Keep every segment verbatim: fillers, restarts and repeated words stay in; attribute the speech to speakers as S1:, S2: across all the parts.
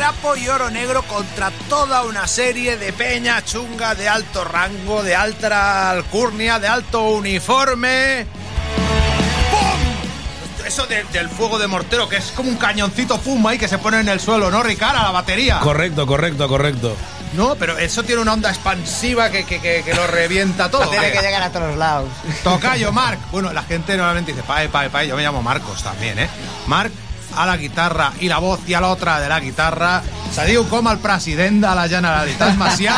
S1: trapo y oro negro contra toda una serie de peña chunga de alto rango, de alta alcurnia, de alto uniforme. ¡Pum! Eso de, del fuego de mortero, que es como un cañoncito pum ahí que se pone en el suelo, ¿no, Ricard? A la batería.
S2: Correcto, correcto, correcto.
S1: No, pero eso tiene una onda expansiva que, que, que, que lo revienta todo.
S3: Tiene que llegar a todos lados.
S1: Tocayo, Marc. Bueno, la gente normalmente dice, pae, pae, pae. Yo me llamo Marcos también, ¿eh? Marc a la guitarra i la voz i a l'altra de la guitarra. Se diu com el president de la Generalitat Macià.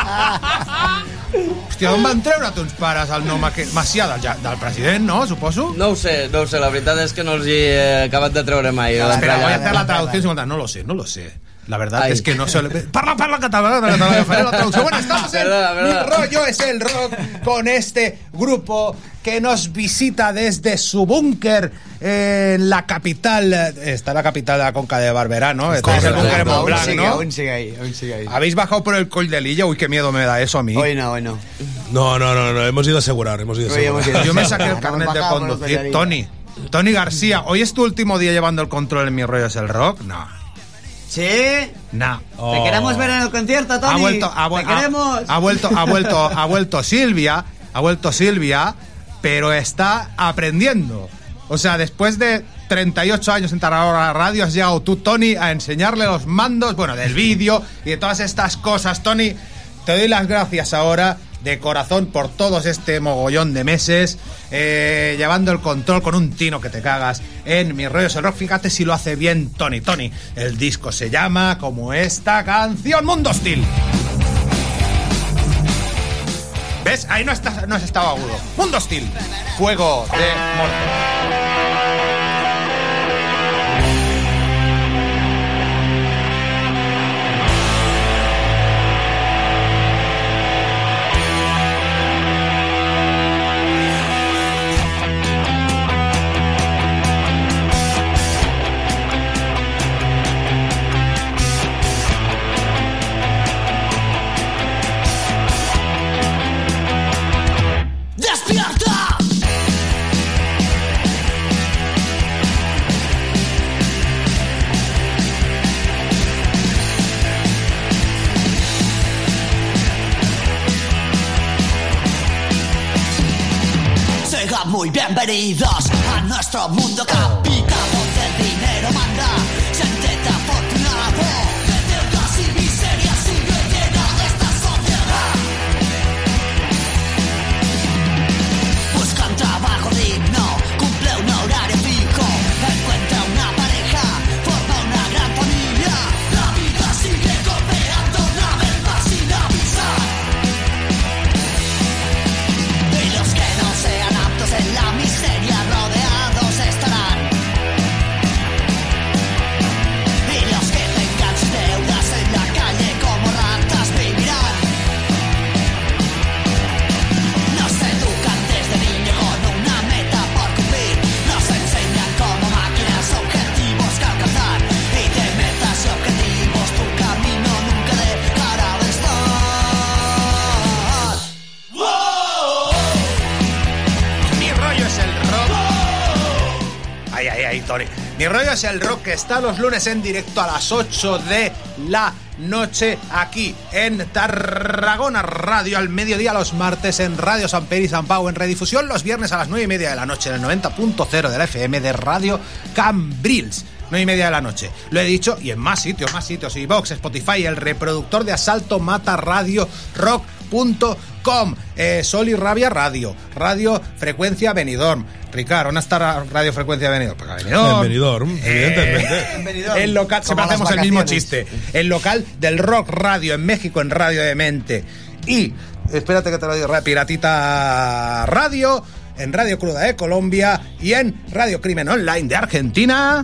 S1: Hòstia, d'on van treure tons pares el nom aquest? Macià, del, del president, no? Suposo.
S4: No ho sé, no ho sé. La veritat és que no els hi he acabat de treure mai.
S1: Espera, voy a hacer la traducción. No lo sé, no lo sé. La verdad Ay. es que no se... Parla, parla catalán, catalán, faré la traducción. Bueno, estamos en verdad, verdad. Mi rollo es el rock con este grupo que nos visita desde su búnker en la capital. Está la capital de la Conca de Barberá, ¿no? Está en el búnker en Montblanc, ¿no?
S3: Aún sigue ahí, aún sigue ahí.
S1: ¿Habéis bajado por el Coll de Lilla? Uy, qué miedo me da eso a mí.
S3: Hoy no, hoy no.
S2: No, no, no, no. Hemos ido a asegurar, hemos ido a asegurar.
S3: Ido
S1: Yo me saqué el carnet de conducir. Tony, Tony García, ¿hoy es tu último día llevando el control en Mi Rollo es el Rock? No.
S3: ¿Sí?
S1: No.
S3: Oh. Te queremos ver en el concierto, Tony.
S1: Ha vuelto, ha,
S3: Te queremos.
S1: Ha, ha vuelto, ha vuelto, ha vuelto Silvia, ha vuelto Silvia, pero está aprendiendo. O sea, después de treinta y ocho años en Tarragona Radio, has llegado tú, Tony, a enseñarle los mandos, bueno, del vídeo y de todas estas cosas. Tony, te doy las gracias ahora de corazón por todos este mogollón de meses, eh, llevando el control con un tino que te cagas en Mi Rollo es el Rock. Fíjate si lo hace bien Tony. Tony, el disco se llama como esta canción, Mundo Hostil. ¿Ves? Ahí no, está, no has estado agudo. Mundo Hostil, fuego de mortero.
S5: Muy bienvenidos a nuestro mundo capitado del dinero manda. Siéntete afortunado de deudas y miseria, sigue llena esta sociedad. Busca un trabajo digno, cumple un horario fijo, encuentra una pareja, forma una gran familia. La vida sigue golpeando una vez más sin avisar. Y los que no sean aptos en la miseria rodeados estarán. Y los que tengan sus deudas en la calle como ratas vivirán. Nos educan desde niño con una meta por cumplir. Nos enseñan como máquinas objetivos que alcanzar. Y de metas y objetivos tu camino nunca dejará de estar.
S1: Mi rollo es el rock. Ay, ay, ay, Tony. Mi rollo es el rock, que está los lunes en directo a las ocho de la noche aquí en Tarragona Radio, al mediodía los martes en Radio San Pere y San Pau, en redifusión los viernes a las nueve y media de la noche en el noventa punto cero de la F M de Radio Cambrils. nueve y media de la noche. Lo he dicho, y en más sitios, más sitios. iVox, Spotify, el reproductor de asalto mata radio rock punto com, eh, Sol y Rabia Radio, Radio Frecuencia Benidorm. Ricard, ¿dónde está Radio Frecuencia Benidorm? Pues a Benidorm.
S2: En Benidorm, evidentemente.
S1: Eh, el local, siempre hacemos el mismo chiste. El local del Rock Radio en México, en Radio de Mente. Y, espérate que te lo digo, Piratita Radio, en Radio Cruda de Colombia y en Radio Crimen Online de Argentina.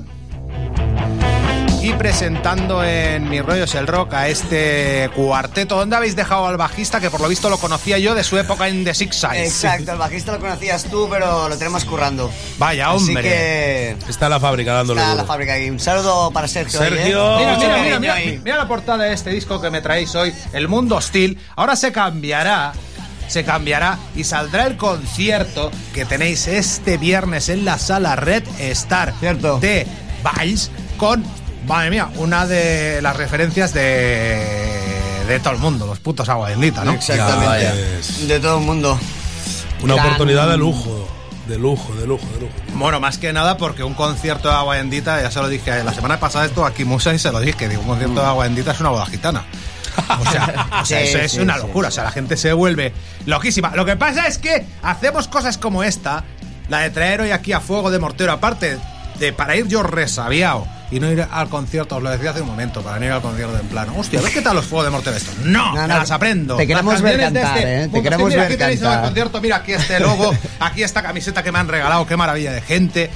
S1: Y presentando en Mi Rollo es el Rock a este cuarteto. ¿Dónde habéis dejado al bajista? Que por lo visto lo conocía yo de su época en The Six Sides.
S3: Exacto, el bajista lo conocías tú, pero lo tenemos currando.
S1: Vaya, hombre.
S3: Así que...
S2: Está en la fábrica dándole
S3: Está en
S2: duro.
S3: la fábrica aquí. Un saludo para Sergio.
S2: Sergio.
S3: Ahí, ¿eh?
S1: Mira, mira, mira, mira,
S3: ahí.
S1: mira la portada de este disco que me traéis hoy, El Mundo Hostil. Ahora se cambiará, se cambiará y saldrá el concierto que tenéis este viernes en la Sala Red Star.
S3: Cierto.
S1: De Valls con Madre mía, una de las referencias de, de todo el mundo, los putos Agua Bendita, ¿no?
S3: Exactamente.
S2: Ya ves.
S3: De todo el mundo.
S2: Una
S3: Gran-
S2: oportunidad de lujo. De lujo, de lujo, de lujo.
S1: Bueno, más que nada porque un concierto de Agua Bendita, ya se lo dije la semana pasada esto aquí Musa y se lo dije, digo, un concierto de Agua Bendita es una boda gitana. O sea, o sea
S3: Sí,
S1: eso es
S3: sí,
S1: una
S3: sí,
S1: locura,
S3: sí.
S1: o sea, la gente se vuelve loquísima. Lo que pasa es que hacemos cosas como esta, la de traer hoy aquí a Fuego de Mortero, aparte de para ir yo resabiado y no ir al concierto, os lo decía hace un momento, para no ir al concierto en plano, hostia, a ver qué tal los Fuegos de Mortero esto. No,
S3: No,
S1: me
S3: no,
S1: las aprendo.
S3: te queremos
S1: Las
S3: ver
S1: canciones de
S3: cantar,
S1: este
S3: ¿eh? Te
S1: mundo.
S3: queremos
S1: mira,
S3: ver
S1: aquí tenéis el
S3: cantar.
S1: concierto, mira, aquí este logo, aquí esta camiseta que me han regalado, qué maravilla de gente.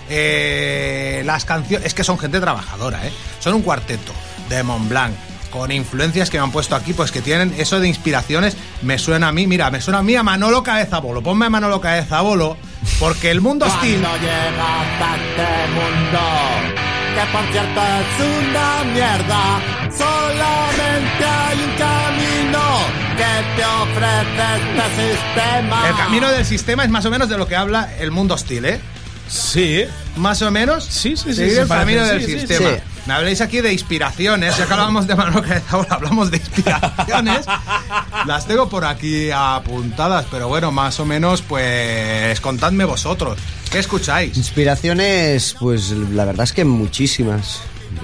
S1: Eh, las canciones, es que son gente trabajadora, ¿eh? Son un cuarteto de Montblanc con influencias que me han puesto aquí, pues que tienen eso de inspiraciones. Me suena a mí, mira, me suena a mí a Manolo Cabezabolo. Ponme a Manolo Cabezabolo, porque el mundo hostil.
S6: Cuando llegas a este mundo, que por cierto es una mierda, solamente hay un camino que te ofrece este sistema.
S1: El camino del sistema es más o menos de lo que habla el mundo hostil, ¿eh?
S2: Sí.
S1: Más o menos.
S2: Sí, sí, sí,
S1: Seguir
S2: sí,
S1: el
S2: parece,
S1: camino del
S2: sí, sí,
S1: sistema.
S3: sí.
S1: Me habléis aquí de inspiraciones, ya que hablábamos de Manolo Cabezabolo, hablamos de inspiraciones. Las tengo por aquí apuntadas, pero bueno, más o menos, pues contadme vosotros. ¿Qué escucháis?
S3: Inspiraciones, pues la verdad es que muchísimas.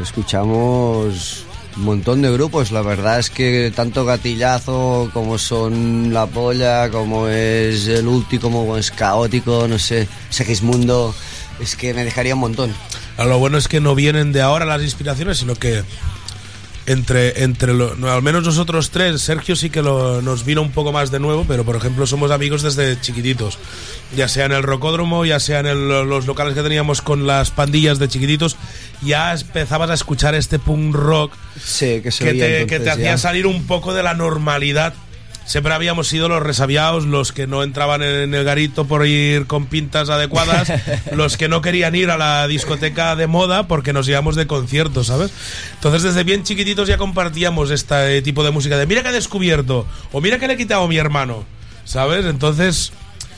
S3: Escuchamos un montón de grupos, la verdad es que tanto Gatillazo como Son La Polla, como es El Ulti, como es Caótico, no sé, Segismundo, es que me dejaría un montón.
S2: Lo bueno es que no vienen de ahora las inspiraciones, sino que entre, entre lo, no, al menos nosotros tres, Sergio sí que lo, nos vino un poco más de nuevo, pero por ejemplo somos amigos desde chiquititos, ya sea en el Rocódromo, ya sea en el, los locales que teníamos con las pandillas de chiquititos, ya empezabas a escuchar este punk rock
S3: Sí, que se
S2: que
S3: oía
S2: te, que
S3: entonces
S2: te hacía
S3: ya.
S2: salir un poco de la normalidad. Siempre habíamos sido los resabiados, los que no entraban en el garito por ir con pintas adecuadas, los que no querían ir a la discoteca de moda porque nos íbamos de conciertos, ¿sabes? Entonces desde bien chiquititos ya compartíamos este tipo de música de mira que he descubierto, o mira que le he quitado a mi hermano, ¿sabes? Entonces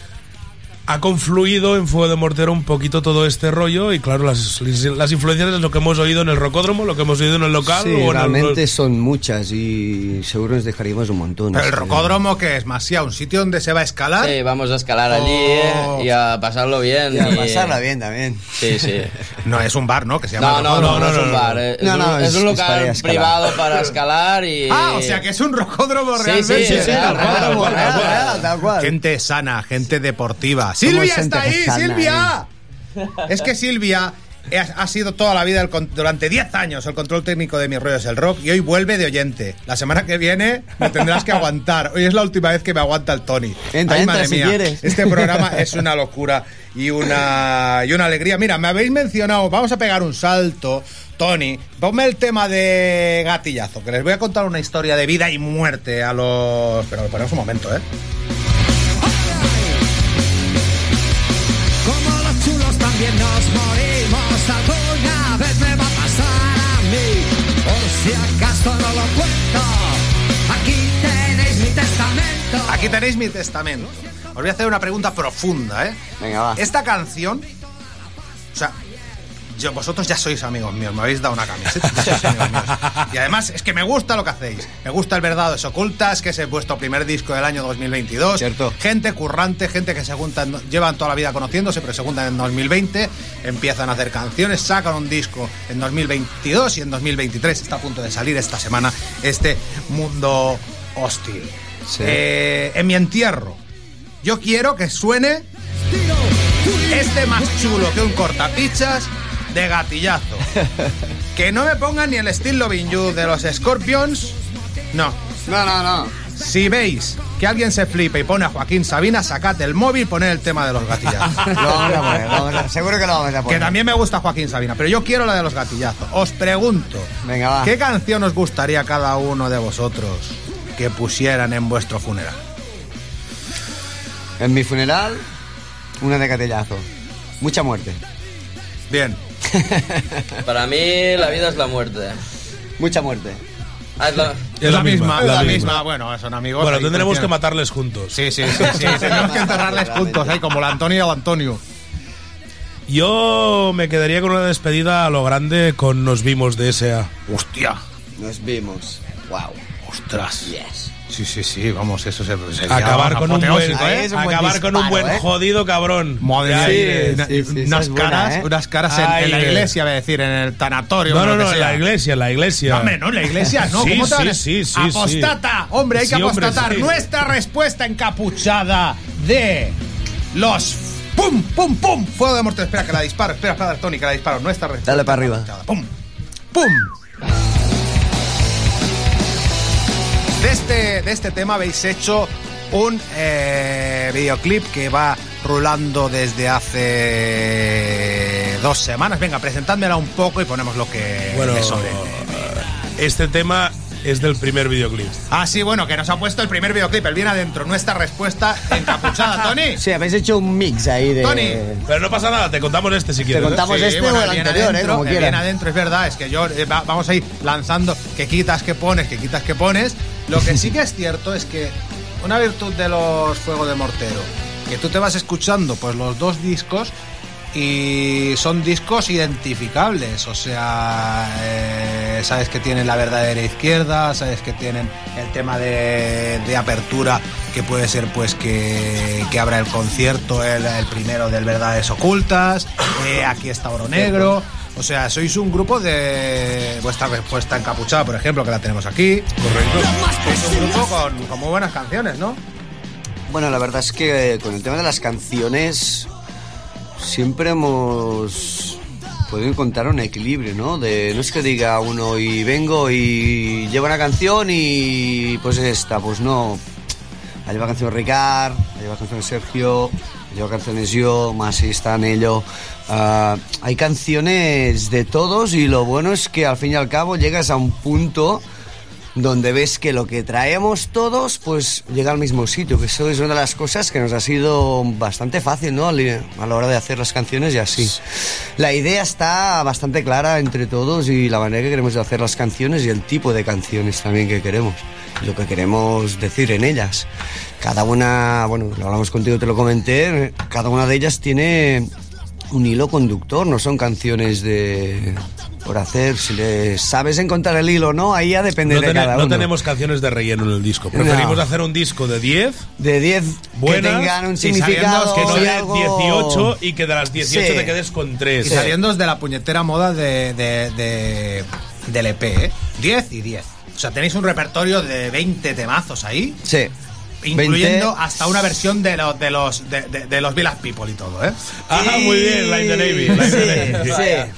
S2: ha confluido en Fuego de Mortero un poquito todo este rollo y claro, las, las influencias es lo que hemos oído en el Rocódromo, lo que hemos oído en el local.
S3: Sí,
S2: o en
S3: realmente
S2: el...
S3: son muchas y seguro nos dejaríamos un montón.
S1: Pero el
S3: Sí.
S1: Rocódromo, que es más, un sitio donde se va a escalar.
S4: Sí, vamos a escalar allí
S1: Oh.
S4: y a pasarlo bien.
S3: Y a
S4: y-
S3: pasarla bien también.
S4: Sí, sí.
S1: No es un bar, ¿no? Que se llama
S4: No, no,
S1: Rocódromo.
S4: no, no, es un
S2: no,
S4: bar.
S2: no.
S4: eh, Es,
S3: No,
S4: un,
S3: no,
S4: es
S3: es-
S4: un
S3: es
S4: local
S3: para ir a escalar.
S4: privado para escalar y...
S1: Ah, o sea que es un rocódromo
S4: Sí,
S1: realmente.
S4: sí, sí,
S3: Real,
S4: tal cual,
S3: real,
S4: tal cual,
S3: real,
S4: tal cual.
S3: real, tal cual.
S1: Gente sana, gente deportiva. ¡Silvia
S3: gente
S1: está ahí!
S3: sana,
S1: ¡Silvia! Es que Silvia ha, ha sido toda la vida, el con- durante diez años, el control técnico de Mi Rollo es el Rock y hoy vuelve de oyente. La semana que viene me tendrás que aguantar. Hoy es la última vez que me aguanta el Tony.
S3: Entra,
S1: Ay,
S3: entra,
S1: madre
S3: si
S1: mía.
S3: quieres.
S1: Este programa es una locura y una, y una alegría. Mira, me habéis mencionado, vamos a pegar un salto. Tony, ponme el tema de Gatillazo, que les voy a contar una historia de vida y muerte a los... Pero ponemos un momento, ¿eh?
S6: Como los chulos también nos morimos, alguna vez me va a pasar a mí. Por si acaso no lo cuento, aquí tenéis mi testamento.
S1: Aquí tenéis mi testamento. Os voy a hacer una pregunta profunda, ¿eh?
S3: Venga, va.
S1: Esta canción, o sea, yo, vosotros ya sois amigos míos, me habéis dado una camiseta, ya sois amigos míos. Y además es que me gusta lo que hacéis. Me gusta el Verdades Ocultas, que es vuestro primer disco del año dos mil veintidós.
S3: Cierto.
S1: Gente currante, gente que se juntan, llevan toda la vida conociéndose, pero se juntan en dos mil veinte, empiezan a hacer canciones, sacan un disco en dos mil veintidós y en dos mil veintitrés está a punto de salir esta semana este Mundo Hostil.
S3: Sí.
S1: Eh, en mi entierro, yo quiero que suene este más chulo que un cortapichas de Gatillazo. Que no me pongan ni el estilo Vinyu de los Scorpions. No.
S3: No, no, no.
S1: Si veis que alguien se flipe y pone a Joaquín Sabina, sacad el móvil y poned el tema de los gatillazos.
S3: Lo vamos a poner, lo vamos a- seguro que lo vamos a poner.
S1: Que también me gusta Joaquín Sabina, pero yo quiero la de los gatillazos. Os pregunto,
S3: Venga, va.
S1: ¿qué canción os gustaría a cada uno de vosotros que pusieran en vuestro funeral?
S3: En mi funeral, una de Gatillazo. Mucha muerte.
S1: Bien.
S4: Para mí la vida es la muerte.
S3: Mucha muerte.
S4: Ah, es la-
S1: Es la misma,
S2: es
S1: la misma. Bueno, son amigos.
S2: Bueno,
S1: ahí
S2: tendremos que
S1: tienen-
S2: matarles juntos.
S1: Sí, sí, sí, sí. Tenemos que enterrarles juntos ahí, como el Antonio y el Antonio.
S2: Yo me quedaría con una despedida a lo grande con Nos Vimos de S A.
S1: Hostia.
S3: Nos vimos. Wow.
S1: Ostras.
S3: Yes.
S1: Sí, sí, sí, vamos, eso se sería
S2: Acabar con un buen,
S1: apoteósico, ¿eh?
S3: Es un buen
S2: acabar con un
S3: disparo,
S2: buen
S3: ¿eh?
S2: jodido cabrón.
S1: Madre
S2: Ya,
S1: mía,
S2: eh,
S1: una-
S3: sí, sí, esa
S1: unas
S3: es buena,
S1: caras,
S3: ¿eh?
S1: unas caras en,
S2: Ay,
S1: en la
S2: eh.
S1: iglesia, voy a decir, en el tanatorio.
S2: No,
S1: o
S2: no,
S1: lo que
S2: no, en
S1: sea.
S2: la iglesia, en la iglesia.
S1: No, hombre, no, en la iglesia no.
S2: Sí,
S1: ¿Cómo te
S2: sí,
S1: van a-
S2: sí, sí,
S1: Apostata, hombre, hay que
S2: Sí, hombre,
S1: apostatar.
S2: sí.
S1: Nuestra respuesta encapuchada de los pum, pum, pum. Fuego de muerte. Espera que la disparo. Espera, espera, Tony, que la disparo. Nuestra respuesta.
S3: Dale para arriba.
S1: encapuchada. Pum, pum. De este, de este tema habéis hecho un eh, videoclip que va rulando desde hace dos semanas. Venga, presentádmela un poco y ponemos lo que
S2: Bueno,
S1: le sobre.
S2: este tema es del primer videoclip.
S1: Ah, sí, bueno, que nos ha puesto el primer videoclip, el bien adentro. Nuestra respuesta encapuchada, Tony.
S3: Sí, habéis hecho un mix ahí de...
S1: Tony.
S2: Pero no pasa nada, te contamos este si quieres. ¿eh?
S3: contamos
S1: Sí,
S3: este
S1: bueno,
S3: o el
S1: bien
S3: anterior,
S1: adentro,
S3: eh, como
S1: el bien
S3: quieran.
S1: adentro, es verdad, es que yo eh, va- vamos a ir lanzando que quitas, que pones, que quitas, que pones. Lo que sí que es cierto es que una virtud de los Fuego de Mortero, que tú te vas escuchando pues los dos discos y son discos identificables, o sea, eh, sabes que tienen la verdadera izquierda, sabes que tienen el tema de, de apertura, que puede ser pues que, que abra el concierto el, el primero del Verdades Ocultas, eh, aquí está Oro Negro, o sea, sois un grupo de vuestra respuesta encapuchada, por ejemplo, que la tenemos aquí.
S2: Correcto.
S1: Sois un grupo con, con muy buenas canciones, ¿no?
S3: Bueno, la verdad es que con el tema de las canciones siempre hemos podido encontrar un equilibrio, ¿no? De, no es que diga uno y vengo y llevo una canción y pues esta, pues no. La lleva canción Ricard, la lleva canción Sergio, la lleva canciones yo, más está en ello. Uh, hay canciones de todos y lo bueno es que al fin y al cabo llegas a un punto donde ves que lo que traemos todos pues llega al mismo sitio, que eso es una de las cosas que nos ha sido bastante fácil, ¿no? A la hora de hacer las canciones y así. La idea está bastante clara entre todos y la manera que queremos hacer las canciones y el tipo de canciones también que queremos, lo que queremos decir en ellas. Cada una, bueno, lo hablamos contigo, te lo comenté, cada una de ellas tiene un hilo conductor, no son canciones de por hacer, si le sabes encontrar el hilo o no, ahí ya depende
S2: No,
S3: de
S2: ten-
S3: cada
S2: no
S3: uno.
S2: tenemos canciones de relleno en el disco. Preferimos
S3: No.
S2: hacer un disco de diez
S3: De diez
S2: buenas
S3: que tengan un
S2: y
S3: significado
S2: que no
S3: y
S2: de
S3: algo-
S2: dieciocho y que de las dieciocho
S3: Sí.
S2: te quedes con
S1: Y
S2: tres.
S1: saliendo de la puñetera moda de, de, de- del E P, ¿eh? diez y diez. O sea, tenéis un repertorio de veinte temazos ahí,
S3: Sí.
S1: incluyendo
S3: veinte.
S1: hasta una versión de los de los de, de- de los Village People y todo, ¿eh?
S2: Ah, muy bien, Like the Navy. Like the Navy.
S3: Sí, sí.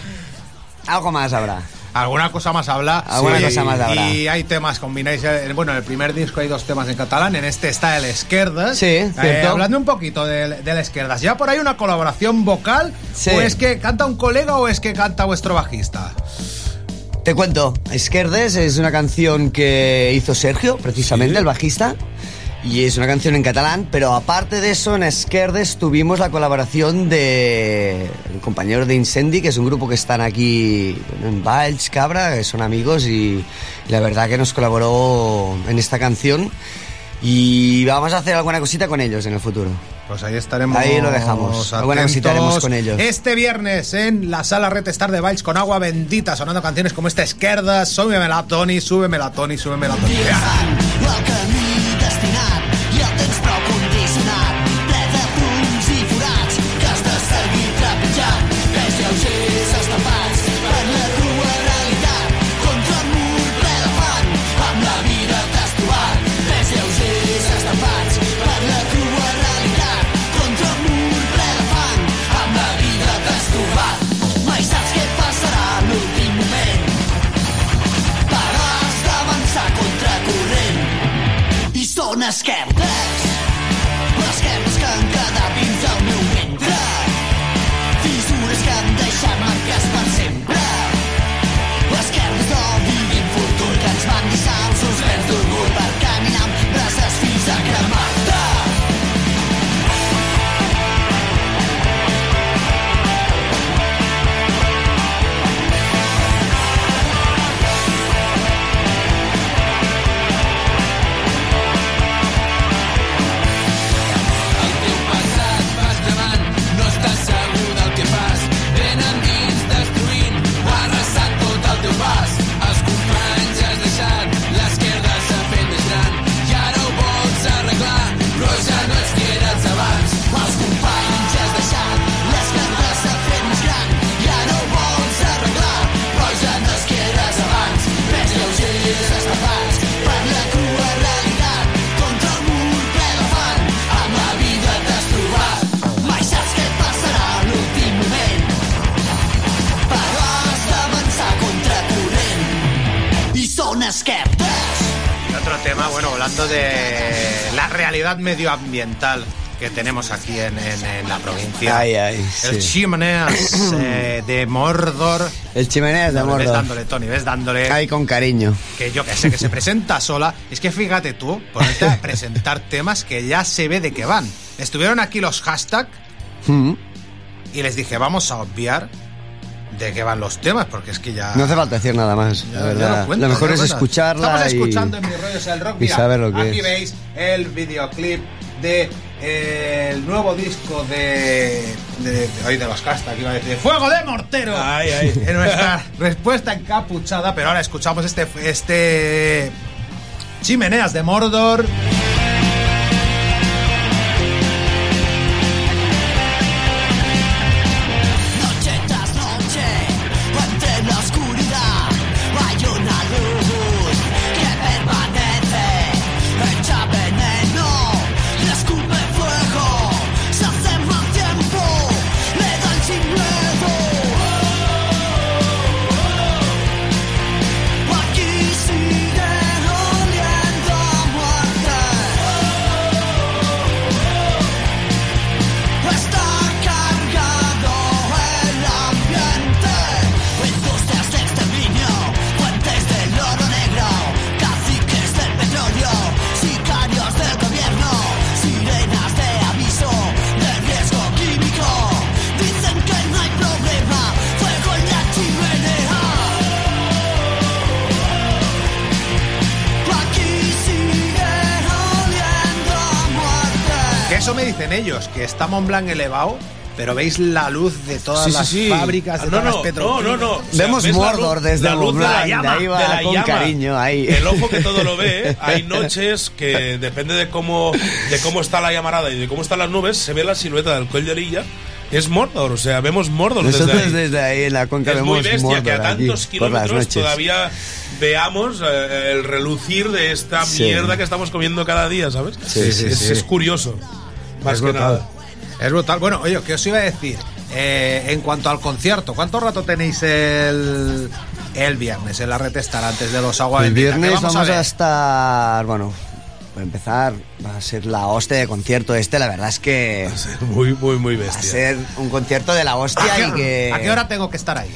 S3: Algo más habrá.
S1: Alguna cosa más habla.
S3: Alguna
S1: Sí.
S3: cosa más habrá.
S1: Y hay temas, combináis. eh, Bueno, en el primer disco hay dos temas en catalán. En este está el Esquerdas.
S3: Sí,
S1: Eh,
S3: cierto.
S1: hablando un poquito del, del Esquerdas. ¿Ya por ahí una colaboración vocal?
S3: Sí.
S1: ¿O es que canta un colega o es que canta vuestro bajista?
S3: Te cuento, Esquerdes es una canción que hizo Sergio, precisamente,
S2: Sí.
S3: el bajista. Y es una canción en catalán, pero aparte de eso, en Esquerdes tuvimos la colaboración de el compañero de Incendi, que es un grupo que están aquí bueno, en Valls, Cabra, que son amigos y, y la verdad que nos colaboró en esta canción. Y vamos a hacer alguna cosita con ellos en el futuro.
S1: Pues ahí estaremos.
S3: Ahí lo dejamos. Alguna cosita haremos con ellos.
S1: Este viernes en la sala Red Star de Valls con agua bendita, sonando canciones como esta Esquerdas, súbemela Toni, súbemela Toni, súbemela Toni.
S5: El camí destinat i el temps prou condicionat, ple de punts i forats que has de seguir trepitjant. Pes lleugers estampats per la crua realitat, contra un mur ple de fang, amb la vida t'has trobat. Pes lleugers estampats per la crua realitat, contra un mur ple de fang, amb la vida t'has trobat. Mai saps què passarà a l'últim moment, però has d'avançar contra corrent. I són esquerdes, esquerdes que han quedat dins el meu ventre, fissures que han deixat marques per sempre, esquerdes d'odi d'infortun que ens van deixar els ulls verds d'orgull per caminar amb braces fins a cremar-te. d'esquerdes.
S1: Y otro tema, bueno, hablando de la realidad medioambiental que tenemos aquí en, en, en la provincia.
S3: Ay, ay,
S1: El
S3: sí.
S1: Chimeneas eh, de Mordor.
S3: El Chimeneas de
S1: Bueno, ves
S3: Mordor.
S1: dándole, Tony, ves dándole.
S3: Ay, con cariño.
S1: Que yo que sé, que se presenta sola. Es que fíjate tú, ponerte a presentar temas que ya se ve de qué van. Estuvieron aquí los hashtags
S3: Mm.
S1: y les dije, vamos a obviar de qué van los temas, porque es que ya...
S3: No hace falta decir nada más,
S1: Ya-
S3: la
S1: ya
S3: verdad.
S1: lo cuento,
S3: lo mejor
S1: ya
S3: es
S1: lo cuento.
S3: escucharla
S1: Estamos
S3: y...
S1: escuchando en Mi Rollo es el Rock.
S3: y
S1: Mira,
S3: saber lo que
S1: aquí
S3: es.
S1: veis el videoclip de eh, el nuevo disco de de, de, hoy de los hashtags, iba a decir Fuego de Mortero.
S2: Ay, ay.
S1: En nuestra respuesta encapuchada, pero ahora escuchamos este este Chimeneas de Mordor.
S5: Noche tras noche, entre la oscuridad, hay una luz que permanece, echa veneno, le escupe fuego, se hace mal tiempo, le dan sin miedo. Aquí sigue oliendo a muerte. Está cargado el ambiente. Industrias de exterminio, fuentes del oro negro, caciques del petróleo, sicarios del gobierno, sirenas de aviso de riesgo químico. Dicen que no hay problema, fuego en la chimenea. Aquí sigue oliendo a muerte.
S1: Que eso me dicen ellos, que está Mont Blanc elevado, pero veis la luz de todas
S2: Sí, sí,
S1: las
S2: sí.
S1: fábricas, de
S2: no,
S1: todas
S2: no,
S1: las
S2: no,
S1: petroquímicas.
S2: no, no. O sea,
S3: Vemos
S2: ves la
S3: Mordor
S2: luz-
S3: desde
S2: la luz
S3: Mont
S2: de la
S3: Blanc,
S2: llama,
S3: de ahí va
S2: de la
S3: con
S2: llama.
S3: cariño, ahí.
S2: El ojo que todo lo ve. Hay noches que depende de cómo de cómo está la llamarada y de cómo están las nubes, se ve la silueta del Coll de Lilla. Es Mordor, o sea, vemos Mordor desde
S3: Nosotros
S2: ahí.
S3: desde ahí en la cuenca
S2: Es
S3: vemos
S2: muy bestia
S3: Mordor
S2: que a
S3: aquí,
S2: tantos
S3: por las
S2: kilómetros
S3: noches.
S2: todavía veamos eh, el relucir de esta
S3: Sí.
S2: mierda que estamos comiendo cada día, ¿sabes?
S3: Sí, sí,
S2: es,
S1: sí.
S2: es curioso. Más
S1: Es
S2: que
S1: brutal.
S2: nada.
S1: Es brutal. Bueno, oye, ¿qué os iba a decir? Eh, en cuanto al concierto, ¿cuánto rato tenéis el, el viernes en la Retestar antes de los Agua
S3: El
S1: Bendita? ¿Qué
S3: viernes vamos, a,
S1: ver?
S3: estar, bueno, para empezar, va a ser la hostia de concierto este, la verdad es que
S2: Va a ser muy, muy, muy
S3: va a
S2: bestia.
S3: ser un concierto de la hostia
S1: ¿A
S3: y
S1: qué,
S3: que...
S1: ¿A qué hora tengo que estar ahí?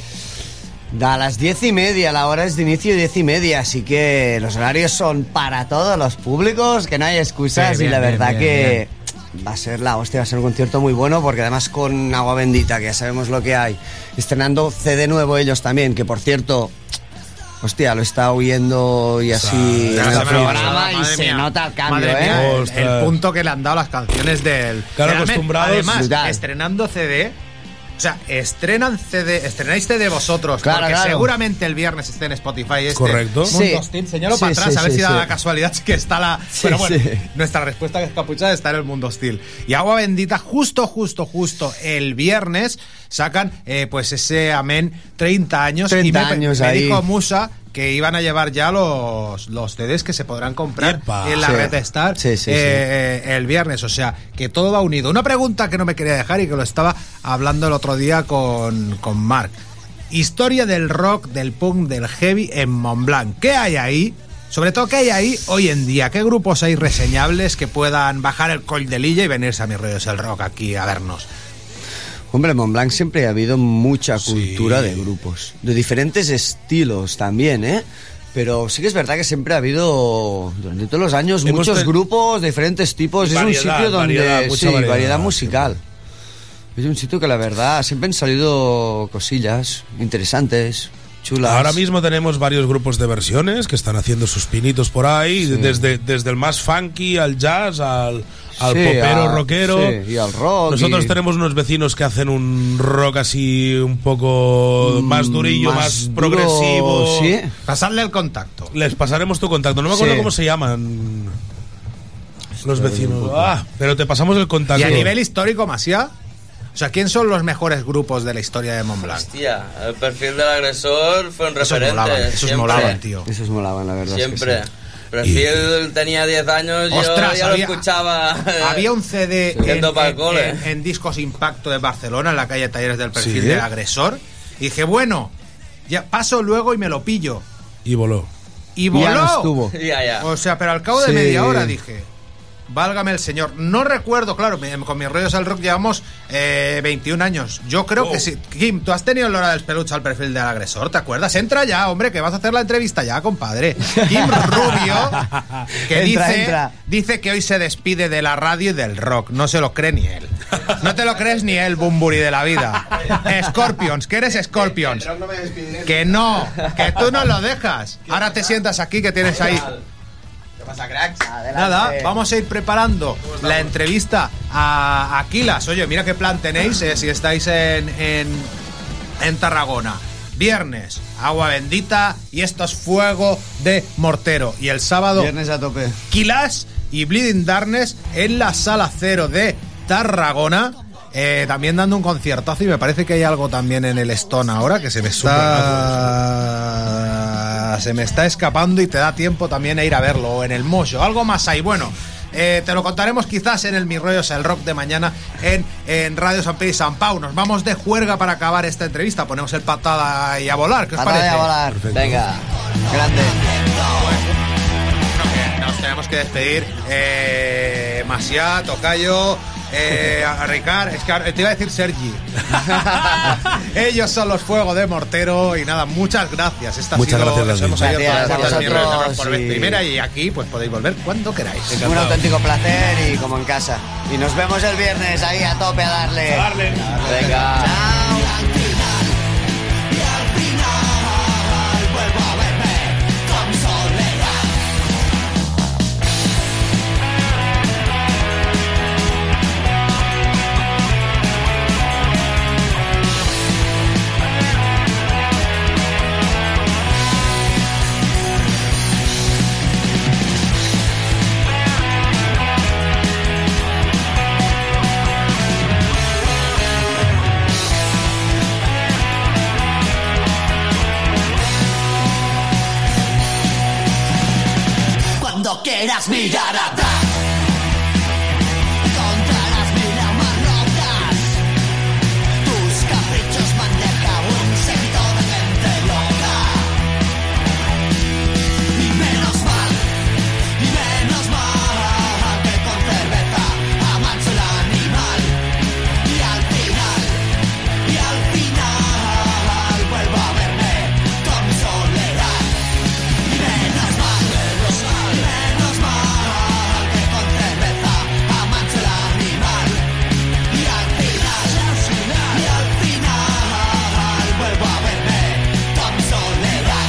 S3: A las diez y media, la hora es de inicio diez y media, así que los horarios son para todos los públicos, que no hay excusas
S1: Sí, bien,
S3: y la
S1: bien,
S3: verdad
S1: bien,
S3: que va a ser la hostia, va a ser un concierto muy bueno porque además con Agua Bendita, que ya sabemos lo que hay, estrenando C D nuevo ellos también, que por cierto, hostia, lo está oyendo y así
S2: Ya
S3: en
S2: se
S3: el
S2: me
S3: programa
S1: Madre
S3: y se
S1: mía.
S3: nota el cambio,
S1: Madre
S3: ¿eh?
S1: mía, el-
S2: Ostras.
S1: el punto que le han dado las canciones del...
S2: Claro,
S1: Realmente,
S2: acostumbrados,
S1: Además,
S3: brutal.
S1: estrenando C D... O sea, estrenan C D, estrenáis C D vosotros,
S3: Claro,
S1: porque
S3: claro.
S1: seguramente el viernes esté en Spotify este.
S2: Correcto.
S1: Mundo
S3: Sí.
S1: Hostil. Señalo
S3: Sí,
S1: para atrás,
S3: sí,
S1: a ver
S3: sí,
S1: si da
S3: sí.
S1: la casualidad que está la...
S3: Sí,
S1: Pero bueno,
S3: sí.
S1: nuestra respuesta que es capuchada está en el Mundo Hostil. Y Agua Bendita, justo, justo, justo el viernes sacan eh, pues ese amén treinta años. y
S3: treinta
S1: me,
S3: años
S1: me
S3: ahí.
S1: dijo Musa que iban a llevar ya los, los C Ds que se podrán comprar
S2: Yepa.
S1: en la
S3: Sí.
S1: Retestar
S3: Sí, sí, sí.
S1: eh, eh, el viernes, o sea, que todo va unido. Una pregunta que no me quería dejar y que lo estaba hablando el otro día con, con Marc. Historia del rock, del punk, del heavy en Mont Blanc. ¿Qué hay ahí? Sobre todo, ¿qué hay ahí hoy en día? ¿Qué grupos hay reseñables que puedan bajar el Coll de Lilla y venirse a Mis Rollos el Rock aquí a vernos?
S3: Hombre, en Mont Blanc siempre ha habido mucha
S2: Sí.
S3: cultura de grupos, de diferentes estilos también, ¿eh? Pero sí que es verdad que siempre ha habido, durante todos los años,
S2: Hemos
S3: muchos
S2: ten-
S3: grupos de diferentes tipos.
S2: Variedad,
S3: es un sitio donde...
S2: variedad, mucha
S3: sí,
S2: variedad,
S3: variedad
S2: sí.
S3: musical. Es un sitio que la verdad siempre han salido cosillas interesantes, chulas.
S2: Ahora mismo tenemos varios grupos de versiones que están haciendo sus pinitos por ahí, desde, desde el más funky al jazz, al, al
S3: Sí,
S2: popero
S3: a-
S2: rockero.
S3: sí, y al rock.
S2: Nosotros
S3: y-
S2: tenemos unos vecinos que hacen un rock así un poco más durillo, más,
S3: duro,
S2: progresivo.
S3: sí.
S1: Pasadle el contacto.
S2: Les pasaremos tu contacto. No me acuerdo
S3: Sí.
S2: cómo se llaman los vecinos. Ah, pero te pasamos el contacto.
S1: Y a nivel histórico, Masia, o sea, ¿quién son los mejores grupos de la historia de Mont Blanc?
S4: Hostia, el perfil del agresor fue un
S1: Esos
S4: referente.
S1: molaban, esos
S4: siempre.
S1: molaban, tío.
S3: Esos molaban, la verdad. es que
S4: Siempre.
S3: sí.
S4: Perfil tenía diez años, yo
S1: Ostras,
S4: ya
S1: había-
S4: lo escuchaba.
S1: Había un C D en,
S4: Yendo pa'l
S1: en-
S4: cole.
S1: en- en Discos Impacto de Barcelona, en la calle Talleres del Perfil
S2: Sí.
S1: del Agresor. Y dije, bueno, ya paso luego y me lo pillo.
S2: Y voló.
S1: y voló.
S3: Ya no estuvo.
S4: Ya, ya.
S1: O sea, pero al cabo de
S3: Sí.
S1: media hora dije, válgame el señor. No recuerdo, claro, con mis rollos al rock llevamos eh, veintiún años. Yo creo
S2: Oh.
S1: que sí. Kim, tú has tenido la hora del peluche al perfil del agresor, ¿te acuerdas? Entra ya, hombre, que vas a hacer la entrevista ya, compadre. Kim Rubio, que
S3: Entra,
S1: dice,
S3: entra.
S1: dice que hoy se despide de la radio y del rock. No se lo cree ni él. No te lo crees ni él, Bumburi de la vida. Scorpions, que eres Scorpions. Que no, que tú no lo dejas. Ahora te sientas aquí que tienes ahí.
S4: pasa, cracks?
S1: Nada, vamos a ir preparando la entrevista a Aquilas. Oye, mira qué plan tenéis eh, si estáis en, en, en Tarragona. Viernes, agua bendita y esto es fuego de mortero. Y el sábado,
S3: Viernes a tope.
S1: Aquilas y Bleeding Darkness en la Sala Cero de Tarragona. Eh, también dando un conciertazo y me parece que hay algo también en el Stone ahora que se me está se me está escapando y te da tiempo también a ir a verlo, o en el Mojo, algo más ahí. Bueno, eh, te lo contaremos quizás en el Mi Rollos el Rock de mañana en, en Radio San Pedro y San Pau. Nos vamos de juerga para acabar esta entrevista, ponemos el patada y a volar. ¿Qué os
S3: Patada
S1: parece?
S3: y a volar.
S4: Venga.
S3: Grande.
S1: Bueno, que nos tenemos que despedir. Eh, Macià, Tocayo, eh, a Ricard, es que te iba a decir Sergi. Ellos son los Fuego de Mortero y nada, muchas gracias. Esta
S2: Muchas
S1: ha sido,
S2: gracias,
S1: nos hemos
S3: David.
S1: abierto las
S3: Gracias a
S1: puertas de Mi Rollos
S3: vosotros
S1: por vez
S3: y-
S1: primera y aquí pues podéis volver cuando queráis.
S3: Un auténtico placer y como en casa. Y nos vemos el viernes ahí a tope a darle.
S4: Venga.
S5: Cuando quieras mirar atrás, encontrarás mil almas rotas. Tus caprichos me han dejado un seguidor de gente loca. Y menos mal, y menos mal que con cerveza amanso el animal. Y al final, y al final vuelvo a verme con mi soledad. Y menos mal, menos mal, menos mal que con cerveza amanso el animal. Y al final, y al final vuelvo a verme con mi soledad.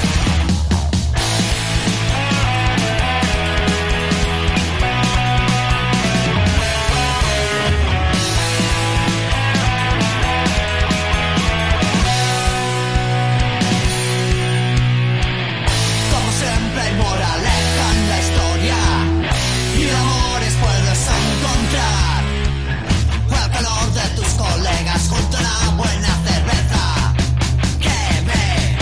S5: Como siempre hay moraleja en la historia y amores puedes encontrar. Fue el calor de tus colegas junto a una buena cerveza que me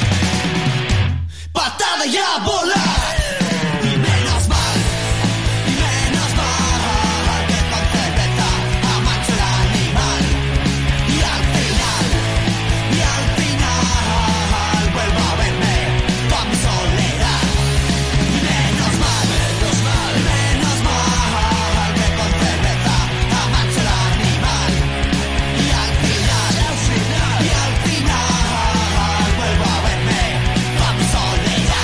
S5: patada y a volar. Y menos mal, y menos mal que con cerveza amanso el animal. Y al final, y al final vuelvo a verme con mi soledad. Y menos mal, menos mal, menos mal que con cerveza amanso el animal. Y al final, y al final vuelvo a verme con mi soledad.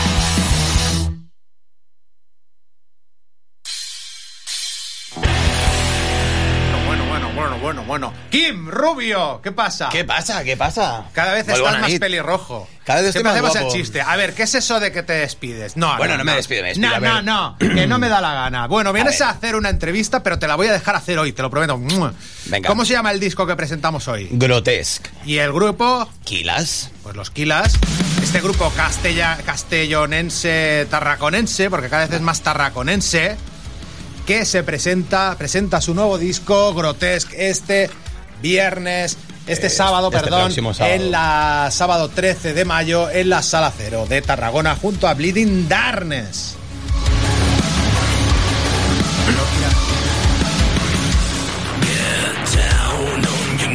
S1: Bueno, bueno, bueno, bueno, bueno. Kim Rubio, ¿qué pasa?
S4: ¿Qué pasa? ¿Qué pasa?
S1: Cada vez
S4: Muy
S1: estás
S4: buena
S1: más
S4: nit.
S1: pelirrojo.
S4: Cada vez estoy
S1: Siempre
S4: más
S1: hacemos
S4: guapo.
S1: el chiste. A ver, ¿qué es eso de que te despides? No,
S4: Bueno, no me despido, me despido,
S1: No,
S4: a ver.
S1: no, no, que no me da la gana. Bueno, vienes
S4: ver.
S1: a, hacer una entrevista, pero te la voy a dejar hacer hoy, te lo prometo.
S4: Venga.
S1: ¿Cómo se llama el disco que presentamos hoy?
S4: Grotesque.
S1: Y el grupo,
S4: ¿Kilas?
S1: pues los Quilas. Este grupo castella, castellonense, tarraconense, porque cada vez es más tarraconense, que se presenta, presenta su nuevo disco, Grotesque, este viernes, este
S4: Eh,
S1: sábado,
S4: este
S1: perdón,
S4: próximo sábado.
S1: en la sábado trece de mayo, en la Sala Cero de Tarragona, junto a Bleeding Darkness.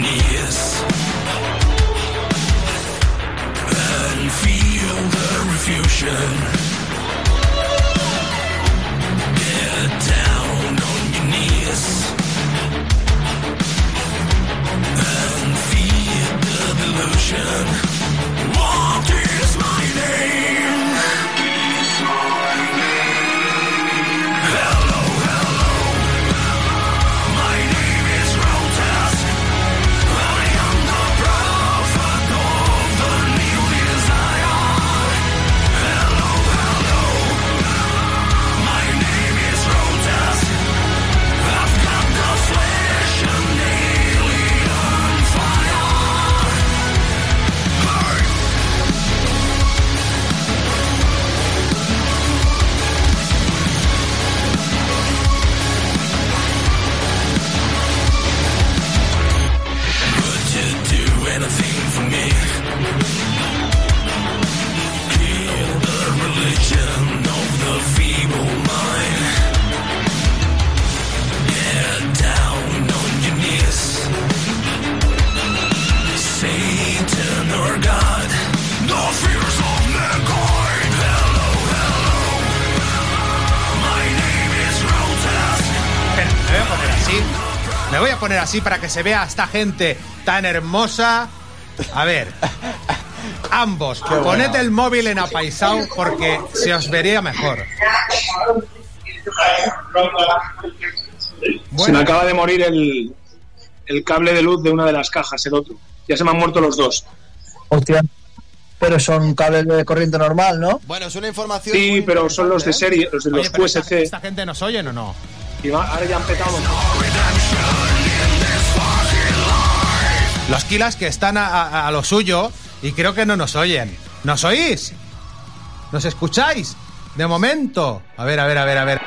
S7: Feel the refuse. confusion. Get down on your knees and feed the delusion. What is my name? Hello, hello. My name is Grotesque. I am the prophet of the new desire. Hello, hello. My name is Grotesque. I've got the flesh and alien fire. Hey. Would you do anything for me? Kill the religion of the feeble mind. Get down on your knees. Satan or God, the fears of mankind. Hello, hello. My name is Grotesque.
S1: Espera, me voy a poner así. Me voy a poner así para que se vea a esta gente tan hermosa. A ver, ambos, poned el móvil en apaisado porque se os vería mejor.
S8: Se
S1: Bueno,
S8: me acaba de morir el, el cable de luz de una de las cajas, el otro. Ya se me han muerto los dos.
S9: Hostia. Pero son cables de corriente normal, ¿no?
S10: Bueno, es una información.
S8: Sí,
S10: muy
S8: pero son los de
S10: interesante,
S8: serie, los de
S1: oye,
S8: los
S1: pero
S8: Q
S1: esta,
S8: S C.
S1: ¿esta gente nos oyen o no?
S8: Y va- ahora ya han petado.
S1: Los Kilas que están a, a- a lo suyo y creo que no nos oyen. ¿Nos oís? ¿Nos escucháis? De momento. A ver, a ver, a ver, a ver.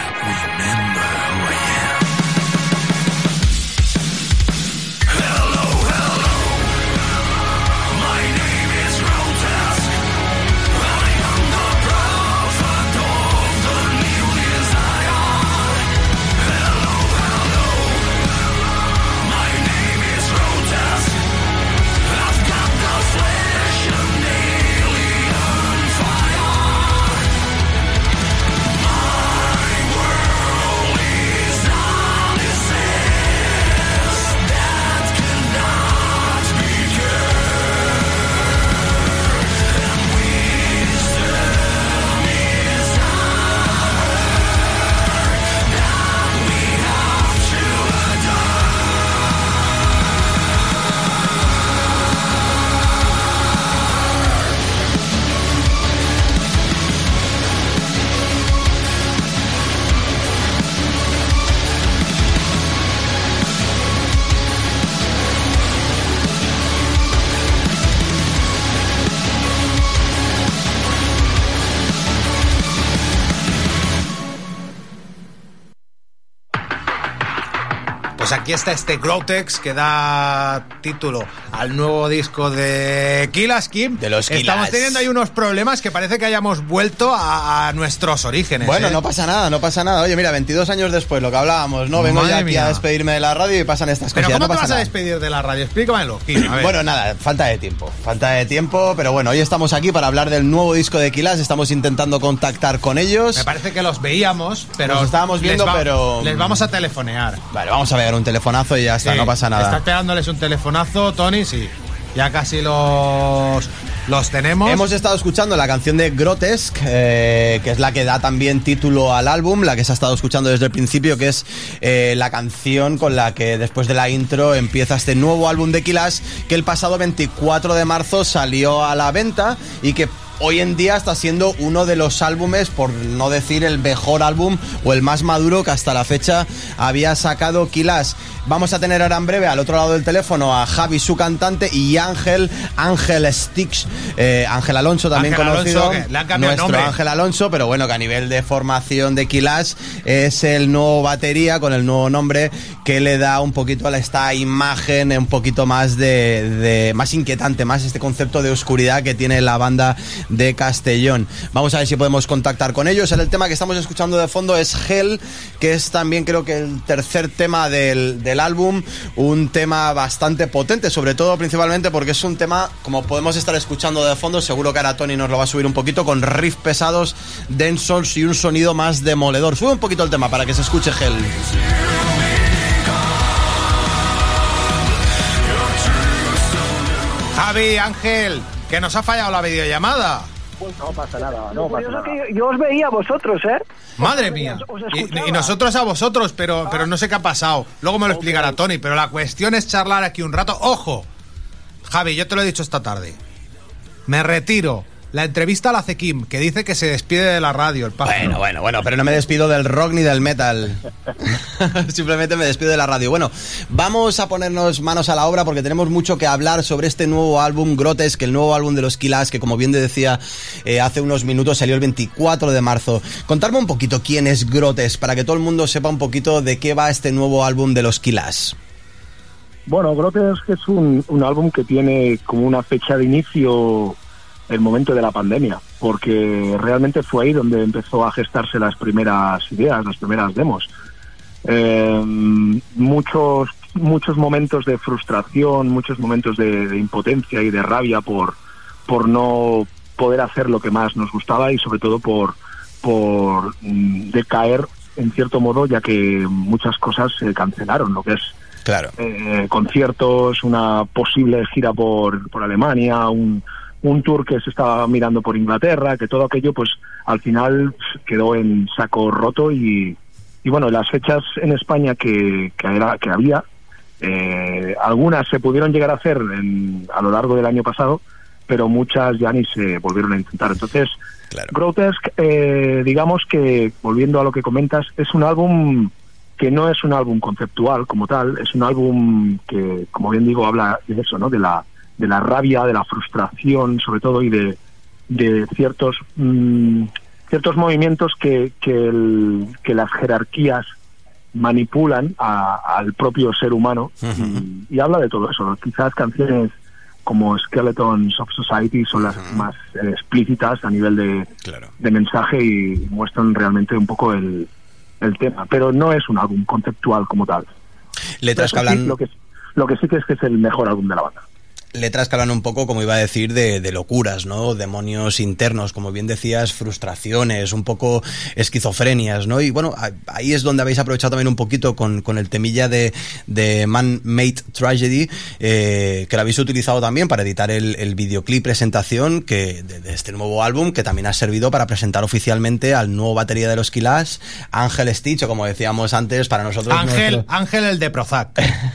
S1: Pues aquí está este Grotex que da título al nuevo disco de Kilas Kim.
S10: De los Kilas.
S1: Estamos teniendo ahí unos problemas que parece que hayamos vuelto a, a nuestros orígenes.
S10: Bueno,
S1: ¿eh?
S10: no pasa nada, no pasa nada. Oye, mira, veintidós años después, lo que hablábamos, ¿no? Vengo
S1: Madre
S10: ya aquí
S1: mía.
S10: a despedirme de la radio y pasan estas
S1: Pero
S10: cosas.
S1: ¿cómo
S10: no
S1: te
S10: pasa
S1: vas a
S10: nada.
S1: despedir de la radio? Explícamelo, Kim. A ver.
S10: Bueno, nada, falta de tiempo. Falta de tiempo, pero bueno, hoy estamos aquí para hablar del nuevo disco de Kilas. Estamos intentando contactar con ellos.
S1: Me parece que los veíamos, pero
S10: Los estábamos viendo,
S1: les va-
S10: pero-
S1: les vamos a telefonear.
S10: Vale, vamos a ver un telefonazo y ya está,
S1: Sí,
S10: no pasa nada.
S1: Estás pegándoles un telefonazo, Tony, sí. Ya casi los los tenemos.
S10: Hemos estado escuchando la canción de Grotesque, eh, que es la que da también título al álbum, la que se ha estado escuchando desde el principio, que es eh, la canción con la que después de la intro empieza este nuevo álbum de Kilas, que el pasado veinticuatro de marzo salió a la venta y que hoy en día está siendo uno de los álbumes, por no decir el mejor álbum o el más maduro que hasta la fecha había sacado Kilas. Vamos a tener ahora en breve al otro lado del teléfono a Javi, su cantante, y Ángel, Ángel Sticks, eh, Ángel Alonso también
S1: Ángel
S10: conocido,
S1: Alonso, que le han cambiado el
S10: nuestro
S1: nombre.
S10: Ángel Alonso, pero bueno, que a nivel de formación de Kilas es el nuevo batería con el nuevo nombre que le da un poquito a esta imagen, un poquito más de, de más inquietante, más este concepto de oscuridad que tiene la banda de Castellón. Vamos a ver si podemos contactar con ellos. El tema que estamos escuchando de fondo es Hell, que es también creo que el tercer tema del, del del álbum, un tema bastante potente, sobre todo principalmente porque es un tema, como podemos estar escuchando de fondo, seguro que ahora Tony nos lo va a subir un poquito, con riffs pesados, dancehall y un sonido más demoledor. Sube un poquito el tema para que se escuche Hell.
S1: Javi, Ángel, que nos ha fallado la videollamada.
S9: Pues no pasa nada, no pasa nada.
S11: Que yo os veía a vosotros, ¿eh?
S1: Madre mía. Y, y nosotros a vosotros, pero, ah. pero no sé qué ha pasado. Luego me lo okay. explicará Tony, pero la cuestión es charlar aquí un rato. ¡Ojo! Javi, yo te lo he dicho esta tarde. Me retiro. La entrevista la hace Kim, que dice que se despide de la radio, el pájaro.
S10: Bueno, bueno, bueno, pero no me despido del rock ni del metal. Simplemente me despido de la radio. Bueno, vamos a ponernos manos a la obra porque tenemos mucho que hablar sobre este nuevo álbum, Grotesque, el nuevo álbum de los Killaz, que como bien te decía eh, hace unos minutos salió el veinticuatro de marzo. Contarme un poquito quién es Grotesque, para que todo el mundo sepa un poquito de qué va este nuevo álbum de los Killaz.
S9: Bueno, Grotesque es un, un álbum que tiene como una fecha de inicio el momento de la pandemia, porque realmente fue ahí donde empezó a gestarse las primeras ideas, las primeras demos. Eh, muchos muchos momentos de frustración, muchos momentos de, de impotencia y de rabia por por no poder hacer lo que más nos gustaba y sobre todo por por mm, decaer en cierto modo, ya que muchas cosas se cancelaron, lo que es
S10: claro.
S9: eh, conciertos, una posible gira por, por Alemania, un un tour que se estaba mirando por Inglaterra, que todo aquello pues al final quedó en saco roto y, y bueno, las fechas en España que, que, era, que había, eh, algunas se pudieron llegar a hacer en, a lo largo del año pasado, pero muchas ya ni se volvieron a intentar. Entonces, claro. Grotesque, eh, digamos que, volviendo a lo que comentas, es un álbum que no es un álbum conceptual como tal, es un álbum que, como bien digo, habla de eso, ¿no? De la de la rabia, de la frustración, sobre todo, y de, de ciertos mmm, ciertos movimientos que, que, el, que las jerarquías manipulan a, al propio ser humano. Uh-huh. y, y habla de todo eso. Quizás canciones como Skeletons of Society son las uh-huh. más eh, explícitas a nivel de, claro. de mensaje y muestran realmente un poco el, el tema, pero no es un álbum conceptual como tal.
S10: Letras que hablan...
S9: Sí, lo, que, lo que sí que es que es el mejor álbum de la banda.
S10: Letras que hablan un poco, como iba a decir, de, de locuras, ¿no? Demonios internos, como bien decías, frustraciones, un poco esquizofrenias, ¿no? Y bueno, ahí es donde habéis aprovechado también un poquito con, con el temilla de, de Man-Made Tragedy, eh, que lo habéis utilizado también para editar el, el videoclip presentación que de, de este nuevo álbum, que también ha servido para presentar oficialmente al nuevo batería de los Killaz, Ángel Stitch, o como decíamos antes, para nosotros...
S1: Ángel,
S10: nuestro...
S1: Ángel el de Prozac.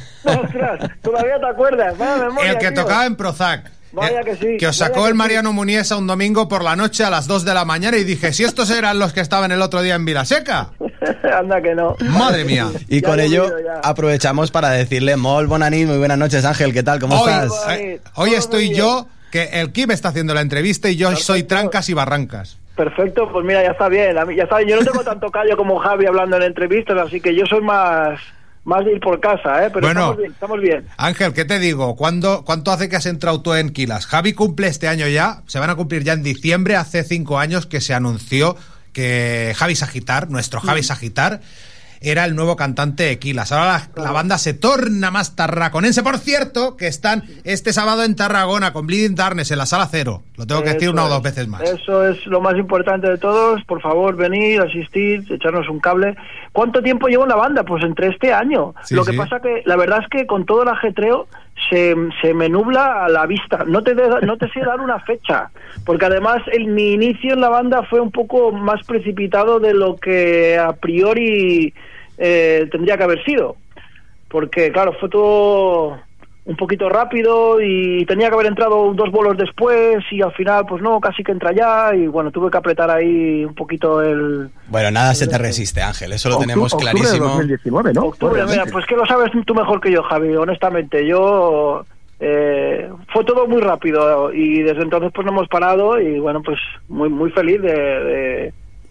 S11: Ostras, todavía te acuerdas. Vaya memoria,
S1: el que
S11: tío.
S1: Tocaba en Prozac.
S11: Vaya que sí.
S1: Que os sacó el Mariano sí. Muniesa un domingo por la noche a las dos de la mañana y dije, si estos eran los que estaban el otro día en Vilaseca.
S11: Anda que no.
S1: Madre mía.
S10: Y ya con ello aprovechamos para decirle Mol, Bonanit, muy buenas noches, Ángel, ¿qué tal? ¿Cómo
S1: hoy,
S10: estás?
S1: Eh, hoy estoy yo, que el Kim está haciendo la entrevista y yo Perfecto. Soy trancas y barrancas.
S11: Perfecto, pues mira, ya está bien. Ya está bien. Yo no tengo tanto callo como Javi hablando en entrevistas, así que yo soy más... Más de ir por casa, ¿eh? Pero
S1: bueno,
S11: estamos bien, estamos bien.
S1: Ángel, ¿qué te digo? ¿Cuándo, ¿Cuánto hace que has entrado tú en Killaz? Javi cumple este año ya, se van a cumplir ya en diciembre, hace cinco años que se anunció que Javi Sagitar, nuestro Javi Sagitar, era el nuevo cantante de Killaz. Ahora la, claro. la banda se torna más tarraconense. Por cierto, que están este sábado en Tarragona con Bleeding Darkness en la Sala Cero. Lo tengo que eso decir una es, o dos veces más.
S11: Eso es lo más importante de todos. Por favor, venid, asistir, echarnos un cable. ¿Cuánto tiempo lleva la banda? Pues entre este año. Sí, lo que sí. pasa que la verdad es que con todo el ajetreo se, se me nubla a la vista. No te, de, no te sé dar una fecha. Porque además el, mi inicio en la banda fue un poco más precipitado de lo que a priori... Eh, tendría que haber sido, porque claro, fue todo un poquito rápido y tenía que haber entrado dos bolos después y al final pues no, casi que entra ya y bueno, tuve que apretar ahí un poquito el...
S10: Bueno, nada el, se te resiste, Ángel, eso lo
S9: octubre,
S10: tenemos clarísimo.
S9: Octubre de dos mil diecinueve, ¿no?
S11: Octubre, mira, pues que lo sabes tú mejor que yo, Javi, honestamente, yo... Eh, fue todo muy rápido y desde entonces pues no hemos parado y bueno, pues muy muy feliz de... de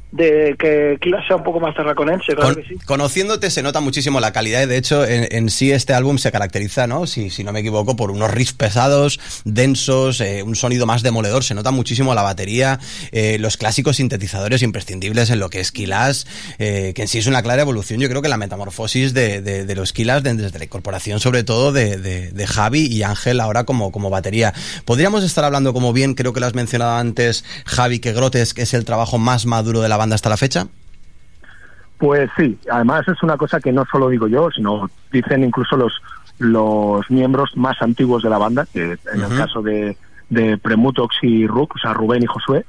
S11: de que Quilas sea un poco más tarraconense, claro
S10: Con,
S11: que sí.
S10: Conociéndote se nota muchísimo la calidad y de hecho en, en sí este álbum se caracteriza, ¿no? Si, si no me equivoco, por unos riffs pesados, densos, eh, un sonido más demoledor, se nota muchísimo la batería, eh, los clásicos sintetizadores imprescindibles en lo que es Quilas, eh, que en sí es una clara evolución, yo creo que la metamorfosis de, de, de los Quilas de, desde la incorporación sobre todo de, de, de Javi y Ángel ahora como, como batería. Podríamos estar hablando, como bien creo que lo has mencionado antes, Javi, que Grotesque es el trabajo más maduro de la banda hasta la fecha.
S9: Pues sí, además es una cosa que no solo digo yo, sino dicen incluso los los miembros más antiguos de la banda, que en uh-huh. el caso de, de Premutox y Rook, o sea, Rubén y Josué,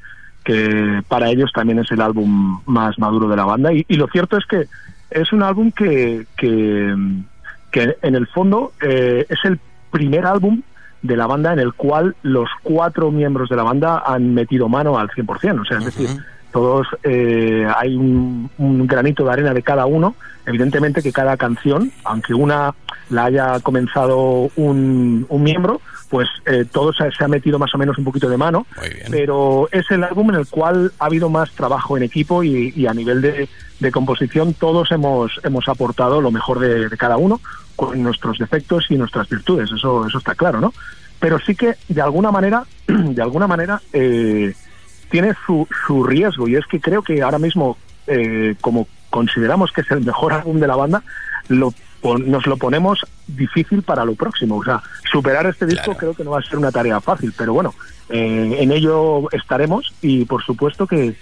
S9: que para ellos también es el álbum más maduro de la banda. Y, y lo cierto es que es un álbum que, que, que en el fondo eh, es el primer álbum de la banda en el cual los cuatro miembros de la banda han metido mano al cien por ciento, o sea, es uh-huh. decir, todos eh, hay un, un granito de arena de cada uno. Evidentemente que cada canción, aunque una la haya comenzado un, un miembro, pues eh, todo se, se ha metido más o menos un poquito de mano, pero es el álbum en el cual ha habido más trabajo en equipo y, y a nivel de, de composición todos hemos hemos aportado lo mejor de, de cada uno, con nuestros defectos y nuestras virtudes, eso eso está claro, ¿no? Pero sí que de alguna manera, de alguna manera eh, tiene su, su riesgo, y es que creo que ahora mismo, eh, como consideramos que es el mejor álbum de la banda, lo, nos lo ponemos difícil para lo próximo. O sea, superar este disco claro. creo que no va a ser una tarea fácil, pero bueno, eh, en ello estaremos, y por supuesto que,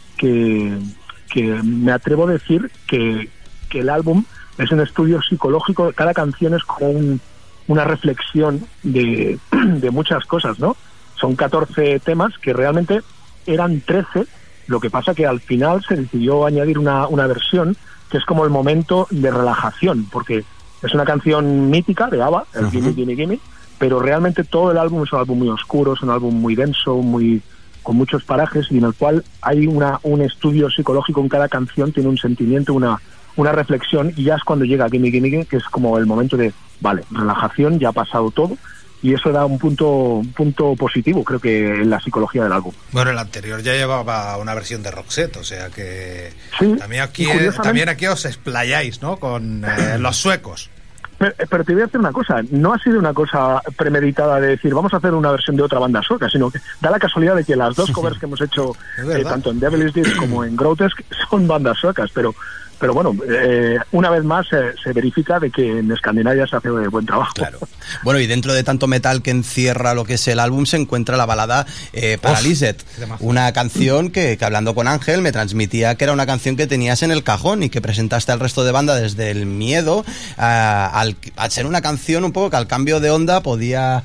S9: que, que me atrevo a decir que, que el álbum es un estudio psicológico, cada canción es como un, una reflexión de, de muchas cosas, ¿no? Son catorce temas que realmente eran trece, lo que pasa que al final se decidió añadir una, una versión que es como el momento de relajación, porque es una canción mítica de ABBA, el uh-huh. Gimme, Gimme, Gimme, pero realmente todo el álbum es un álbum muy oscuro, es un álbum muy denso, muy con muchos parajes, y en el cual hay una un estudio psicológico en cada canción, tiene un sentimiento, una, una reflexión, y ya es cuando llega Gimme, Gimme, Gimme, que es como el momento de, vale, relajación, ya ha pasado todo. Y eso da un punto un punto positivo, creo que, en la psicología del álbum.
S1: Bueno, el anterior ya llevaba una versión de Roxette, o sea que
S9: sí,
S1: también aquí eh, también aquí os explayáis, ¿no? Con eh, los suecos.
S9: Pero, pero te voy a decir una cosa, no ha sido una cosa premeditada de decir vamos a hacer una versión de otra banda sueca, sino que da la casualidad de que las dos covers que hemos hecho, eh, tanto en Devil Is This como en Grotesque, son bandas suecas, pero pero bueno, eh, una vez más eh, se verifica de que en Escandinavia se hace buen trabajo.
S10: Claro. Bueno, y dentro de tanto metal que encierra lo que es el álbum se encuentra la balada eh, Paralyzed, una canción que, que hablando con Ángel me transmitía que era una canción que tenías en el cajón y que presentaste al resto de banda desde el miedo a, al, a ser una canción un poco que al cambio de onda podía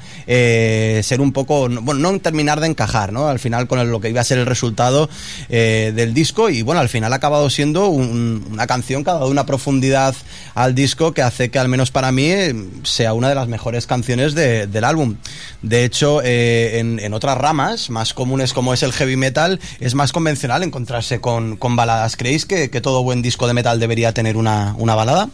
S10: eh, ser un poco, bueno, no terminar de encajar, ¿no? Al final con el, lo que iba a ser el resultado eh, del disco, y bueno, al final ha acabado siendo un, una canción que ha dado una profundidad al disco que hace que, al menos para mí, sea una de las mejores canciones de, del álbum. De hecho, eh, en, en otras ramas más comunes como es el heavy metal, es más convencional encontrarse con, con baladas. ¿Creéis que, que todo buen disco de metal debería tener una, una balada?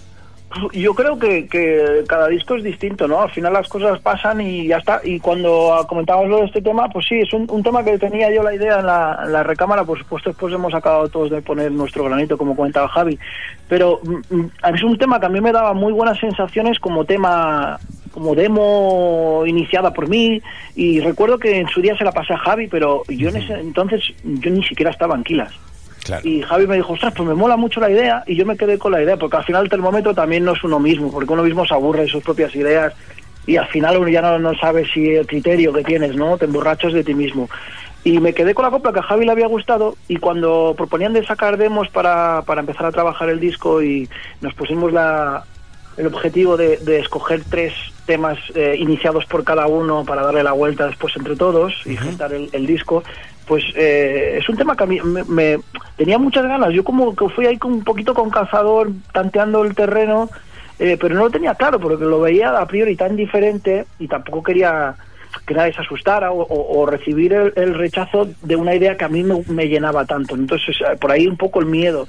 S11: Yo creo que, que cada disco es distinto, ¿no? Al final las cosas pasan y ya está. Y cuando comentábamos lo de este tema, pues sí, es un, un tema que tenía yo la idea en la, en la recámara. Por supuesto, después hemos acabado todos de poner nuestro granito, como comentaba Javi. Pero mm, es un tema que a mí me daba muy buenas sensaciones como tema, como demo iniciada por mí. Y recuerdo que en su día se la pasé a Javi, pero yo en ese entonces yo ni siquiera estaba en Quilas. Claro. Y Javi me dijo, ostras, pues me mola mucho la idea, y yo me quedé con la idea, porque al final el termómetro también no es uno mismo, porque uno mismo se aburre de sus propias ideas, y al final uno ya no, no sabe si el criterio que tienes, ¿no? Te emborrachas de ti mismo. Y me quedé con la copla que a Javi le había gustado, y cuando proponían de sacar demos para, para empezar a trabajar el disco, y nos pusimos la, el objetivo de, de escoger tres temas eh, iniciados por cada uno para darle la vuelta después entre todos y gestar el, el disco, pues eh, es un tema que a mí me, me tenía muchas ganas. Yo como que fui ahí con, un poquito con calzador, tanteando el terreno, eh, pero no lo tenía claro, porque lo veía a priori tan diferente, y tampoco quería que nadie se asustara o, o, o recibir el, el rechazo de una idea que a mí me, me llenaba tanto. Entonces, por ahí un poco el miedo.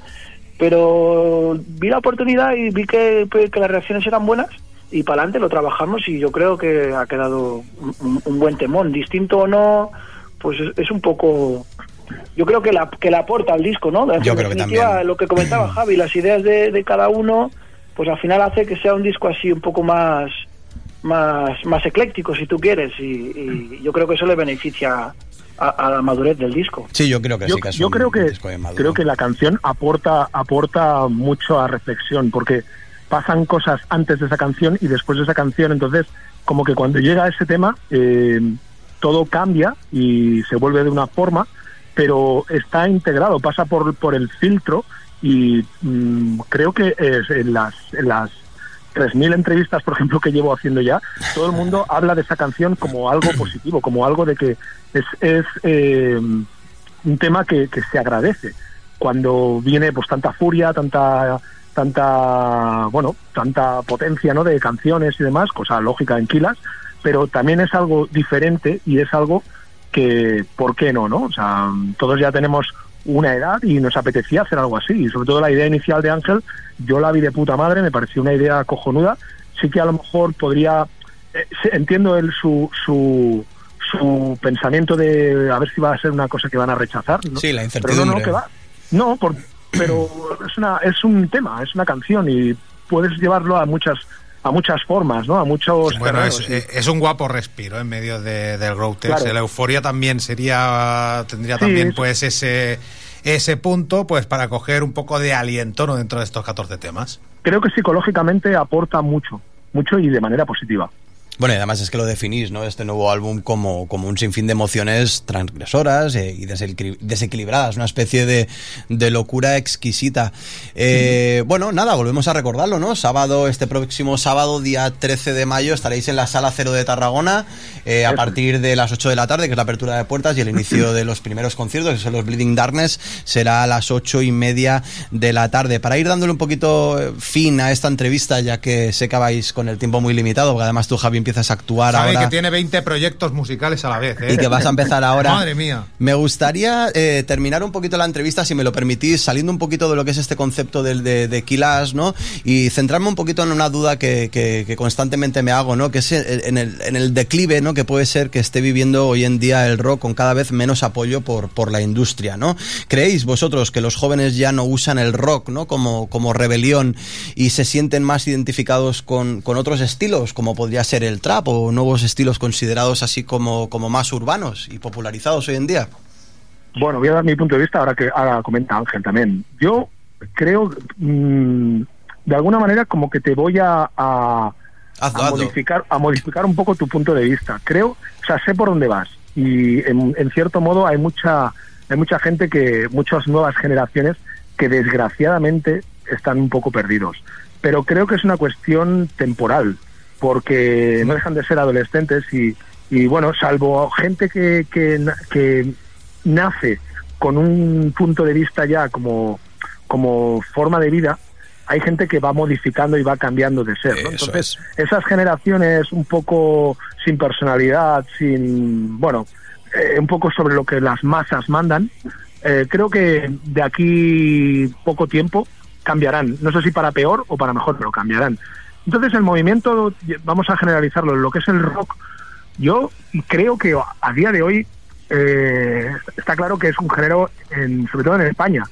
S11: Pero vi la oportunidad y vi que, que las reacciones eran buenas, y para adelante lo trabajamos, y yo creo que ha quedado un, un buen temón. Distinto o no, pues es, es un poco yo creo que la que la aporta al disco, ¿no?
S10: Yo creo que también.
S11: Lo que comentaba Javi, las ideas de, de cada uno, pues al final hace que sea un disco así un poco más más más ecléctico, si tú quieres, y, y yo creo que eso le beneficia a, a la madurez del disco.
S10: Sí, yo creo que
S9: yo,
S10: sí que es
S9: yo
S10: un
S9: creo que
S10: disco de maduro.
S9: creo que la canción aporta aporta mucho a reflexión, porque pasan cosas antes de esa canción y después de esa canción, entonces como que cuando llega ese tema eh, todo cambia y se vuelve de una forma, pero está integrado, pasa por por el filtro, y mmm, creo que es en las en las tres mil entrevistas, por ejemplo, que llevo haciendo ya, todo el mundo habla de esa canción como algo positivo, como algo de que es, es eh, un tema que, que se agradece cuando viene pues tanta furia, tanta tanta bueno tanta potencia, ¿no?, de canciones y demás, cosa lógica en Kilas, pero también es algo diferente y es algo que, ¿por qué no, no? O sea, todos ya tenemos una edad y nos apetecía hacer algo así, y sobre todo la idea inicial de Ángel, yo la vi de puta madre, me pareció una idea cojonuda. Sí que a lo mejor podría, eh, entiendo el su su su pensamiento de a ver si va a ser una cosa que van a rechazar, ¿no?
S10: Sí, la incertidumbre.
S9: Pero no, no, que va. No, por, pero es una es un tema, es una canción y puedes llevarlo a muchas a muchas formas, ¿no? A muchos.
S1: Bueno, es,
S9: sí.
S1: es un guapo respiro en medio de, del Grotesque.
S9: Claro.
S1: La euforia también sería tendría
S9: Sí,
S1: también
S9: eso.
S1: pues ese ese punto pues para coger un poco de aliento, ¿no?, dentro de estos catorce temas.
S9: Creo que psicológicamente aporta mucho, mucho y de manera positiva.
S10: Bueno, y además es que lo definís, ¿no?, este nuevo álbum como, como un sinfín de emociones transgresoras eh, y desequil- desequilibradas, una especie de, de locura exquisita. Eh, bueno, nada, volvemos a recordarlo, ¿no? Sábado, este próximo sábado, día trece de mayo, estaréis en la Sala Cero de Tarragona eh, a partir de las ocho de la tarde, que es la apertura de puertas, y el inicio de los primeros conciertos, que son los Bleeding Darkness, será a las ocho y media de la tarde. Para ir dándole un poquito eh, fin a esta entrevista, ya que sé que vais con el tiempo muy limitado, porque además tú, Javi, empiezas a actuar
S1: Sabe
S10: ahora.
S1: que tiene veinte proyectos musicales a la vez, ¿eh?
S10: Y que vas a empezar ahora.
S1: Madre mía.
S10: Me gustaría eh, terminar un poquito la entrevista, si me lo permitís, saliendo un poquito de lo que es este concepto del, de, de Kilas, ¿no? Y centrarme un poquito en una duda que, que, que constantemente me hago, ¿no? Que es en el, en el declive, ¿no?, que puede ser que esté viviendo hoy en día el rock, con cada vez menos apoyo por, por la industria, ¿no? ¿Creéis vosotros que los jóvenes ya no usan el rock, ¿no?, como, como rebelión, y se sienten más identificados con, con otros estilos, como podría ser el trap o nuevos estilos considerados así como, como más urbanos y popularizados hoy en día?
S9: Bueno, voy a dar mi punto de vista ahora que ahora comenta Ángel también. Yo creo, mmm, de alguna manera, como que te voy a, a,
S10: hazlo,
S9: a
S10: hazlo.
S9: modificar a modificar un poco tu punto de vista. Creo, o sea, sé por dónde vas, y en, en cierto modo hay mucha hay mucha gente que, muchas nuevas generaciones que desgraciadamente están un poco perdidos. Pero creo que es una cuestión temporal, porque no dejan de ser adolescentes y, y bueno, salvo gente que, que, que nace con un punto de vista ya como, como forma de vida, hay gente que va modificando y va cambiando de ser, ¿no?
S10: Eso
S9: Entonces, es. esas generaciones un poco sin personalidad, sin, bueno, eh, un poco sobre lo que las masas mandan, eh, creo que de aquí poco tiempo cambiarán. No sé si para peor o para mejor, pero cambiarán. Entonces el movimiento, vamos a generalizarlo, lo que es el rock, yo creo que a día de hoy eh, está claro que es un género, en, sobre todo en España,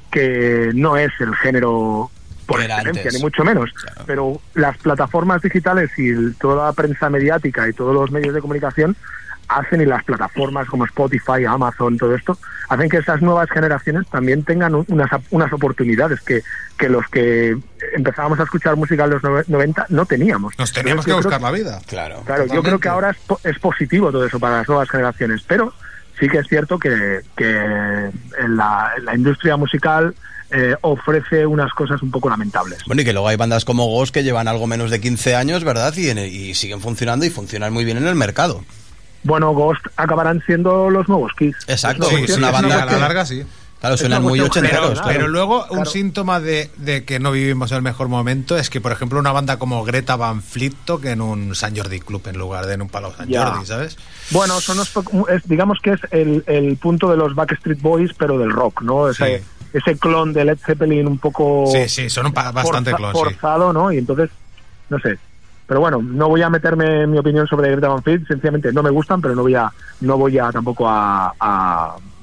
S9: que no es el género por excelencia, antes, ni mucho menos, claro. Pero las plataformas digitales y el, toda la prensa mediática y todos los medios de comunicación hacen, y las plataformas como Spotify, Amazon, todo esto, hacen que esas nuevas generaciones también tengan unas, unas oportunidades que, que los que empezábamos a escuchar música en los noventa no teníamos.
S1: Nos teníamos que buscar la vida.
S9: Claro, claro. Yo creo que ahora es, es positivo todo eso para las nuevas generaciones, pero sí que es cierto que, que en, la, en la industria musical eh, ofrece unas cosas un poco lamentables.
S10: Bueno, y que luego hay bandas como Ghost que llevan algo menos de quince años, ¿verdad? Y, y siguen funcionando y funcionan muy bien en el mercado.
S9: Bueno, Ghost acabarán siendo los nuevos Kiss.
S10: Exacto,
S1: sí, es una banda a la larga, sí.
S10: Claro, suenan muy ochenteros.
S1: Pero, pero luego claro. Un síntoma de, de que no vivimos el mejor momento es que, por ejemplo, una banda como Greta Van Fleet toque en un San Jordi Club en lugar de en un Palau San ya. Jordi, ¿sabes?
S9: Bueno, son los, es, digamos que es el, el punto de los Backstreet Boys, pero del rock, ¿no? Ese, sí. ese clon de Led Zeppelin un poco...
S1: Sí, sí, son un pa- bastante
S9: forza,
S1: clon,
S9: forzado,
S1: sí.
S9: ¿no? Y entonces, no sé... Pero bueno, no voy a meterme en mi opinión sobre Greta Van Fleet, sencillamente no me gustan, pero no voy a no voy a tampoco a, a,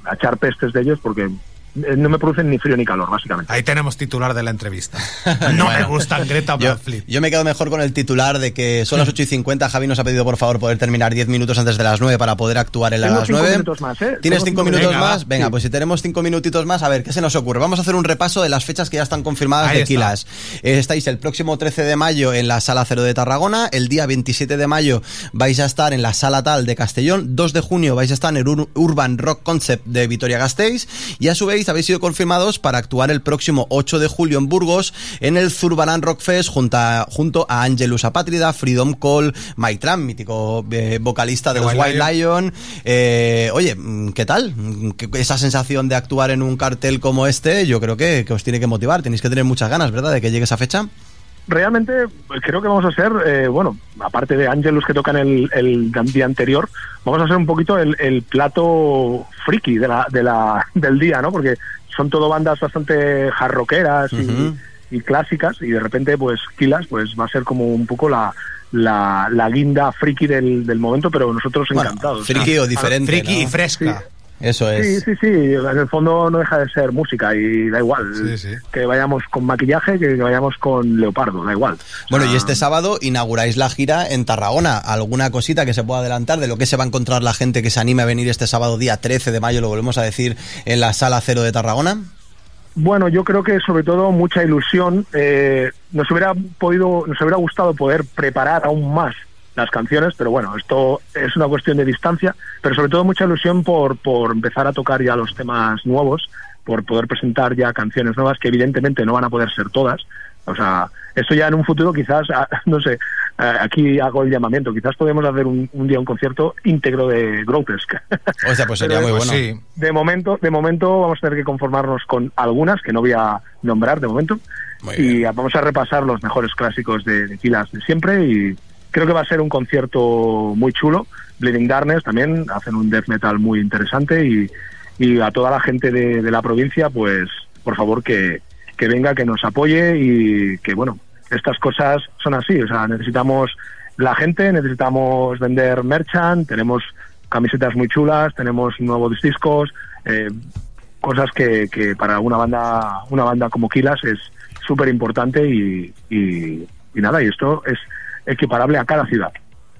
S9: a echar pestes de ellos porque no me producen ni frío ni calor, básicamente.
S1: Ahí tenemos titular de la entrevista. No me gustan Greta Van Fleet.
S10: Yo, yo me quedo mejor con el titular de que son las ocho y cincuenta. Javi nos ha pedido por favor poder terminar diez minutos antes de las nueve para poder actuar en
S9: Tengo
S10: las
S9: cinco
S10: nueve.
S9: minutos más, ¿eh?
S10: ¿Tienes
S9: Tengo
S10: cinco minutos
S1: Venga,
S10: más? Venga,
S9: sí.
S10: pues si tenemos cinco minutitos más, a ver, ¿qué se nos ocurre? Vamos a hacer un repaso de las fechas que ya están confirmadas
S1: Ahí
S10: de
S1: está.
S10: Quilas. Eh, estáis el próximo trece de mayo en la Sala Cero de Tarragona, el día veintisiete de mayo vais a estar en la Sala Tal de Castellón, dos de junio vais a estar en el Ur- Urban Rock Concept de Vitoria-Gasteiz y a su vez habéis sido confirmados para actuar el próximo ocho de julio en Burgos en el Zurbarán Rock Fest junto a, junto a Angelus Apátrida, Freedom Call, Maitram, mítico eh, vocalista de
S1: The
S10: los
S1: White
S10: White Lion. Eh, oye, ¿qué tal? ¿Qué- Esa sensación de actuar en un cartel como este, yo creo que, que os tiene que motivar. Tenéis que tener muchas ganas, ¿verdad?, de que llegue esa fecha.
S9: Realmente creo que vamos a ser, eh, bueno, aparte de Angelus que tocan el, el día anterior, vamos a ser un poquito el, el plato friki de la, de la, del día, ¿no? Porque son todo bandas bastante jarroqueras y,
S10: Ujú.
S9: y clásicas y de repente pues Quilas pues va a ser como un poco la, la, la guinda friki del, del momento, pero nosotros
S10: Bueno,
S9: encantados.
S10: friki o diferente,
S1: Friki
S10: ¿no?
S1: y fresca.
S10: Eso
S9: Sí,
S10: es.
S9: sí, sí, en el fondo no deja de ser música y da igual
S1: Sí, sí.
S9: que vayamos con maquillaje, que vayamos con leopardo, da igual.
S10: Bueno,
S9: O sea,
S10: y este sábado inauguráis la gira en Tarragona. ¿Alguna cosita que se pueda adelantar de lo que se va a encontrar la gente que se anime a venir este sábado día trece de mayo, lo volvemos a decir, en la Sala Cero de Tarragona?
S9: Bueno, yo creo que sobre todo mucha ilusión. Eh, nos hubiera podido, nos hubiera gustado poder preparar aún más las canciones, pero bueno, esto es una cuestión de distancia, pero sobre todo mucha ilusión por, por empezar a tocar ya los temas nuevos, por poder presentar ya canciones nuevas que evidentemente no van a poder ser todas. O sea, esto ya en un futuro quizás, ah, no sé, eh, aquí hago el llamamiento, quizás podemos hacer un, un día un concierto íntegro de Grotesque.
S10: O sea, pues sería
S9: Pero,
S10: muy
S1: Pues
S10: bueno.
S1: sí.
S9: De momento, de momento vamos a tener que conformarnos con algunas que no voy a nombrar de momento.
S10: Muy
S9: Y
S10: bien.
S9: vamos a repasar los mejores clásicos de, de Quilas de siempre y creo que va a ser un concierto muy chulo. Bleeding Darkness también hacen un death metal muy interesante y, y a toda la gente de, de la provincia, pues por favor que, que venga, que nos apoye y que bueno, estas cosas son así, o sea, necesitamos la gente, necesitamos vender merchant, tenemos camisetas muy chulas, tenemos nuevos discos, eh, cosas que, que para una banda una banda como Quilas es súper importante y, y, y nada, y esto es equiparable a cada ciudad.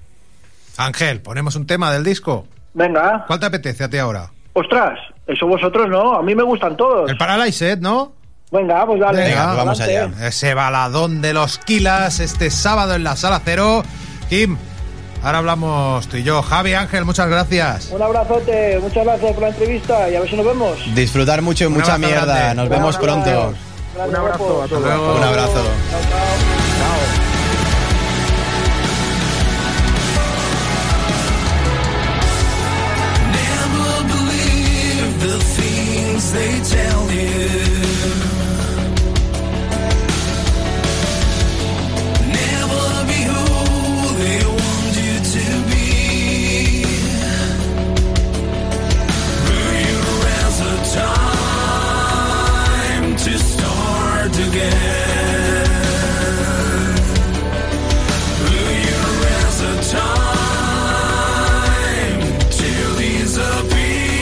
S1: Ángel, ponemos un tema del disco.
S11: Venga.
S1: ¿Cuál te apetece a ti ahora?
S11: Ostras, eso vosotros no, a mí me gustan todos.
S1: El Paralyzed, ¿no?
S11: Venga, pues dale.
S1: Venga,
S10: pues vamos
S11: adelante.
S10: allá.
S1: Ese baladón de los Quilas este sábado en la Sala Cero. Kim, ahora hablamos tú y yo. Javi, Ángel, muchas gracias.
S11: Un abrazote, muchas gracias por la entrevista y a ver si nos vemos.
S10: Disfrutar mucho y
S1: Un
S10: mucha
S1: abrazo
S10: mierda.
S1: grande.
S10: Nos vemos
S11: Gracias.
S10: pronto.
S11: Gracias,
S9: Un abrazo
S11: guapos.
S9: a todos.
S1: Hasta luego.
S10: Un abrazo.
S11: Chao, chao.
S7: Never believe the things they tell you. Never be who they want you to be. There is a time to start again. There is a time to disappear.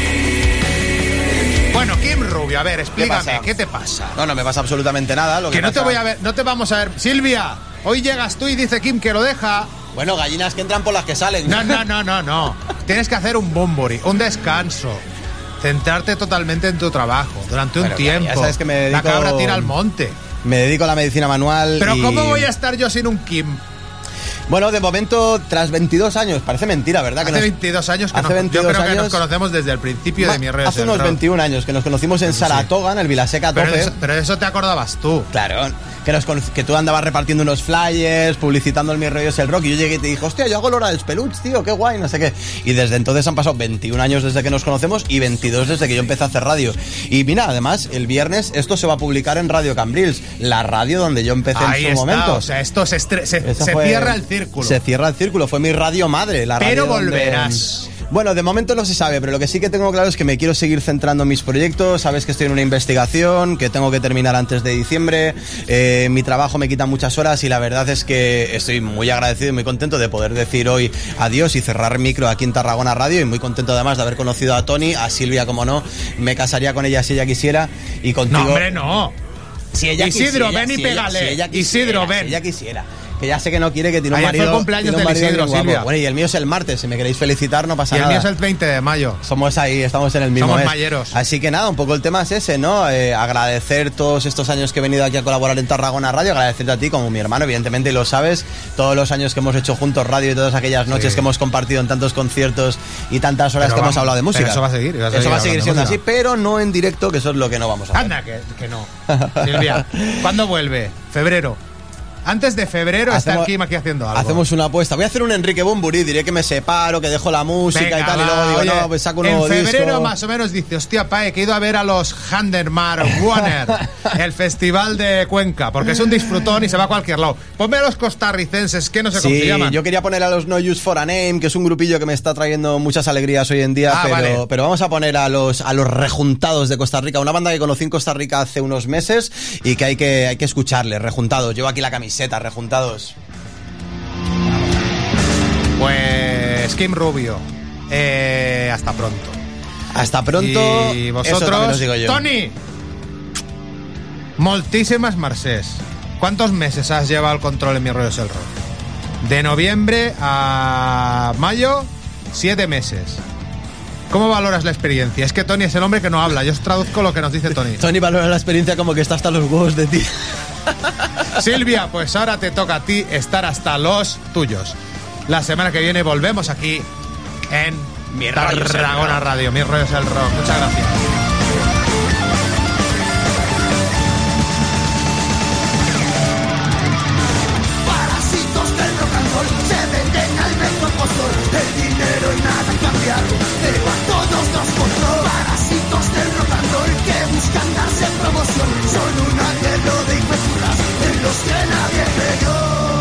S1: Bueno, Kim Rubio, a ver, explícame,
S10: pasa?
S1: ¿qué, te pasa?
S10: No, no me pasa absolutamente nada. Lo que
S1: Que no te
S10: pasa-
S1: voy a ver, no te vamos a ver. Silvia, hoy llegas tú y dice Kim que lo deja.
S10: Bueno, gallinas que entran por las que salen.
S1: No, no, no, no, no. Tienes que hacer un bumburi, un descanso. Centrarte totalmente en tu trabajo durante un
S10: Bueno, claro,
S1: tiempo.
S10: ya sabes que me
S1: La
S10: dedico-
S1: cabra tira al monte.
S10: Me dedico a la medicina manual.
S1: Pero
S10: y-
S1: ¿cómo voy a estar yo sin un Kim?
S10: Bueno, de momento, tras veintidós años, parece mentira, ¿verdad?
S1: Hace
S10: que nos-
S1: veintidós años que
S10: hace
S1: nos,
S10: veintidós
S1: yo creo que
S10: años-
S1: nos conocemos desde el principio
S10: Ma-
S1: de mi red.
S10: Hace unos veintiún años que nos conocimos en Saratoga, en el Vilaseca
S1: pero
S10: Tope.
S1: eso, pero eso te acordabas tú.
S10: Claro, que, nos cono- que tú andabas repartiendo unos flyers, publicitando el Mi Rollo es el Rock, y yo llegué y te dije, hostia, yo hago el Hora del Peluche, tío, qué guay, no sé qué. Y desde entonces han pasado veintiún años desde que nos conocemos y veintidós desde que yo empecé a hacer radio. Y mira, además, el viernes esto se va a publicar en Radio Cambrils, la radio donde yo empecé
S1: Ahí
S10: en su
S1: está,
S10: momento.
S1: o sea, esto se, estre- se,
S10: Esa
S1: se
S10: fue-
S1: cierra el círculo.
S10: Se cierra el círculo, fue mi radio madre, la
S1: Pero
S10: radio donde-
S1: volverás.
S10: Bueno, de momento no se sabe, pero lo que sí que tengo claro es que me quiero seguir centrando en mis proyectos. Sabes que estoy en una investigación, que tengo que terminar antes de diciembre. Eh, mi trabajo me quita muchas horas y la verdad es que estoy muy agradecido y muy contento de poder decir hoy adiós y cerrar micro aquí en Tarragona Radio, y muy contento además de haber conocido a Toni, a Silvia, como no. Me casaría con ella si ella quisiera y contigo...
S1: No, hombre, no.
S10: Si ella
S1: Isidro,
S10: quisiera,
S1: ven y
S10: si ella-
S1: pégale.
S10: si ella quisiera,
S1: Isidro, ven.
S10: Si ella quisiera. Que ya sé que no quiere, que tiene un
S1: Ayer fue
S10: marido.
S1: el cumpleaños
S10: tiene un
S1: del
S10: marido
S1: Isidro,
S10: bien guapo.
S1: Silvia.
S10: Bueno, y el mío es el martes. Si me queréis felicitar, no pasa
S1: Y el
S10: nada.
S1: mío es el veinte de mayo.
S10: Somos ahí, estamos en el mismo
S1: Somos
S10: mes.
S1: mayeros.
S10: Así que nada, un poco el tema es ese, ¿no? Eh, agradecer todos estos años que he venido aquí a colaborar en Tarragona Radio, agradecerte a ti como mi hermano, evidentemente, y lo sabes, todos los años que hemos hecho juntos radio y todas aquellas noches
S1: Sí.
S10: que hemos compartido en tantos conciertos y tantas horas
S1: Pero
S10: que hemos
S1: vamos,
S10: hablado de música.
S1: pero eso va a seguir, va a seguir
S10: Eso va a seguir
S1: hablando
S10: siendo
S1: de
S10: así,
S1: música.
S10: pero no en directo, que eso es lo que no vamos a hacer.
S1: Anda, que, que no. Silvia, ¿cuándo vuelve? Febrero. Antes de febrero está
S10: Hacemos-
S1: el Kim aquí haciendo algo.
S10: Hacemos una apuesta. Voy a hacer un Enrique Bunbury, diré que me separo, que dejo la música
S1: Venga,
S10: y tal,
S1: va,
S10: y luego digo,
S1: oye,
S10: no, pues saco un
S1: en
S10: nuevo
S1: febrero
S10: disco.
S1: más o menos dice, hostia, Pae, que he ido a ver a los Handermar Warner, el festival de Cuenca, porque es un disfrutón y se va a cualquier lado. Ponme a los costarricenses, que no sé cómo se
S10: Sí,
S1: llaman.
S10: yo quería poner a los No Use for a Name, que es un grupillo que me está trayendo muchas alegrías hoy en día,
S1: Ah,
S10: pero,
S1: vale.
S10: pero vamos a poner a los a los Rejuntados de Costa Rica, una banda que conocí en Costa Rica hace unos meses y que hay que, hay que escucharles, Rejuntados. Llevo aquí la camiseta, Rejuntados.
S1: Pues Kim Rubio, eh, hasta pronto.
S10: Hasta pronto.
S1: Y
S10: eso también
S1: vosotros,
S10: os digo yo.
S1: Toni, moltísimas mercés. ¿Cuántos meses has llevado el control en Mi Rollo es el Rock? De noviembre a mayo, siete meses. ¿Cómo valoras la experiencia? Es que Toni es el hombre que no habla. Yo os traduzco lo que nos dice Toni.
S10: Tony valora la experiencia como que está hasta los huevos de ti.
S1: Silvia, pues ahora te toca a ti estar hasta los tuyos. La semana que viene volvemos aquí en
S10: Mi Rollo es el
S1: Tarragona
S10: Rock.
S1: Radio. Mi Rollo es el Rock. Muchas gracias.
S5: Parásitos del rock and roll se venden al mejor postor. El dinero y nada ha cambiado, pero a todos nos costó. Parásitos del rock and roll que buscan darse promoción. Son un aguerro de hijueputas en los que nadie creyó.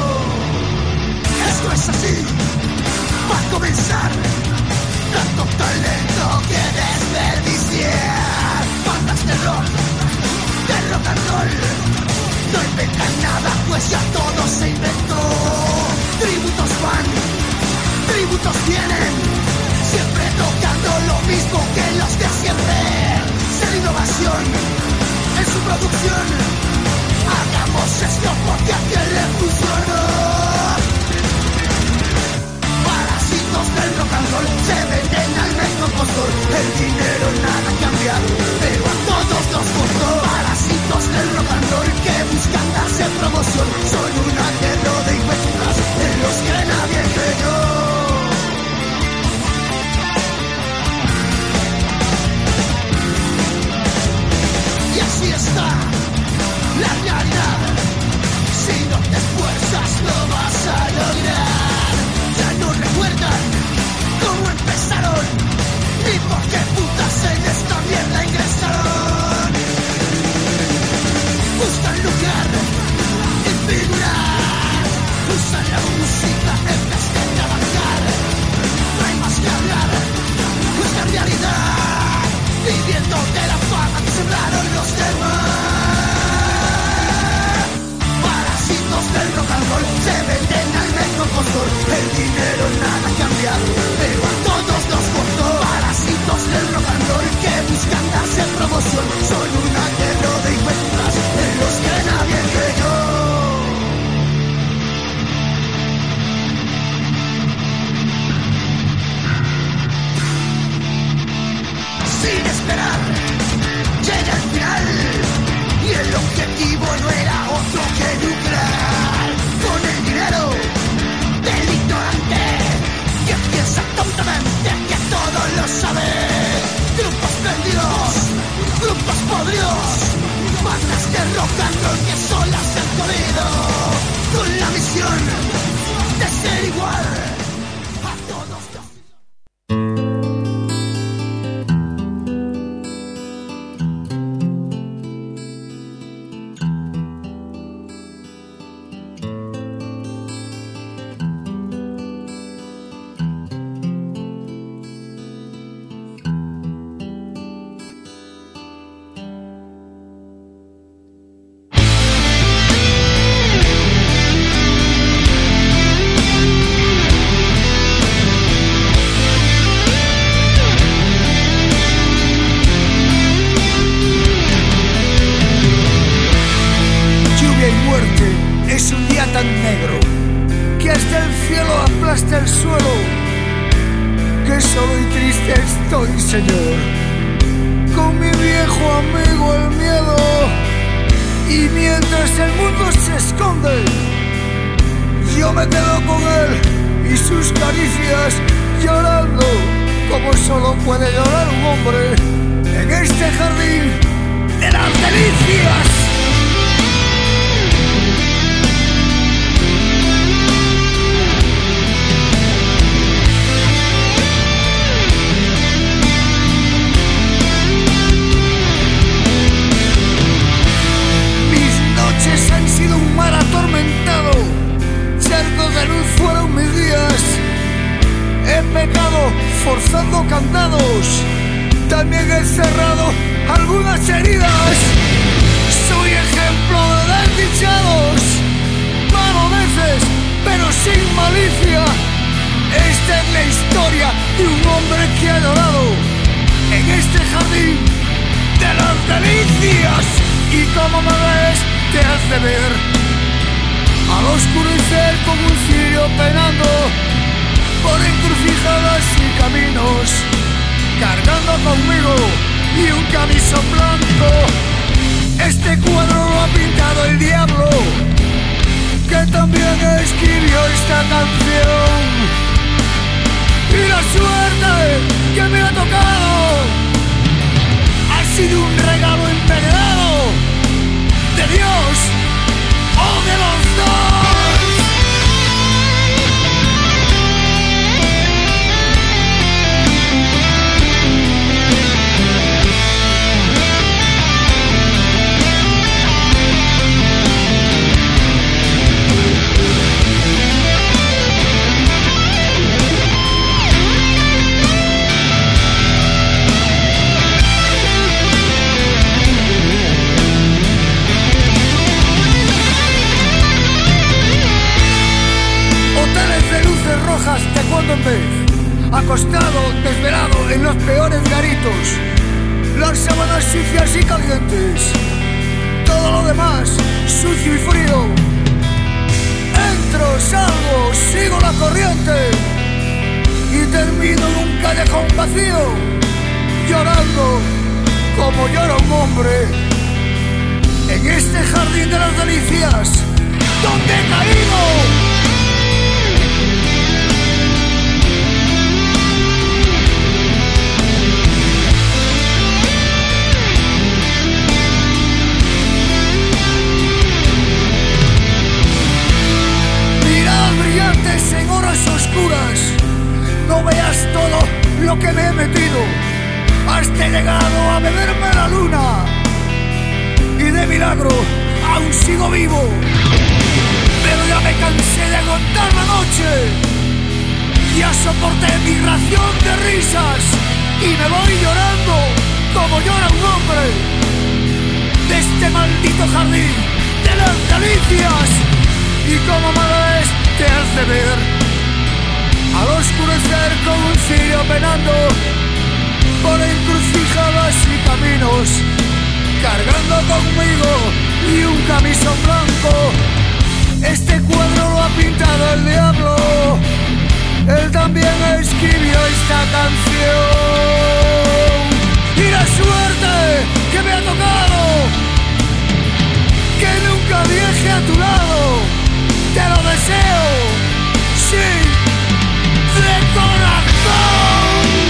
S5: Esto es así, va a comenzar. Tanto talento que desperdiciar. Bandas de rock, de rock and roll. No inventan nada, pues ya todo se inventó. Tributos van, tributos vienen, siempre tocando lo mismo que los de siempre. Ser innovación en su producción. Hagamos esto porque a quien le funcionó. Parásitos del rock and roll se venden al mejor postor. El dinero nada ha cambiado, pero a todos nos costó. Parásitos del rock and roll que buscan darse promoción. Son un aguerro de hijueputas en los que nadie creyó. Y así está la realidad. Si no te esfuerzas lo vas a lograr. Ya no recuerdan cómo empezaron, ni por qué putas en esta mierda ingresaron. Buscan lugar y figurar, usan la música en vez de trabajar. No hay más que hablar, pues la realidad, viviendo de la fama que sembraron los demás. Parásitos del rock and roll se venden al mejor postor. El dinero nada ha cambiado, pero a todos nos costó. Parásitos del rock and roll que buscan darse promoción. Son un aguerro de hijueputas en los que nadie creyó. Sin esperar, llega el final. Y el objetivo no era otro que lucrar con el dinero del ignorante que piensa tontamente que todo lo sabe. Grupos perdidos, grupos podridos, bandas de rock and roll que solas se han corrido con la misión de ser igual a todos los...
S12: Señor, con mi viejo amigo el miedo. Y mientras el mundo se esconde, yo me quedo con él y sus caricias, llorando como solo puede llorar un hombre en este jardín de las delicias. Han sido un mar atormentado, cercos de luz fueron mis días. He pecado forzando candados, también he cerrado algunas heridas. Soy ejemplo de desdichados, maloneses, pero sin malicia. Esta es la historia de un hombre que ha llorado en este jardín de las delicias. Y como me ves, te hace ver al oscurecer como un cirio penando por encrucijadas y caminos, cargando conmigo y un camisón blanco. Este cuadro lo ha pintado el diablo, que también escribió esta canción. Y la suerte que me ha tocado ha sido un regalo envenenado de Dios o de los dos. De cuando en vez, acostado, desvelado en los peores garitos, las sábanas sucias y calientes, todo lo demás sucio y frío. Entro, salgo, sigo la corriente y termino en un callejón vacío, llorando como llora un hombre en este jardín de las delicias donde he caído. En horas oscuras, no veas todo lo que me he metido. Hasta he llegado a beberme la luna y de milagro aún sigo vivo. Pero ya me cansé de aguantar la noche, ya soporté mi ración de risas y me voy llorando como llora un hombre de este maldito jardín de las delicias. Y como me ves, te hace ver al oscurecer como un cirio penando por encrucijadas y caminos, cargando conmigo y un camisón blanco. Este cuadro lo ha pintado el diablo, él también escribió esta canción. Y la suerte que me ha tocado, que nunca viaje a tu lado, te lo deseo, sí, de corazón.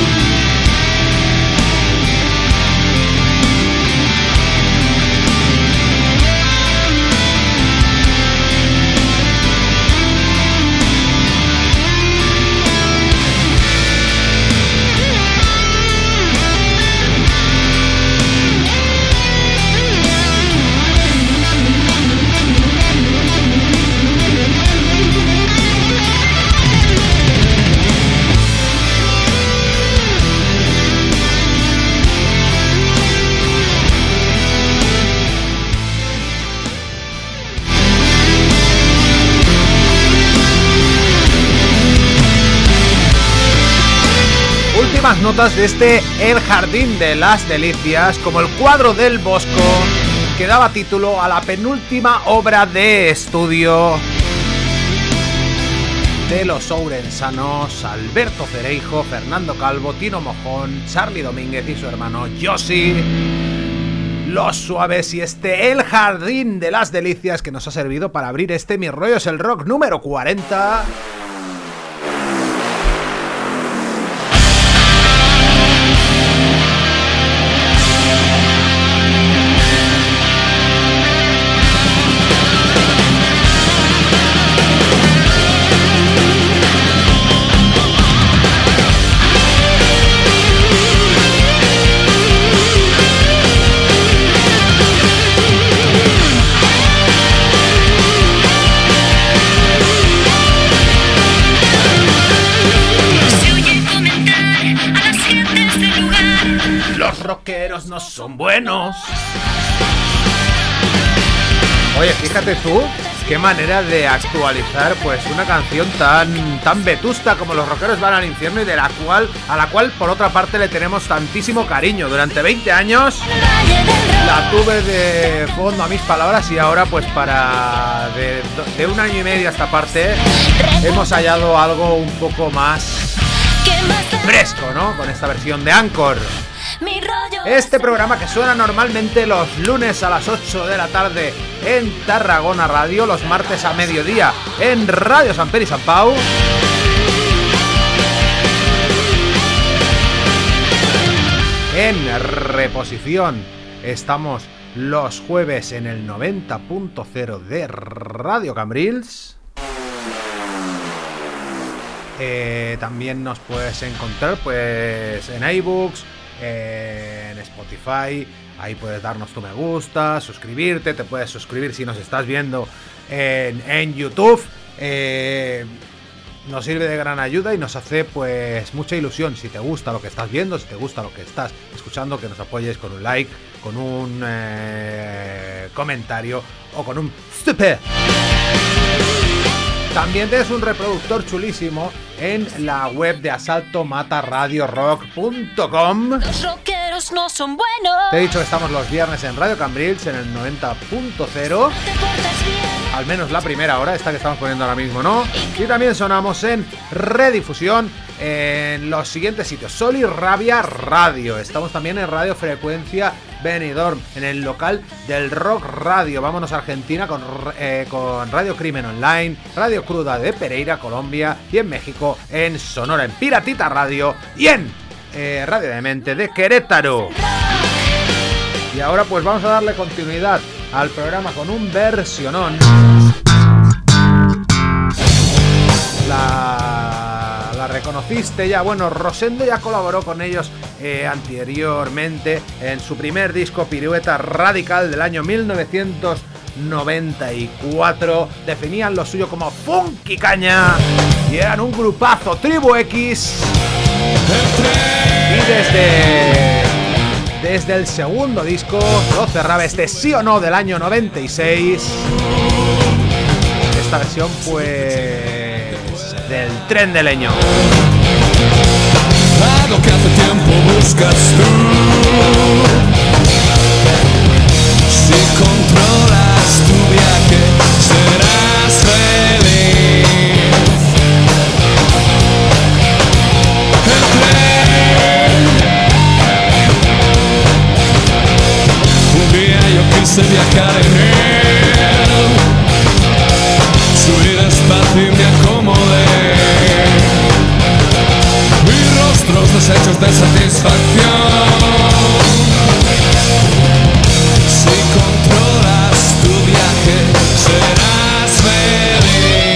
S1: Más notas de este El Jardín de las Delicias, como el cuadro del Bosco, que daba título a la penúltima obra de estudio de los ourensanos Alberto Cereijo, Fernando Calvo, Tino Mojón, Charlie Domínguez y su hermano Josi. Los Suaves y este El Jardín de las Delicias, que nos ha servido para abrir este Mi Rollo es el Rock número cuarenta. Rockeros no son buenos. Oye, fíjate tú, qué manera de actualizar pues una canción tan tan vetusta como Los Rockeros van al infierno, y de la cual a la cual por otra parte le tenemos tantísimo cariño. Durante veinte años la tuve de fondo a mis palabras, y ahora pues para de, de un año y medio a esta parte hemos hallado algo un poco más fresco, ¿no? Con esta versión de Anchor. Este programa que suena normalmente los lunes a las ocho de la tarde en Tarragona Radio, los martes a mediodía en Radio Sant Pere i Sant Pau, en reposición estamos los jueves en el noventa punto cero de Radio Cambrils. Eh, también nos puedes encontrar pues en iBooks, en Spotify. Ahí puedes darnos tu me gusta, suscribirte, te puedes suscribir si nos estás viendo en, en YouTube. Eh, nos sirve de gran ayuda y nos hace pues mucha ilusión. Si te gusta lo que estás viendo, si te gusta lo que estás escuchando, que nos apoyes con un like, con un eh, comentario o con un super. También tienes un reproductor chulísimo en la web de asalto mata radio rock punto com.
S13: Los rockeros no son buenos.
S1: Te he dicho que estamos los viernes en Radio Cambrils en el noventa punto cero. Al menos la primera hora, esta que estamos poniendo ahora mismo, ¿no? Y también sonamos en redifusión en los siguientes sitios: Sol y Rabia Radio. Estamos también en Radio Frecuencia Benidorm, en el local del Rock Radio. Vámonos a Argentina con, eh, con Radio Crimen Online, Radio Cruda de Pereira, Colombia, y en México en Sonora, en Piratita Radio, y en eh, Radio Demente de Querétaro. Y ahora pues vamos a darle continuidad al programa con un versionón. La, la reconociste ya, bueno, Rosendo ya colaboró con ellos eh, anteriormente en su primer disco Pirueta Radical del año mil novecientos noventa y cuatro. Definían lo suyo como funky caña y eran un grupazo, Tribu X. Y desde desde el segundo disco lo cerraba este Sí o No del año noventa y seis. Esta versión pues del Tren de Leño.
S7: Algo que hace tiempo buscas tú. Si controlas tu viaje, serás feliz. El tren. Un día yo quise viajar en él. Subir despacio y me acomodé. Mis rostros deshechos de satisfacción. Si controlas tu viaje, serás feliz.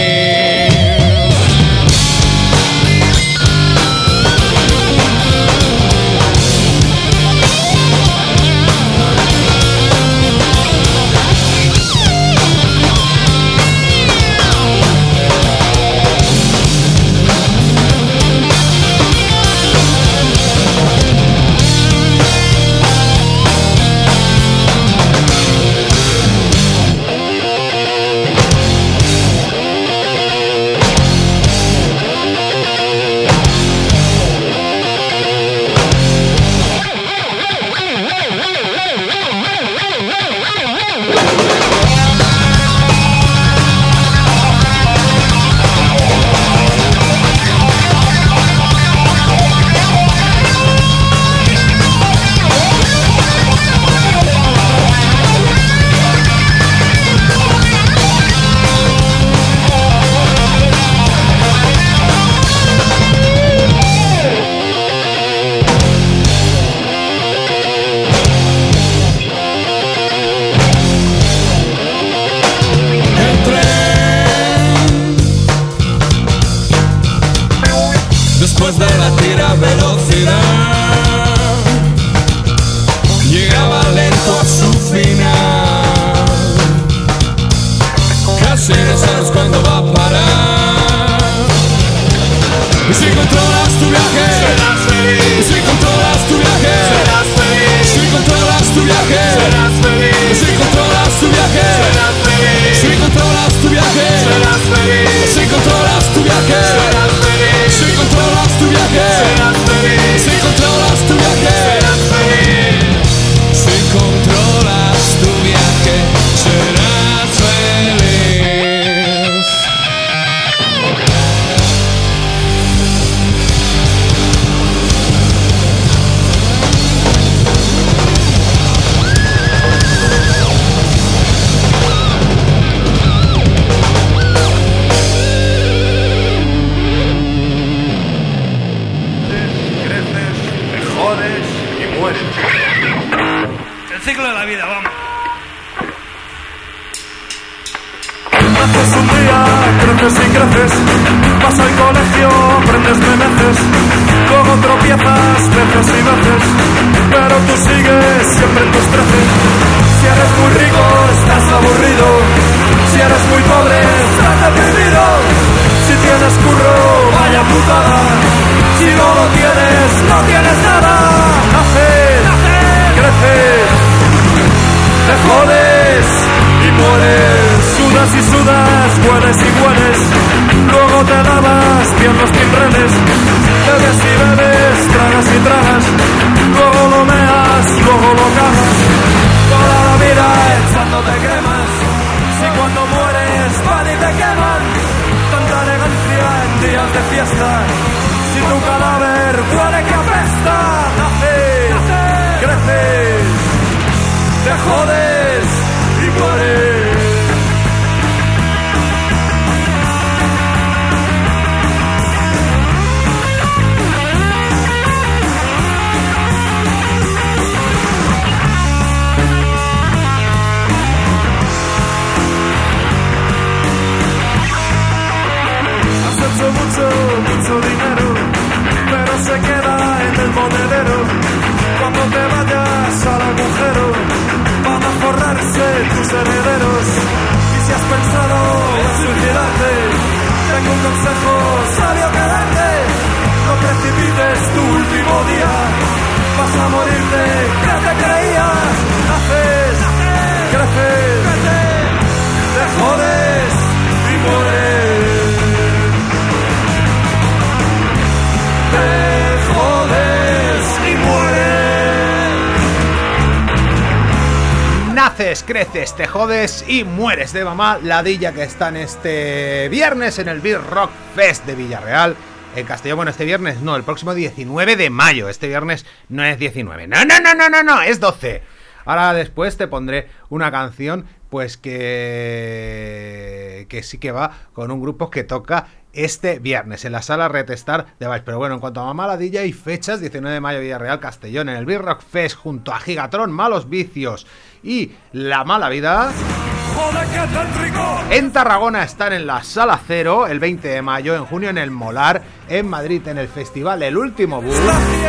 S14: vida, vamos.
S15: Naces un día, creces y creces, vas al colegio, aprendes meneces, luego tropiezas veces y veces, pero tú sigues siempre en tus trece. Si eres muy rico, estás aburrido, si eres muy pobre, estás deprimido, si tienes curro, vaya putada, si no lo tienes, no tienes nada. Naces, creces, te jodes y mueres. Sudas y sudas, hueles y hueles, luego te lavas bien los pinreles, bebes y bebes, tragas y tragas, luego lo meas, luego lo cagas, toda la vida echándote cremas, si cuando mueres van y te queman, tanta elegancia en días de fiesta, si tu cadáver huele que apesta. Naces, creces, te jodes y mueres. Mucho, mucho dinero, pero se queda en el monedero. Cuando te vayas al agujero, van a forrarse tus herederos. Y si has pensado en suicidarte, tengo un consejo sabio que darte. No precipites tu último día, vas a morirte, ¿qué te creías? Naces, creces, te jodes y mueres. Te jodes y mueres.
S1: Naces, creces, te jodes y mueres, de Mamá Ladilla, que están este viernes en el Beer Rock Fest de Villarreal, en Castellón. Bueno, este viernes no, el próximo diecinueve de mayo. Este viernes no es diecinueve, no, no, no, no, no, no, es doce. Ahora después te pondré una canción, pues que que sí que va con un grupo que toca este viernes en la sala Retestar de Valls. Pero bueno, en cuanto a Mamá Ladilla, hay fechas: diecinueve de mayo Villarreal, Castellón, en el Beer Rock Fest junto a Gigatron, Malos Vicios y La Mala Vida. En Tarragona están en la Sala Cero el veinte de mayo, en junio en el Molar, en Madrid en el Festival El Último Bus,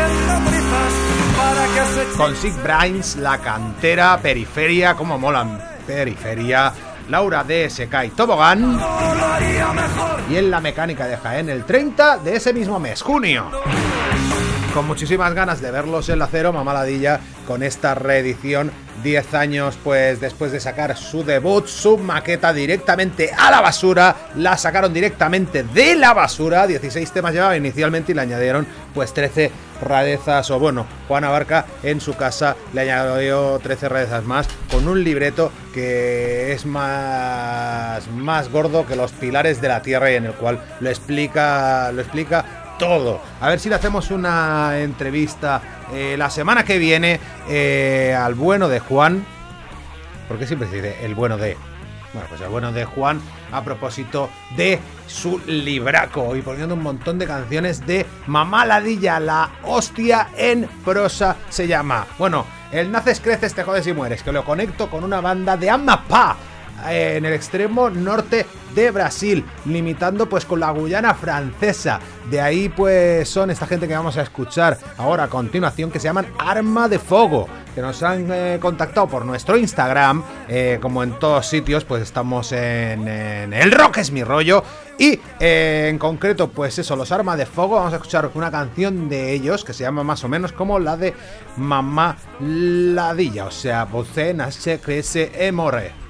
S1: con Sick Brains, La Cantera, Periferia, como molan Periferia, Laura D S K y Tobogán, y en La Mecánica de Jaén el treinta de ese mismo mes, junio. Con muchísimas ganas de verlos en la Cero, Mamá Ladilla, con esta reedición, diez años pues después de sacar su debut, su maqueta directamente a la basura, la sacaron directamente de la basura, dieciséis temas llevaba inicialmente y le añadieron pues trece rarezas, o bueno, Juan Abarca en su casa le añadió trece rarezas más, con un libreto que es más, más gordo que los pilares de la tierra y en el cual lo explica, lo explica todo. A ver si le hacemos una entrevista eh, la semana que viene eh, al bueno de Juan, porque siempre se dice el bueno de... Bueno, pues el bueno de Juan, a propósito de su libraco y poniendo un montón de canciones de Mamá Ladilla, la hostia en prosa se llama. Bueno, el Naces, Creces, Te Jodes y Mueres, que lo conecto con una banda de Amapá, en el extremo norte de Brasil, limitando pues con la Guyana francesa. De ahí pues son esta gente que vamos a escuchar ahora a continuación, que se llaman Arma de Fogo, que nos han eh, contactado por nuestro Instagram, eh, como en todos sitios pues estamos en, en El Rock es mi rollo, y eh, en concreto pues eso, los Arma de Fogo. Vamos a escuchar una canción de ellos que se llama más o menos como la de Mamá Ladilla, o sea, Você nasce, crece e morre.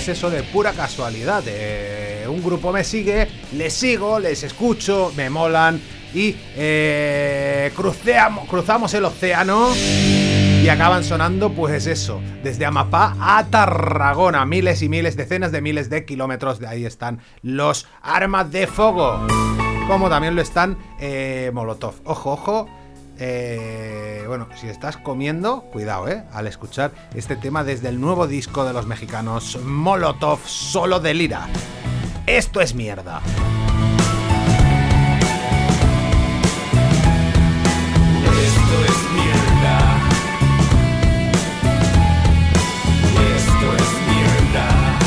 S1: pues eso, de pura casualidad. Eh, un grupo me sigue, les sigo, les escucho, me molan y eh, cruceamos, cruzamos el océano y acaban sonando, pues eso, desde Amapá a Tarragona, miles y miles, decenas de miles de kilómetros de ahí están los Armas de Fuego, como también lo están eh, Molotov. Ojo, ojo. Eh, bueno, si estás comiendo, cuidado, eh, al escuchar este tema desde el nuevo disco de los mexicanos Molotov, Solo de Lira. Esto es mierda.
S7: Esto es mierda. Esto es mierda.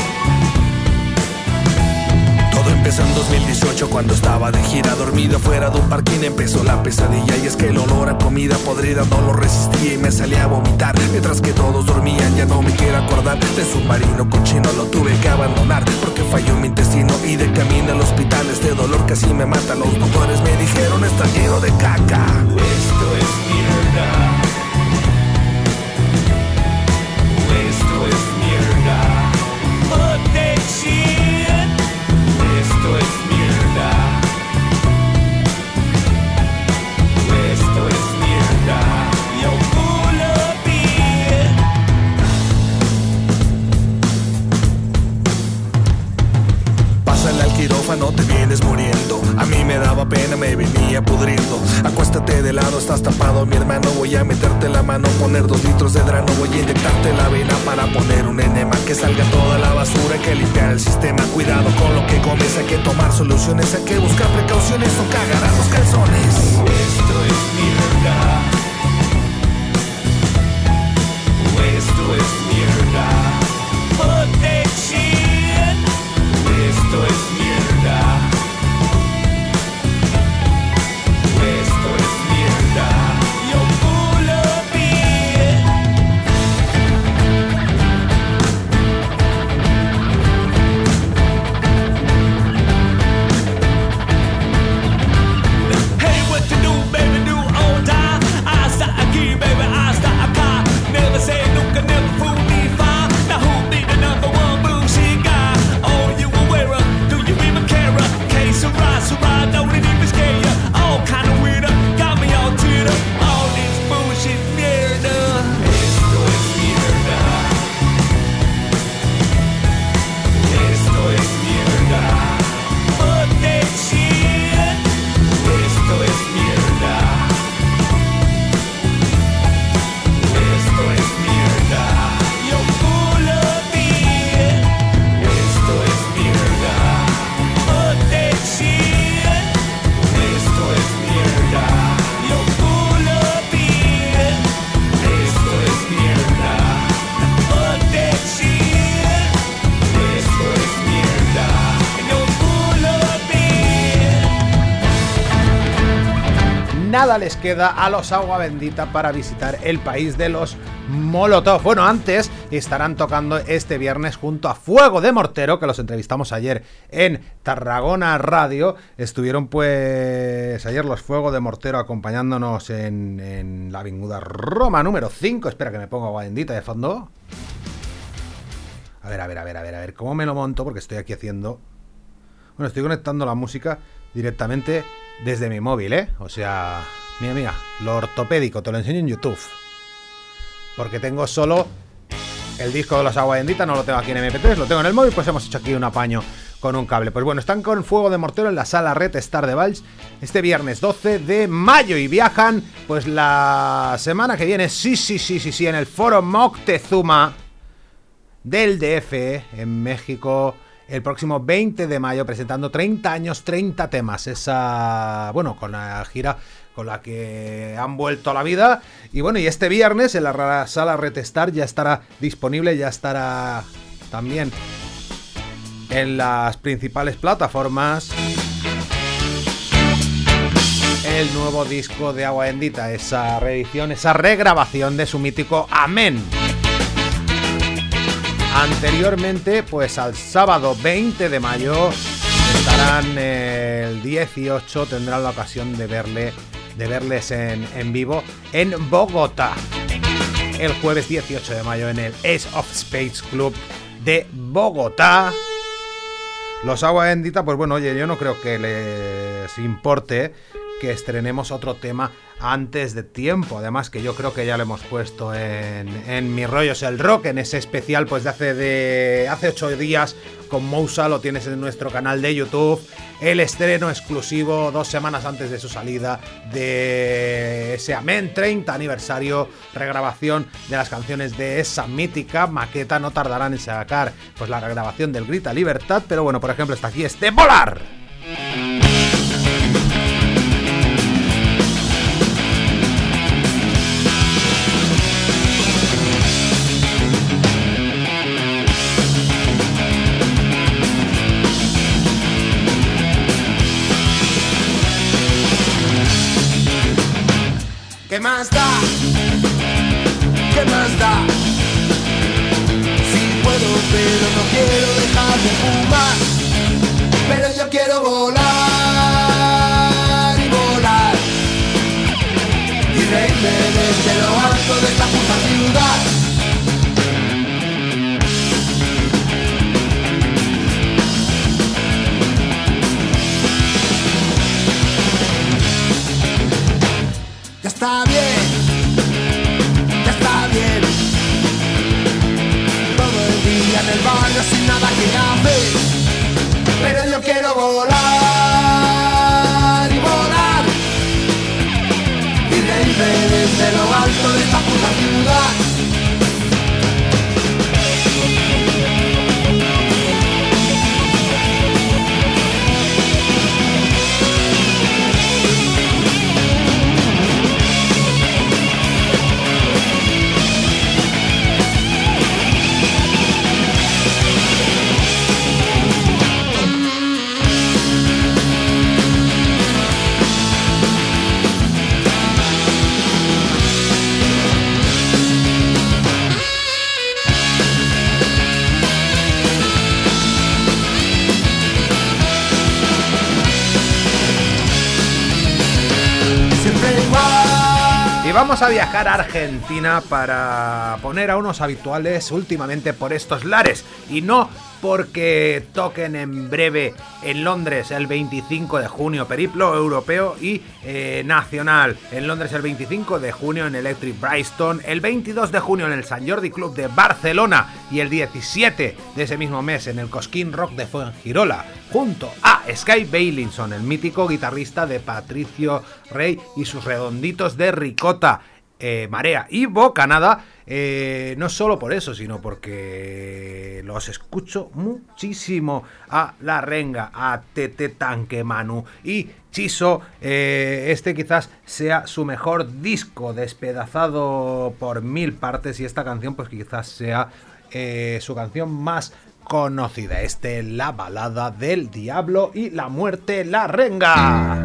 S7: Todo empezó en dos mil dieciocho cuando estaba de gira dormido fuera de un parking. Empezó la pesadilla y es que el olor a comida podrida no lo resistía y me salía a vomitar. Mientras que todos dormían ya no me quiero acordar de submarino cochino, lo tuve que abandonar porque falló mi intestino y de camino al hospital este dolor casi me mata. Los doctores me dijeron está lleno de caca. Esto es mierda. Esto es mierda. Fuck that shit. Esto es mierda. Esto es mierda. Yo full of it. Pásale al quirófano, te vienes muriendo. A mí me daba pena, me venía pudriendo. Acuéstate de lado, estás tapado, mi hermano. Voy a meterte la mano, poner dos litros de drano. Voy a inyectarte la vena para poner un enema. Que salga toda la basura, hay que limpiar el sistema. Cuidado con lo que comes, hay que tomar soluciones. Hay que buscar precauciones o cagar a los calzones. Esto es mierda. Esto es mierda. Fuck that shit. Esto es mierda. Esto es mierda. Yo full of it. Hey, what to do, baby, do or die. Hasta aquí, baby, hasta acá. Never say nunca, never fool me far. Now who be the number one bullshit guy? Oh, you aware of? Do you even care? Okay, so right, so right, don't it even scare you? All kind of weirder, got me all teared up. All this bullshit mierda. Esto es mierda. Esto es mierda. Fuck that shit. Esto es mierda. Esto es mierda. Yo full of it. Esto es mierda. Fuck that shit. Esto es mierda. Yo full of it. Esto es mierda. Fuck that shit. Esto es mierda. Yo full of it.
S1: Nada les queda a los Agua Bendita para visitar el país de los Molotov. Bueno, antes estarán tocando este viernes junto a Fuego de Mortero, que los entrevistamos ayer en Tarragona Radio. Estuvieron pues ayer los Fuego de Mortero acompañándonos en, en la avenida Roma número cinco. Espera que me ponga Agua Bendita de fondo. A ver, a ver, a ver, a ver, a ver, ¿cómo me lo monto? Porque estoy aquí haciendo... Bueno, estoy conectando la música directamente desde mi móvil, ¿eh? O sea, mira, mira, lo ortopédico, te lo enseño en YouTube. Porque tengo solo el disco de los Agua Bendita, no lo tengo aquí en eme pe tres, lo tengo en el móvil, pues hemos hecho aquí un apaño con un cable. Pues bueno, están con Fuego de Mortero en la sala Red Star de Valls este viernes doce de mayo y viajan pues la semana que viene, sí, sí, sí, sí, sí, en el Foro Moctezuma del de efe en México. El próximo veinte de mayo, presentando treinta años, treinta temas. Esa, bueno, con la gira con la que han vuelto a la vida. Y bueno, y este viernes en la sala Red Star ya estará disponible, ya estará también en las principales plataformas el nuevo disco de Agua Bendita, esa reedición, esa regrabación de su mítico Amén. Anteriormente, pues al sábado veinte de mayo estarán eh, el dieciocho, tendrán la ocasión de verle, de verles en, en vivo en Bogotá. El jueves dieciocho de mayo en el Ace of Spades Club de Bogotá. Los Agua Bendita, pues bueno, oye, yo no creo que les importe que estrenemos otro tema antes de tiempo. Además que yo creo que ya lo hemos puesto en, en Mi Rollo es el Rock, en ese especial pues de hace de hace ocho días con Mousa, lo tienes en nuestro canal de YouTube. El estreno exclusivo dos semanas antes de su salida de ese Amén treinta aniversario, regrabación de las canciones de esa mítica maqueta. No tardarán en sacar pues la regrabación del Grita Libertad, pero bueno, por ejemplo, está aquí este Volar.
S14: ¿Qué más da? ¿Qué más da? Si puedo, pero no quiero dejar de fumar. Pero yo quiero volar y volar y reírme desde lo alto de esta puta ciudad. Ya está bien, ya está bien. Todo el día en el barrio sin nada que hacer. Pero yo quiero volar y volar y reírme desde lo alto de esta puta ciudad.
S1: Y vamos a viajar a Argentina para poner a unos habituales últimamente por estos lares. Y no porque toquen en breve en Londres el veinticinco de junio, periplo europeo y eh, nacional. En Londres el veinticinco de junio en Electric Brixton, el veintidós de junio en el Sant Jordi Club de Barcelona y el diecisiete de ese mismo mes en el Cosquín Rock de Fuengirola, junto a Sky Bailinson, el mítico guitarrista de Patricio Rey y sus redonditos de ricota. Eh, Marea y Bocanada, eh, no solo por eso, sino porque los escucho muchísimo a La Renga, a Tete Tanque Manu y Chiso. Eh, este quizás sea su mejor disco, despedazado por mil partes, y esta canción pues quizás sea eh, su canción más conocida. Este, La Balada del Diablo y la Muerte La Renga.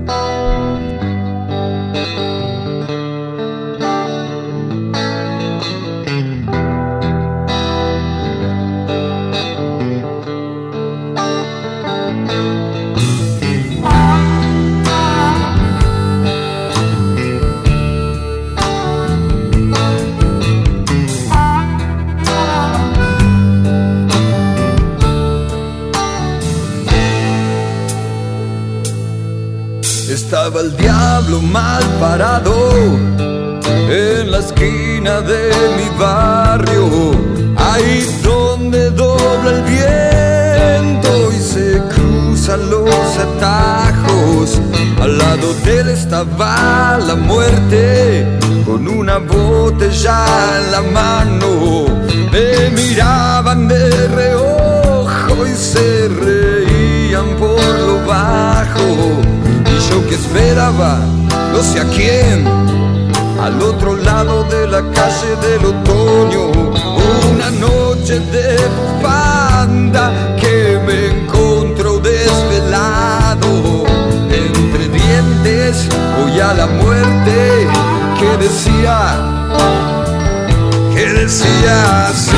S16: Estaba el diablo mal parado en la esquina de mi barrio, ahí donde dobla el viento y se cruzan los atajos. Al lado de él estaba la muerte con una botella en la mano. Me miraban de reojo y se reían por lo bajo. Yo que esperaba, no sé a quién, al otro lado de la calle del otoño, una noche de bufanda que me encontró desvelado. Entre dientes voy a la muerte que decía, que decía así.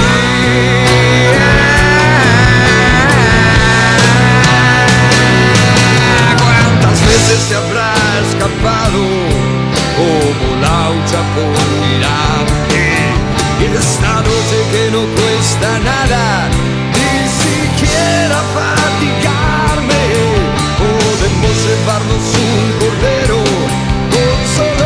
S16: Se habrá escapado como la Chapo Mirante, y esta noche que no cuesta nada, ni siquiera fatigarme. Podemos llevarnos un cordero con solo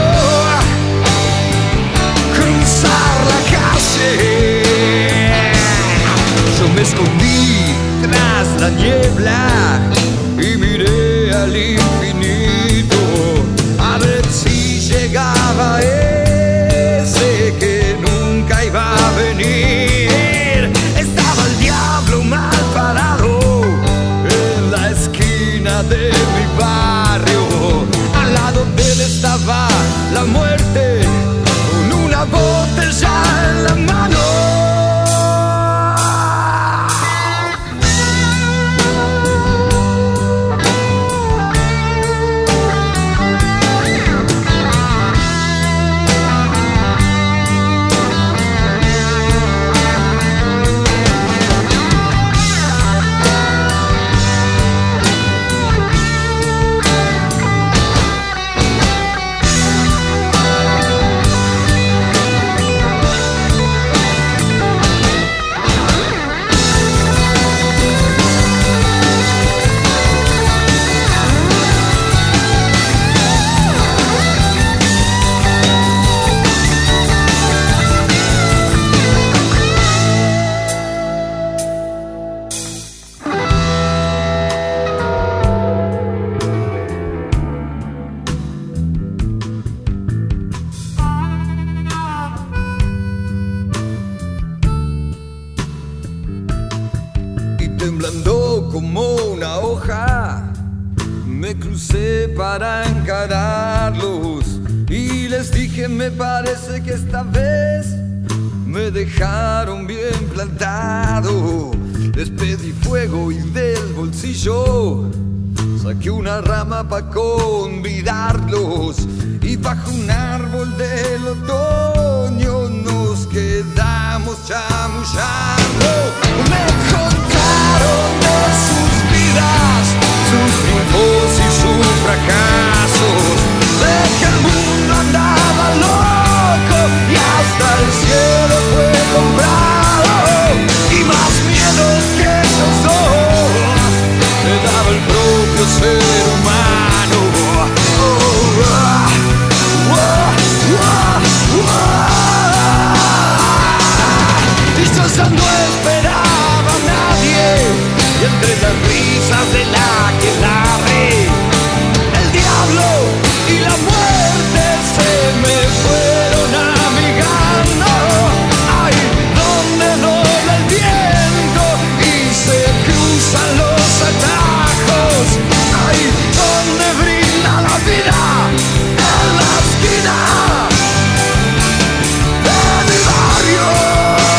S16: cruzar la calle. Yo me escondí tras la niebla y miré al infinito a ver si llegaba ese que nunca iba a venir. Estaba el diablo mal parado en la esquina de mi barrio. Al lado de él estaba la muerte con una botella en la mano. Temblando como una hoja, me crucé para encararlos y les dije, me parece que esta vez me dejaron bien plantado. Les pedí fuego y del bolsillo saqué una rama para convidarlos, y bajo un árbol del otoño nos quedamos chamullando. Me contaron de sus vidas, sus triunfos y sus fracasos, de que el mundo andaba loco y hasta el cielo fue comprado, y más miedo que esos dos me daba el propio ser humano. Oh, ah, ah, ah, ah. Y yo ya no esperaba a nadie, y entre las risas de la aquelarre, el diablo y la muerte se me fueron amigando. Ay, donde dobla el viento y se cruzan los atajos. Ay, donde brinda la vida en la esquina de mi barrio.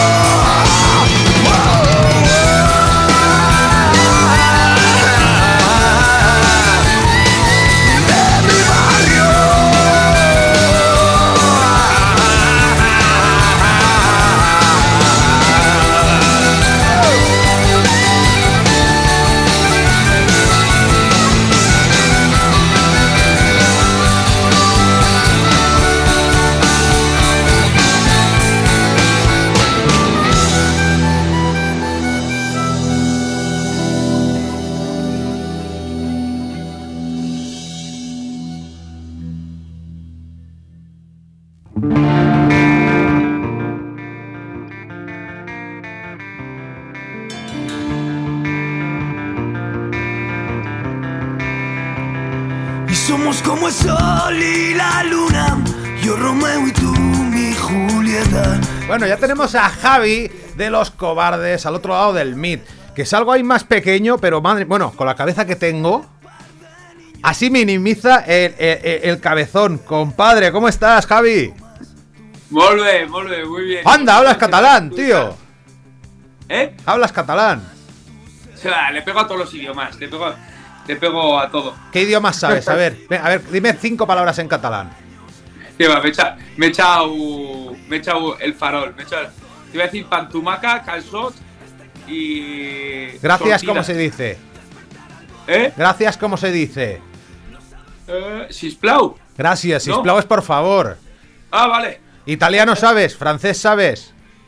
S14: Somos como el sol y la luna, yo Romeo y tú mi Julieta.
S1: Bueno, ya tenemos a Javi de Los Cobardes al otro lado del Mit, que es algo ahí más pequeño, pero madre, bueno, con la cabeza que tengo, así minimiza el, el, el cabezón. Compadre, ¿cómo estás, Javi?
S17: Molt bé, molt bé, muy bien.
S1: Anda, hablas catalán, tío.
S17: ¿Eh?
S1: Hablas catalán.
S17: O sea, le pego a todos los idiomas, le pego, le pego a todo.
S1: ¿Qué idiomas sabes? A ver, a ver, dime cinco palabras en catalán.
S17: Tío, me he echado, me he echado, me he echado el farol, me he echado, te iba a decir pantumaca, calzot y...
S1: Gracias,
S17: sortida.
S1: ¿cómo se dice?
S17: ¿Eh?
S1: Gracias, ¿cómo se dice?
S17: Eh, sisplau.
S1: Gracias,
S17: ¿No?
S1: sisplau es por favor.
S17: Ah, vale.
S1: Italiano sabes, francés sabes.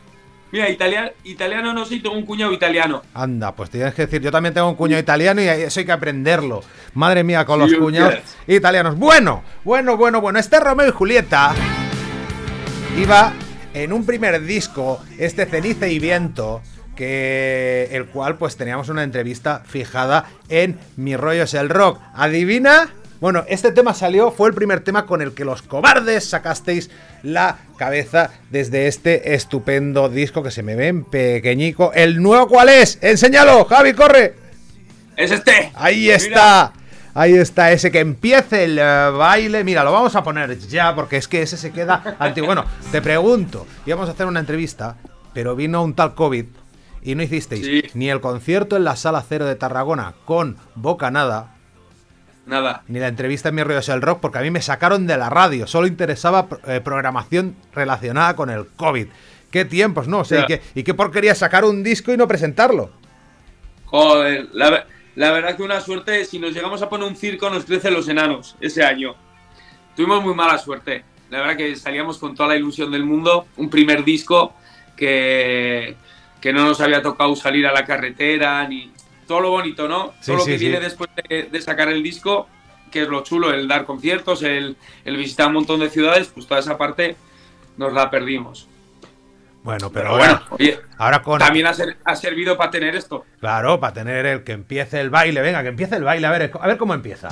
S17: Mira, italiano, italiano no soy, tengo un cuñado italiano.
S1: Anda, pues tienes que decir, yo también tengo un cuñado italiano y eso hay que aprenderlo. Madre mía, con los
S17: Sí,
S1: cuñados
S17: yes.
S1: italianos. Bueno, bueno, bueno, bueno. Este Romeo y Julieta iba en un primer disco, este Ceniza y Viento, que el cual pues teníamos una entrevista fijada en Mi Rollo es el Rock. ¿Adivina? Bueno, este tema salió, fue el primer tema con el que los Cobardes sacasteis la cabeza desde este estupendo disco que se me ve en pequeñico. ¿El nuevo cuál es? ¡Enséñalo, Javi, corre!
S17: ¡Es este!
S1: Ahí
S17: Mira.
S1: está. Ahí está, ese que empiece el uh, baile. Mira, lo vamos a poner ya porque es que ese se queda antiguo. Bueno, te pregunto, íbamos a hacer una entrevista, pero vino un tal COVID y no hicisteis
S17: Sí.
S1: ni el concierto en la Sala Cero de Tarragona con Bocanada,
S17: Nada.
S1: ni la entrevista en Mi Rollo es el Rock, porque a mí me sacaron de la radio. Solo interesaba eh, programación relacionada con el COVID. ¿Qué tiempos, no? O sea,
S17: Ya.
S1: ¿y, qué, ¿y qué porquería sacar un disco y no presentarlo?
S17: Joder, la, ve- la verdad que una suerte, si nos llegamos a poner un circo nos crecen los enanos ese año. Tuvimos muy mala suerte. La verdad que salíamos con toda la ilusión del mundo. Un primer disco que, que no nos había tocado salir a la carretera, ni todo lo bonito, ¿no?
S1: Sí,
S17: todo lo
S1: sí,
S17: que
S1: sí.
S17: viene después de, de sacar el disco, que es lo chulo, el dar conciertos, el, el visitar un montón de ciudades, pues toda esa parte nos la perdimos.
S1: Bueno, pero,
S17: Pero bueno,
S1: ahora,
S17: oye,
S1: ahora con...
S17: también ha, ser- ha servido para tener esto.
S1: Claro, para tener el que empiece el baile. Venga, que empiece el baile. A ver, a ver cómo empieza.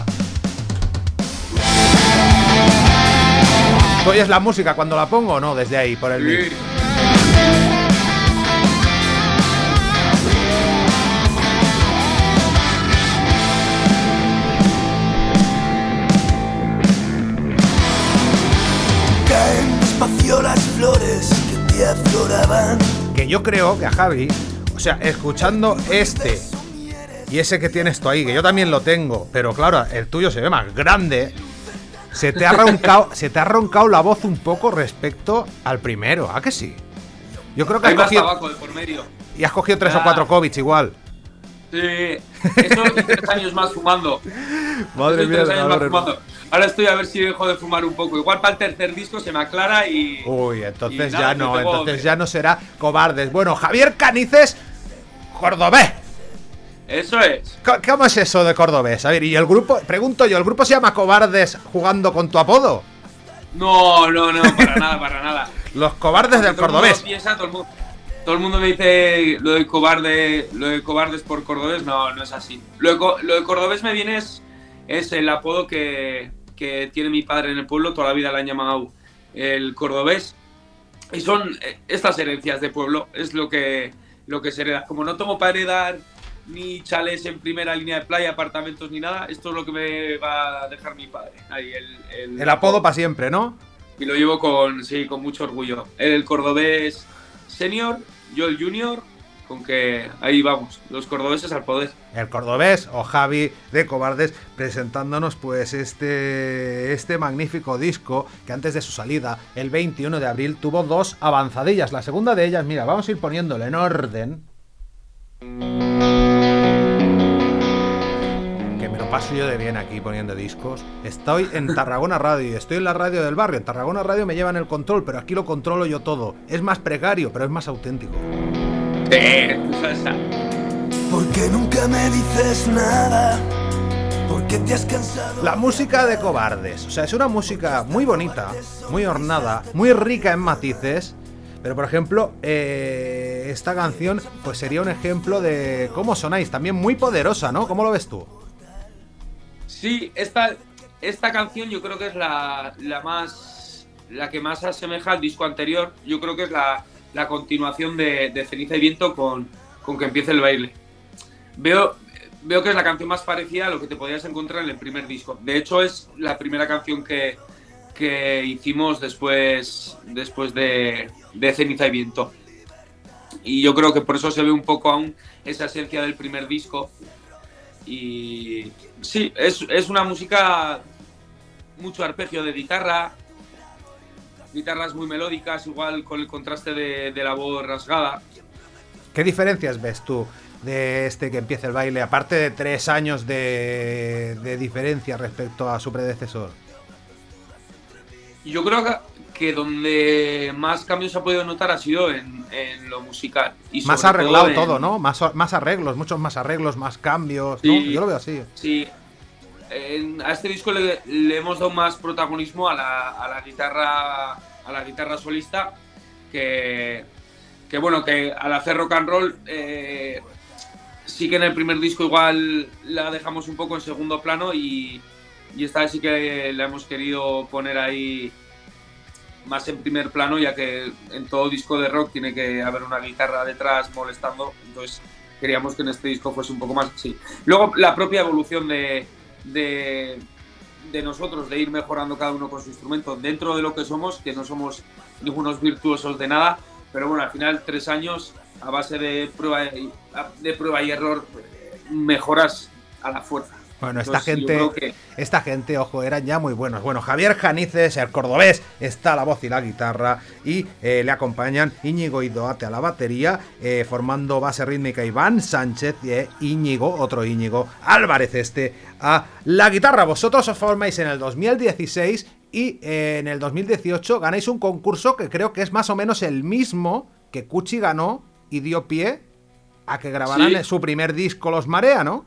S1: ¿Tú oyes la música cuando la pongo o no? Desde ahí, por el beat.
S14: Caen despacio las flores que te afloraban.
S1: Que yo creo que a Javi, o sea, escuchando este y ese que tienes tú ahí, que yo también lo tengo, pero claro, el tuyo se ve más grande, se te ha roncado, se te ha roncado la voz un poco respecto al primero, ¿a que sí? Yo creo que
S17: Hay
S1: has
S17: más
S1: cogido,
S17: tabaco de por medio.
S1: y has cogido tres o
S17: Ah.
S1: cuatro COVID igual.
S17: Sí, eso y tres años más fumando.
S1: Madre
S17: Estoy
S1: mía,
S17: tres
S1: de
S17: años más
S1: madre.
S17: fumando. Ahora estoy a ver si dejo de fumar un poco. Igual para el tercer disco se me aclara y...
S1: Uy, entonces
S17: Y nada,
S1: ya no,
S17: yo tengo-
S1: entonces ya no será Cobardes. Bueno, Javier Canices, cordobés.
S17: Eso es.
S1: Co- ¿Cómo es eso de cordobés? A ver, y el grupo, pregunto yo, ¿el grupo se llama Cobardes jugando con tu apodo?
S17: No, no, no, para nada, para nada.
S1: Los cobardes del
S17: Todo el mundo
S1: cordobés.
S17: piensa, todo, el mundo, todo el mundo me dice lo de cobarde, lo de cobardes por cordobés. No, no es así. Lo de, co- lo de cordobés me viene es, es el apodo que, que tiene mi padre en el pueblo. Toda la vida le han llamado el cordobés. Y son eh, estas herencias de pueblo. Es lo que, lo que se hereda. Como no tengo para heredar ni chales en primera línea de playa, apartamentos ni nada, esto es lo que me va a dejar mi padre. Ahí, el, el,
S1: El apodo para siempre, ¿no?
S17: Y lo llevo con, sí, con mucho orgullo. El cordobés senior, yo el junior, con que ahí vamos, los cordobeses al poder.
S1: El cordobés o Javi de Cobardes presentándonos pues este, este magnífico disco que antes de su salida, el veintiuno de abril, tuvo dos avanzadillas. La segunda de ellas, mira, vamos a ir poniéndole en orden. Que me lo paso yo de bien aquí poniendo discos. Estoy en Tarragona Radio, estoy en la radio del barrio. En Tarragona Radio me llevan el control, pero aquí lo controlo yo todo. Es más precario, pero es más auténtico.
S14: Porque nunca me dices nada. Porque te has cansado.
S1: La música de Cobardes, o sea, es una música muy bonita, muy ornada, muy rica en matices. Pero por ejemplo, eh, esta canción pues sería un ejemplo de cómo sonáis, también muy poderosa, ¿no? ¿Cómo lo ves tú?
S17: Sí, esta, esta canción yo creo que es la, la más la que más asemeja al disco anterior. Yo creo que es la, la continuación de, de Ceniza y Viento con, con que empiece el baile. Veo, veo que es la canción más parecida a lo que te podías encontrar en el primer disco. De hecho, es la primera canción que, que hicimos después, después de, de Ceniza y Viento. Y yo creo que por eso se ve un poco aún esa esencia del primer disco. Y sí, es, es una música, mucho arpegio de guitarra, guitarras muy melódicas, igual con el contraste de, de la voz rasgada.
S1: ¿Qué diferencias ves tú de este que empieza el baile, aparte de tres años de, de diferencia respecto a su predecesor?
S17: Y yo creo que, que donde más cambios se ha podido notar ha sido en, en lo musical. Y
S1: más
S17: sobre
S1: arreglado
S17: todo, en,
S1: todo, ¿no? Más, más arreglos, muchos más arreglos, más cambios, ¿no?
S17: Sí,
S1: Yo lo veo así.
S17: Sí. En, a este disco le, le hemos dado más protagonismo a la, a la guitarra a la guitarra solista que, que bueno, que al hacer rock and roll eh, sí que en el primer disco igual la dejamos un poco en segundo plano y, y esta vez sí que la hemos querido poner ahí más en primer plano, ya que en todo disco de rock tiene que haber una guitarra detrás molestando, entonces queríamos que en este disco fuese un poco más así. Luego la propia evolución de De, de nosotros, de ir mejorando cada uno con su instrumento dentro de lo que somos, que no somos ningunos virtuosos de nada, pero bueno, al final tres años a base de prueba y, de prueba y error mejoras a la fuerza.
S1: Bueno, esta
S17: Entonces,
S1: gente,
S17: que...
S1: esta gente, ojo, eran ya muy buenos. Bueno, Javier Janices, el cordobés, está a la voz y la guitarra y eh, le acompañan Íñigo Idoate a la batería, eh, formando base rítmica Iván Sánchez y eh, Íñigo, otro Íñigo Álvarez este, a la guitarra. Vosotros os formáis en el dos mil dieciséis y eh, en el dos mil dieciocho ganáis un concurso que creo que es más o menos el mismo que Cuchi ganó y dio pie a que grabaran
S17: sí.
S1: su primer disco Los Marea, ¿no?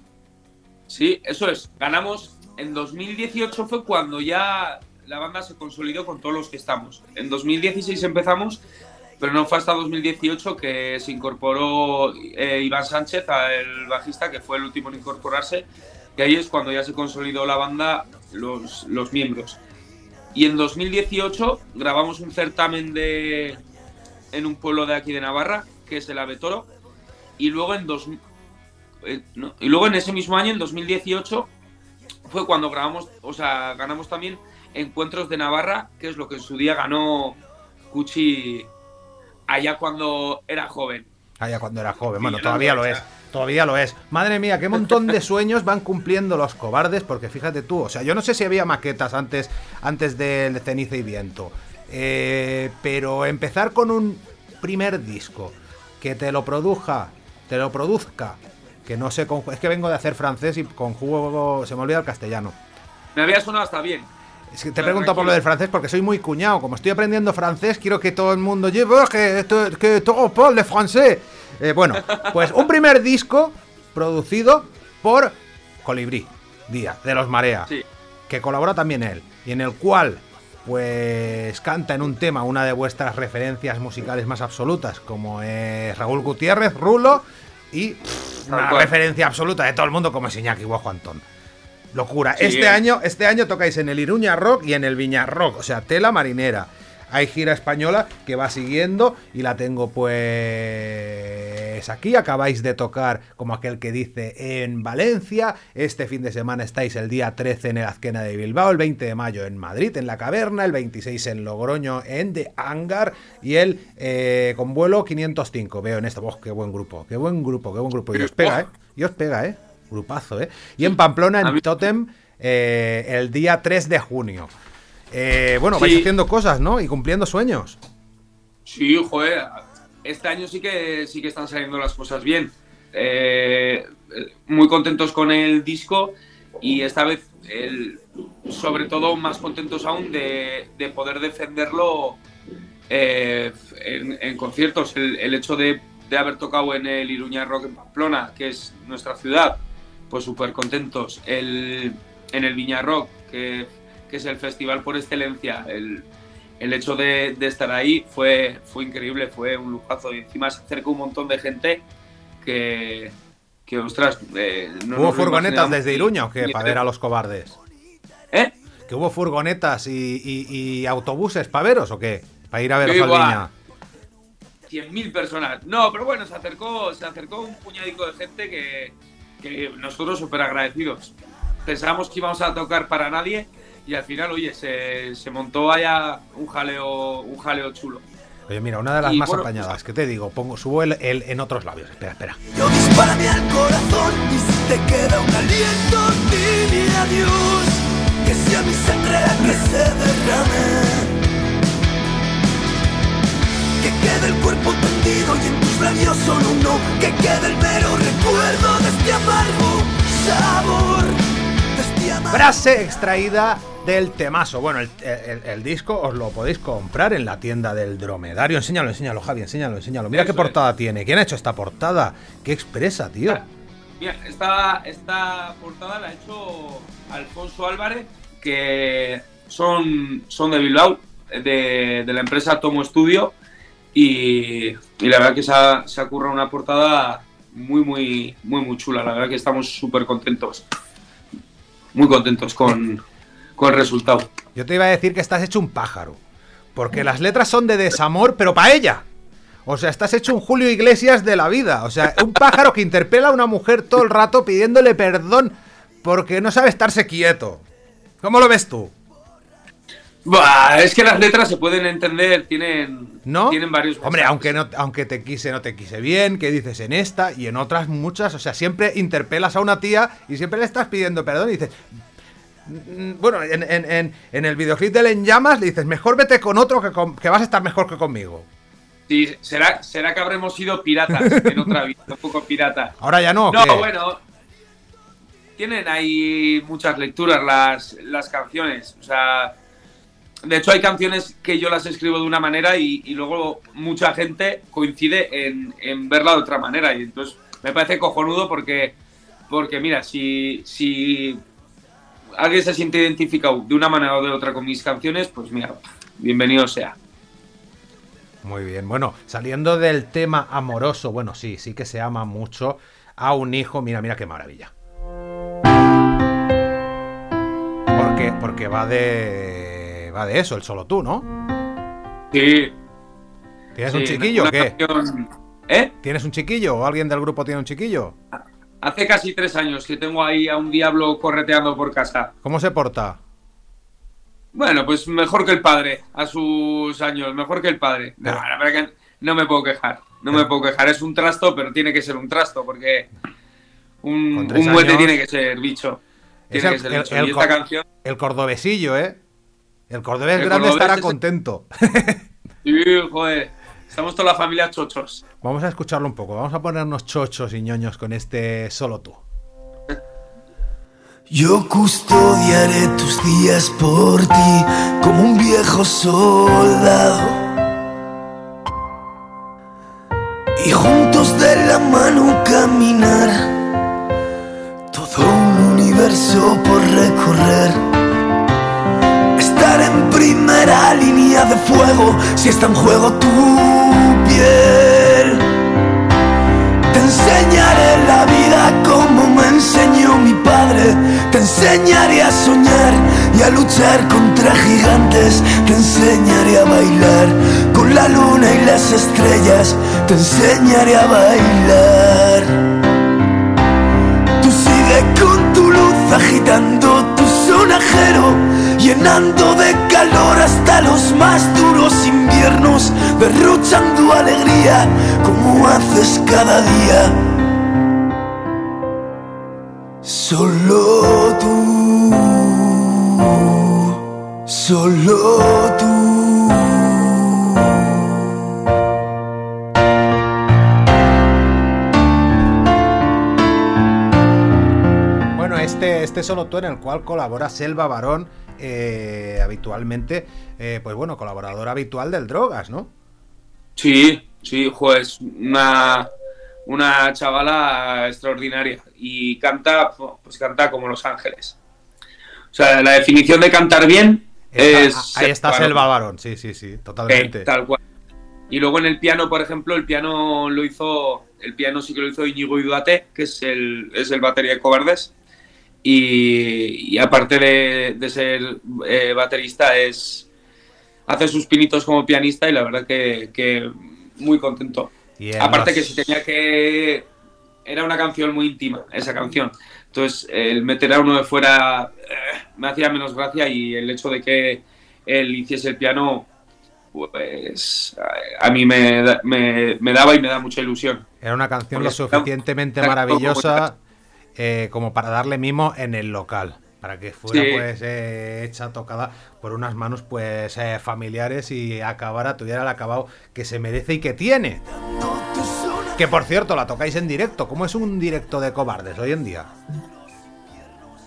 S17: Sí, eso es. Ganamos en dos mil dieciocho, fue cuando ya la banda se consolidó con todos los que estamos. En dos mil dieciséis empezamos, pero no fue hasta dos mil dieciocho que se incorporó eh, Iván Sánchez, el bajista, que fue el último en incorporarse, que ahí es cuando ya se consolidó la banda, los, los miembros. Y en dos mil dieciocho grabamos un certamen de en un pueblo de aquí de Navarra, que es el Avetoro, y luego en dos Eh, no. Y luego en ese mismo año, en dos mil dieciocho, fue cuando grabamos, o sea, ganamos también Encuentros de Navarra, que es lo que en su día ganó Cuchi allá cuando era joven.
S1: Allá cuando era joven, bueno,
S17: Sí,
S1: todavía
S17: no,
S1: lo
S17: o
S1: es,
S17: sea.
S1: todavía lo es. Madre mía, qué montón de sueños van cumpliendo los cobardes, porque fíjate tú, o sea, yo no sé si había maquetas antes, antes del Ceniza y Viento, eh, pero empezar con un primer disco, que te lo produja, te lo produzca, que no sé, es que vengo de hacer francés y conjugo, se me olvida el castellano.
S17: Me había sonado hasta bien.
S1: Es que te pregunto por lo del francés porque soy muy cuñado. Como estoy aprendiendo francés, quiero que todo el mundo lleve que, que todo parle francés. Eh, bueno, pues un primer disco producido por Colibrí Díaz, de Los Marea,
S17: sí.
S1: que colabora también él, y en el cual pues canta en un tema una de vuestras referencias musicales más absolutas, como es Raúl Gutiérrez, Rulo, y pff, una referencia absoluta de todo el mundo como es Iñaki Guajo Antón. Locura.
S17: Sí,
S1: este
S17: eh.
S1: año este año tocáis en el Iruña Rock y en el Viña Rock, o sea, tela marinera. Hay gira española que va siguiendo y la tengo pues aquí. Acabáis de tocar, como aquel que dice, en Valencia. Este fin de semana estáis el día trece en el Azquena de Bilbao, el veinte de mayo en Madrid, en La Caverna, el veintiséis en Logroño, en The Hangar, y el eh, con vuelo quinientos cinco. Veo en esta voz, qué buen grupo, qué buen grupo, qué buen grupo. Y os pega, ¿eh? Y os pega, ¿eh? Grupazo, ¿eh? Y en Pamplona, en Totem, eh, el día tres de junio. Eh, bueno,
S17: Sí.
S1: vais haciendo cosas, ¿no? Y cumpliendo sueños.
S17: Sí, joder, este año sí que sí que están saliendo las cosas bien. Eh, muy contentos con el disco y esta vez, el, sobre todo, más contentos aún de, de poder defenderlo eh, en, en conciertos. El, el hecho de, de haber tocado en el Iruña Rock en Pamplona, que es nuestra ciudad, pues súper contentos. El, en el Viña Rock, que, que es el festival por excelencia, el... El hecho de, de estar ahí fue, fue increíble, fue un lujazo. Y encima se acercó un montón de gente que, que ostras... Eh, no
S1: ¿Hubo
S17: nos lo
S1: furgonetas
S17: imaginábamos.
S1: desde Iruña o qué?
S17: Ni-
S1: Para ver a los cobardes.
S17: ¿Eh?
S1: ¿Que hubo furgonetas y, y- y autobuses para veros o qué? Para ir a veros
S17: Sí,
S1: al
S17: guau.
S1: Viña.
S17: cien mil personas. No, pero bueno, se acercó, se acercó un puñadico de gente que, que nosotros súper agradecidos. Pensábamos que íbamos a tocar para nadie y al final, oye, se, se montó allá un jaleo, un jaleo chulo.
S1: Oye, mira, una de las
S17: Y
S1: más
S17: bueno,
S1: apañadas, que te digo, pongo, subo el, el en otros labios. Espera, espera.
S14: Dispárame al corazón y si te queda un aliento, dile adiós. Que sea mi sangre la que se derrame. Que quede el cuerpo tendido y en tus labios solo un no. Que quede el mero recuerdo de este amargo sabor. De este amargo
S1: Frase extraída del temazo. Bueno, el, el, el disco os lo podéis comprar en la tienda del Dromedario. Enséñalo, enséñalo, Javi, enséñalo, enséñalo. Mira Eso qué portada es. tiene. ¿Quién ha hecho esta portada? Qué expresa, tío.
S17: Mira, esta, esta portada la ha hecho Alfonso Álvarez, que son, son de Bilbao, de, de la empresa Tomo Studio. Y, y la verdad que se ha, se ha currado una portada muy, muy, muy, muy chula. La verdad que estamos súper contentos. Muy contentos con, con el resultado.
S1: Yo te iba a decir que estás hecho un pájaro, porque las letras son de desamor, pero para ella. O sea, estás hecho un Julio Iglesias de la vida. O sea, un pájaro que interpela a una mujer todo el rato pidiéndole perdón porque no sabe estarse quieto. ¿Cómo lo ves tú?
S17: Bah, es que las letras se pueden entender, tienen,
S1: ¿no?
S17: tienen varios mensajes.
S1: Hombre, aunque, no, aunque te quise, no te quise bien, ¿qué dices en esta? Y en otras muchas, o sea, siempre interpelas a una tía y siempre le estás pidiendo perdón y dices... Bueno, en, en, en, en el videoclip del En Llamas le dices, mejor vete con otro que, con, que vas a estar mejor que conmigo.
S17: Sí, será, será que habremos sido piratas en otra vida, un poco pirata.
S1: Ahora ya no.
S17: No,
S1: ¿qué?
S17: bueno, tienen ahí muchas lecturas las, las canciones, o sea... De hecho, hay canciones que yo las escribo de una manera y, y luego mucha gente coincide en, en verla de otra manera. Y entonces me parece cojonudo porque, porque mira, si, si alguien se siente identificado de una manera o de otra con mis canciones, pues mira, bienvenido sea.
S1: Muy bien, bueno, saliendo del tema amoroso, bueno, sí, sí que se ama mucho a un hijo, mira, mira qué maravilla. Porque, porque va de... Va de eso, el Solo Tú, ¿no?
S17: Sí.
S1: ¿Tienes
S17: sí,
S1: un chiquillo o qué?
S17: Canción... ¿Eh?
S1: ¿Tienes un chiquillo o alguien del grupo tiene un chiquillo?
S17: Hace casi tres años que tengo ahí a un diablo correteando por casa.
S1: ¿Cómo se porta?
S17: Bueno, pues mejor que el padre, a sus años, mejor que el padre. No, la verdad que no me puedo quejar, no me puedo quejar. Es un trasto, pero tiene que ser un trasto, porque un, un muete años... tiene que ser bicho. Tiene
S1: el,
S17: que ser
S1: el,
S17: bicho.
S1: El,
S17: y esta
S1: el,
S17: canción...
S1: el cordobesillo, ¿eh? El cordobés
S17: el
S1: grande
S17: cordobés
S1: estará
S17: es...
S1: contento.
S17: Sí, joder. Estamos toda la familia chochos.
S1: Vamos a escucharlo un poco. Vamos a ponernos chochos y ñoños con este Solo Tú.
S14: Yo custodiaré tus días por ti como un viejo soldado. Y juntos de la mano caminar. Todo un universo por recorrer. Estar en primera línea de fuego si está en juego tu piel. Te enseñaré la vida como me enseñó mi padre. Te enseñaré a soñar y a luchar contra gigantes. Te enseñaré a bailar con la luna y las estrellas. Te enseñaré a bailar. Tú sigue con tu luz agitando tu sonajero, llenando de calor hasta los más duros inviernos, derrochando alegría como haces cada día. Solo tú, solo tú.
S1: Bueno, este, este Solo Tú, en el cual colabora Selva Barón, eh, habitualmente, eh, pues bueno, colaborador habitual del Drogas, ¿no?
S17: Sí, sí, pues una, una chavala extraordinaria y canta, pues canta como Los Ángeles. O sea, la definición de cantar bien
S1: está,
S17: es...
S1: Ahí está Selva Barón, sí, sí, sí, totalmente.
S17: Okay, tal cual. Y luego en el piano, por ejemplo, el piano lo hizo, el piano sí que lo hizo Íñigo Iduate, que es el, es el batería de Cobardes. Y, y aparte de, de ser eh, baterista, es hace sus pinitos como pianista y la verdad que, que muy contento. Aparte los... que si tenía que... Era una canción muy íntima, esa canción. Entonces, el meter a uno de fuera eh, me hacía menos gracia y el hecho de que él hiciese el piano, pues a, a mí me, me, me daba y me da mucha ilusión.
S1: Era una canción lo suficientemente maravillosa... Eh, como para darle mimo en el local, para que fuera sí. pues eh, hecha, tocada por unas manos pues eh, familiares y acabara, tuviera el acabado que se merece y que tiene. Que por cierto, la tocáis en directo. ¿Cómo es un directo de Cobardes hoy en día?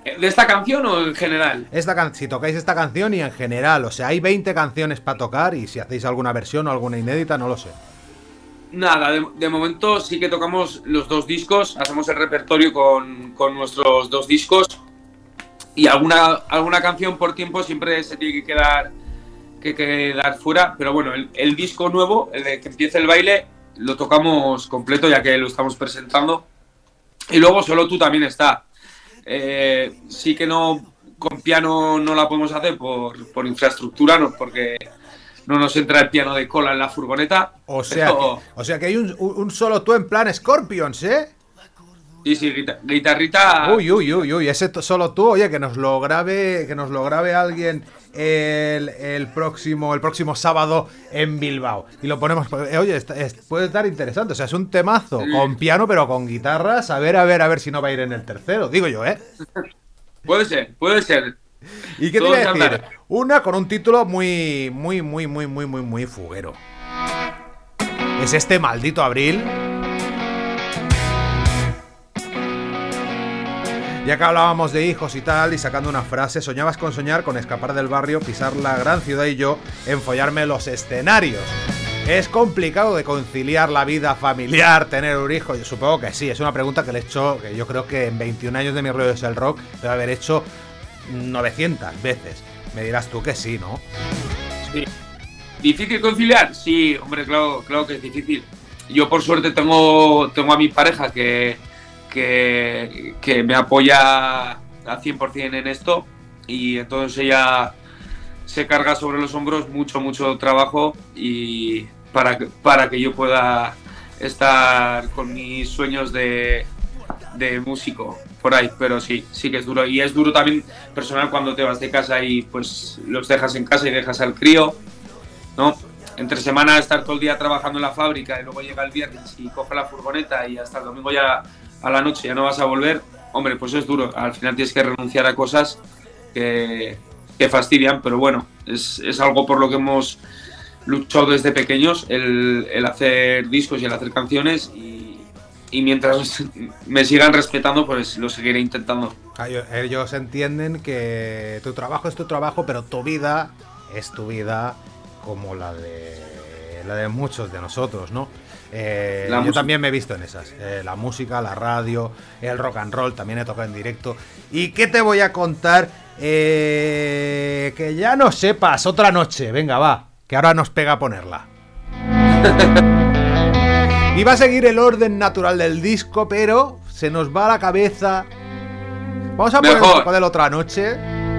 S17: ¿De esta canción o en general?
S1: Esta can si tocáis esta canción y en general, o sea, hay veinte canciones para tocar y si hacéis alguna versión o alguna inédita, no lo sé.
S17: Nada, de, de momento sí que tocamos los dos discos, hacemos el repertorio con, con nuestros dos discos y alguna, alguna canción por tiempo siempre se tiene que quedar, que quedar fuera, pero bueno, el, el disco nuevo, el de que empiece el baile, lo tocamos completo ya que lo estamos presentando y luego Solo Tú también está. Eh, sí que no, con piano no la podemos hacer por, por infraestructura, no, porque no nos entra el piano de cola en la furgoneta.
S1: O sea,
S17: pero...
S1: que, o sea que hay un, un Solo Tú en plan Scorpions, ¿eh?
S17: Sí, sí, guita guitarrita.
S1: Uy, uy, uy, uy, ese Solo Tú, oye, que nos lo grabe, que nos lo grabe alguien el, el próximo, el próximo sábado en Bilbao. Y lo ponemos, oye, está, es, puede estar interesante, o sea, es un temazo, sí. Con piano pero con guitarras, a ver, a ver, a ver si no va a ir en el tercero, digo yo, ¿eh?
S17: Puede ser, puede ser.
S1: ¿Y qué te iba a decir? Una con un título muy, muy, muy, muy, muy, muy, muy fuguero. Es este Maldito Abril. Ya que hablábamos de hijos y tal, y sacando una frase, soñabas con soñar, con escapar del barrio, pisar la gran ciudad y yo, enfollarme los escenarios. ¿Es complicado de conciliar la vida familiar, tener un hijo? Yo supongo que sí, es una pregunta que le he hecho, que yo creo que en veintiún años de Mi Rollo es el Rock, debe haber hecho novecientas veces. Me dirás tú que sí, ¿no?
S17: Sí. ¿Difícil conciliar? Sí, hombre, claro, claro que es difícil. Yo por suerte tengo, tengo a mi pareja que... Que, que me apoya al cien por cien en esto y entonces ella se carga sobre los hombros mucho, mucho trabajo y para, para que yo pueda estar con mis sueños de, de músico por ahí, pero sí, sí que es duro y es duro también personal cuando te vas de casa y pues los dejas en casa y dejas al crío, ¿no? Entre semana estar todo el día trabajando en la fábrica y luego llega el viernes y coge la furgoneta y hasta el domingo ya a la noche ya no vas a volver, hombre, pues es duro. Al final tienes que renunciar a cosas que, que fastidian, pero bueno, es, es algo por lo que hemos luchado desde pequeños, el, el hacer discos y el hacer canciones y, y mientras me sigan respetando, pues lo seguiré intentando.
S1: Ellos entienden que tu trabajo es tu trabajo, pero tu vida es tu vida como la de, la de muchos de nosotros, ¿no? Eh, yo música. También me he visto en esas, eh, la música, la radio, el rock and roll, también he tocado en directo. ¿Y qué te voy a contar? Eh, que ya no sepas, otra noche, venga va, que ahora nos pega ponerla. Y va a seguir el orden natural del disco, pero se nos va a la cabeza. Vamos a poner un poco de la otra noche.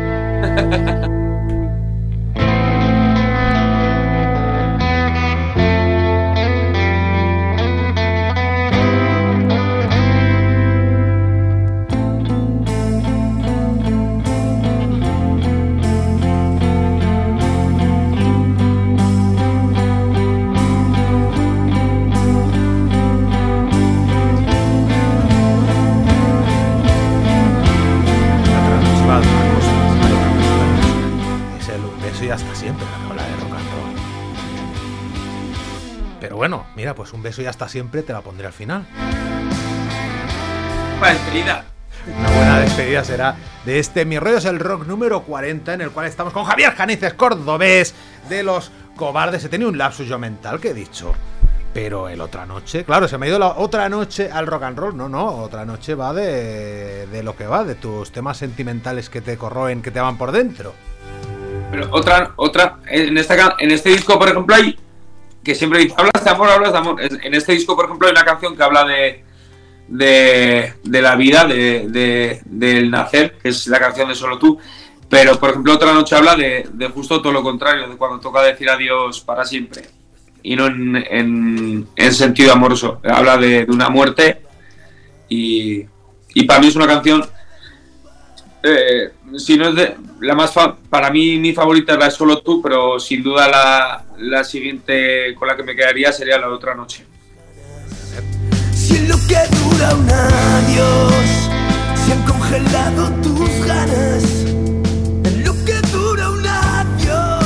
S1: Bueno, mira, pues un beso y hasta siempre te la pondré al final.
S17: Buena despedida.
S1: Una buena despedida será de este Mi Rollo es el Rock número cuarenta, en el cual estamos con Javier Janices, cordobés, de Los Cobardes. He tenido un lapsus yo mental que he dicho, pero el otra noche, claro, se me ha ido la otra noche al rock and roll. No, no, otra noche va de, de lo que va, de tus temas sentimentales que te corroen, que te van por dentro.
S17: Pero otra, otra, en, esta, en este disco, por ejemplo, hay... que siempre dice, hablas de amor, hablas de amor. En este disco, por ejemplo, hay una canción que habla de de, de la vida, de, de, del nacer, que es la canción de Solo Tú. Pero, por ejemplo, Otra Noche habla de, de justo todo lo contrario, de cuando toca decir adiós para siempre. Y no en, en, en sentido amoroso. Habla de, de una muerte. Y, y para mí es una canción... Eh, si no es de, la más fa, para mí mi favorita es la de Solo Tú, pero sin duda la, la siguiente con la que me quedaría sería la de Otra Noche.
S14: Si en lo que dura un adiós se han congelado tus ganas, en lo que dura un adiós.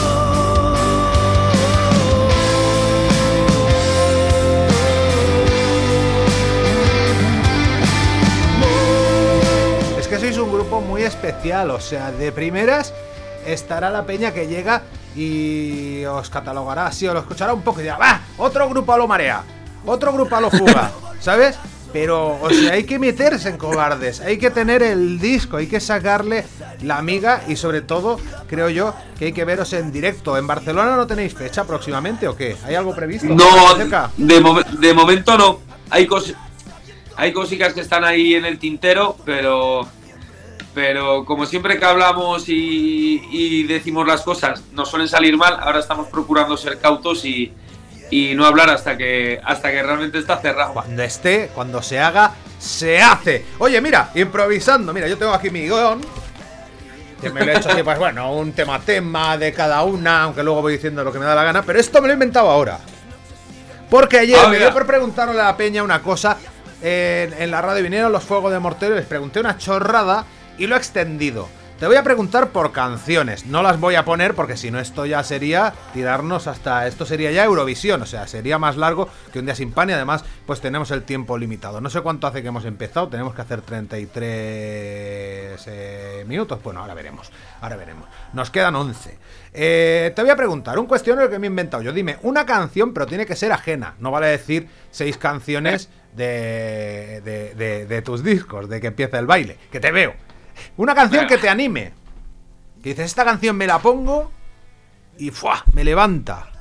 S1: Es que sois un grupo muy especial, o sea, de primeras estará la peña que llega y os catalogará así, o lo escuchará un poco y dirá, va, otro grupo a lo Marea, otro grupo a lo Fuga, ¿sabes? Pero, o sea, hay que meterse en Cobardes, hay que tener el disco, hay que sacarle la amiga y sobre todo, creo yo, que hay que veros en directo. ¿En Barcelona no tenéis fecha próximamente o qué? ¿Hay algo previsto?
S17: No, de, mo de momento no. Hay, cos hay cositas que están ahí en el tintero, pero... Pero como siempre que hablamos y, y decimos las cosas nos suelen salir mal, ahora estamos procurando ser cautos y, y no hablar hasta que hasta que realmente está cerrado.
S1: Cuando esté, cuando se haga, se hace. Oye, mira, improvisando, mira, yo tengo aquí mi guión, que me lo he hecho así, pues bueno, un tema tema de cada una, aunque luego voy diciendo lo que me da la gana, pero esto me lo he inventado ahora. Porque ayer ah, me dio por preguntarle a la peña una cosa en, en la radio, vinieron los Fuegos de Mortero y les pregunté una chorrada y lo he extendido. Te voy a preguntar por canciones. No las voy a poner porque si no esto ya sería tirarnos hasta... Esto sería ya Eurovisión, o sea, sería más largo que Un Día Sin Pan y además pues tenemos el tiempo limitado. No sé cuánto hace que hemos empezado, tenemos que hacer treinta y tres eh, minutos. Bueno, ahora veremos, ahora veremos. Nos quedan once. Eh, te voy a preguntar un cuestionario que me he inventado yo. Dime una canción, pero tiene que ser ajena. No vale decir seis canciones de, de, de, de tus discos, de que empieza el baile, que te veo. Una canción que te anime. Que dices, esta canción me la pongo y ¡fua! Me levanta.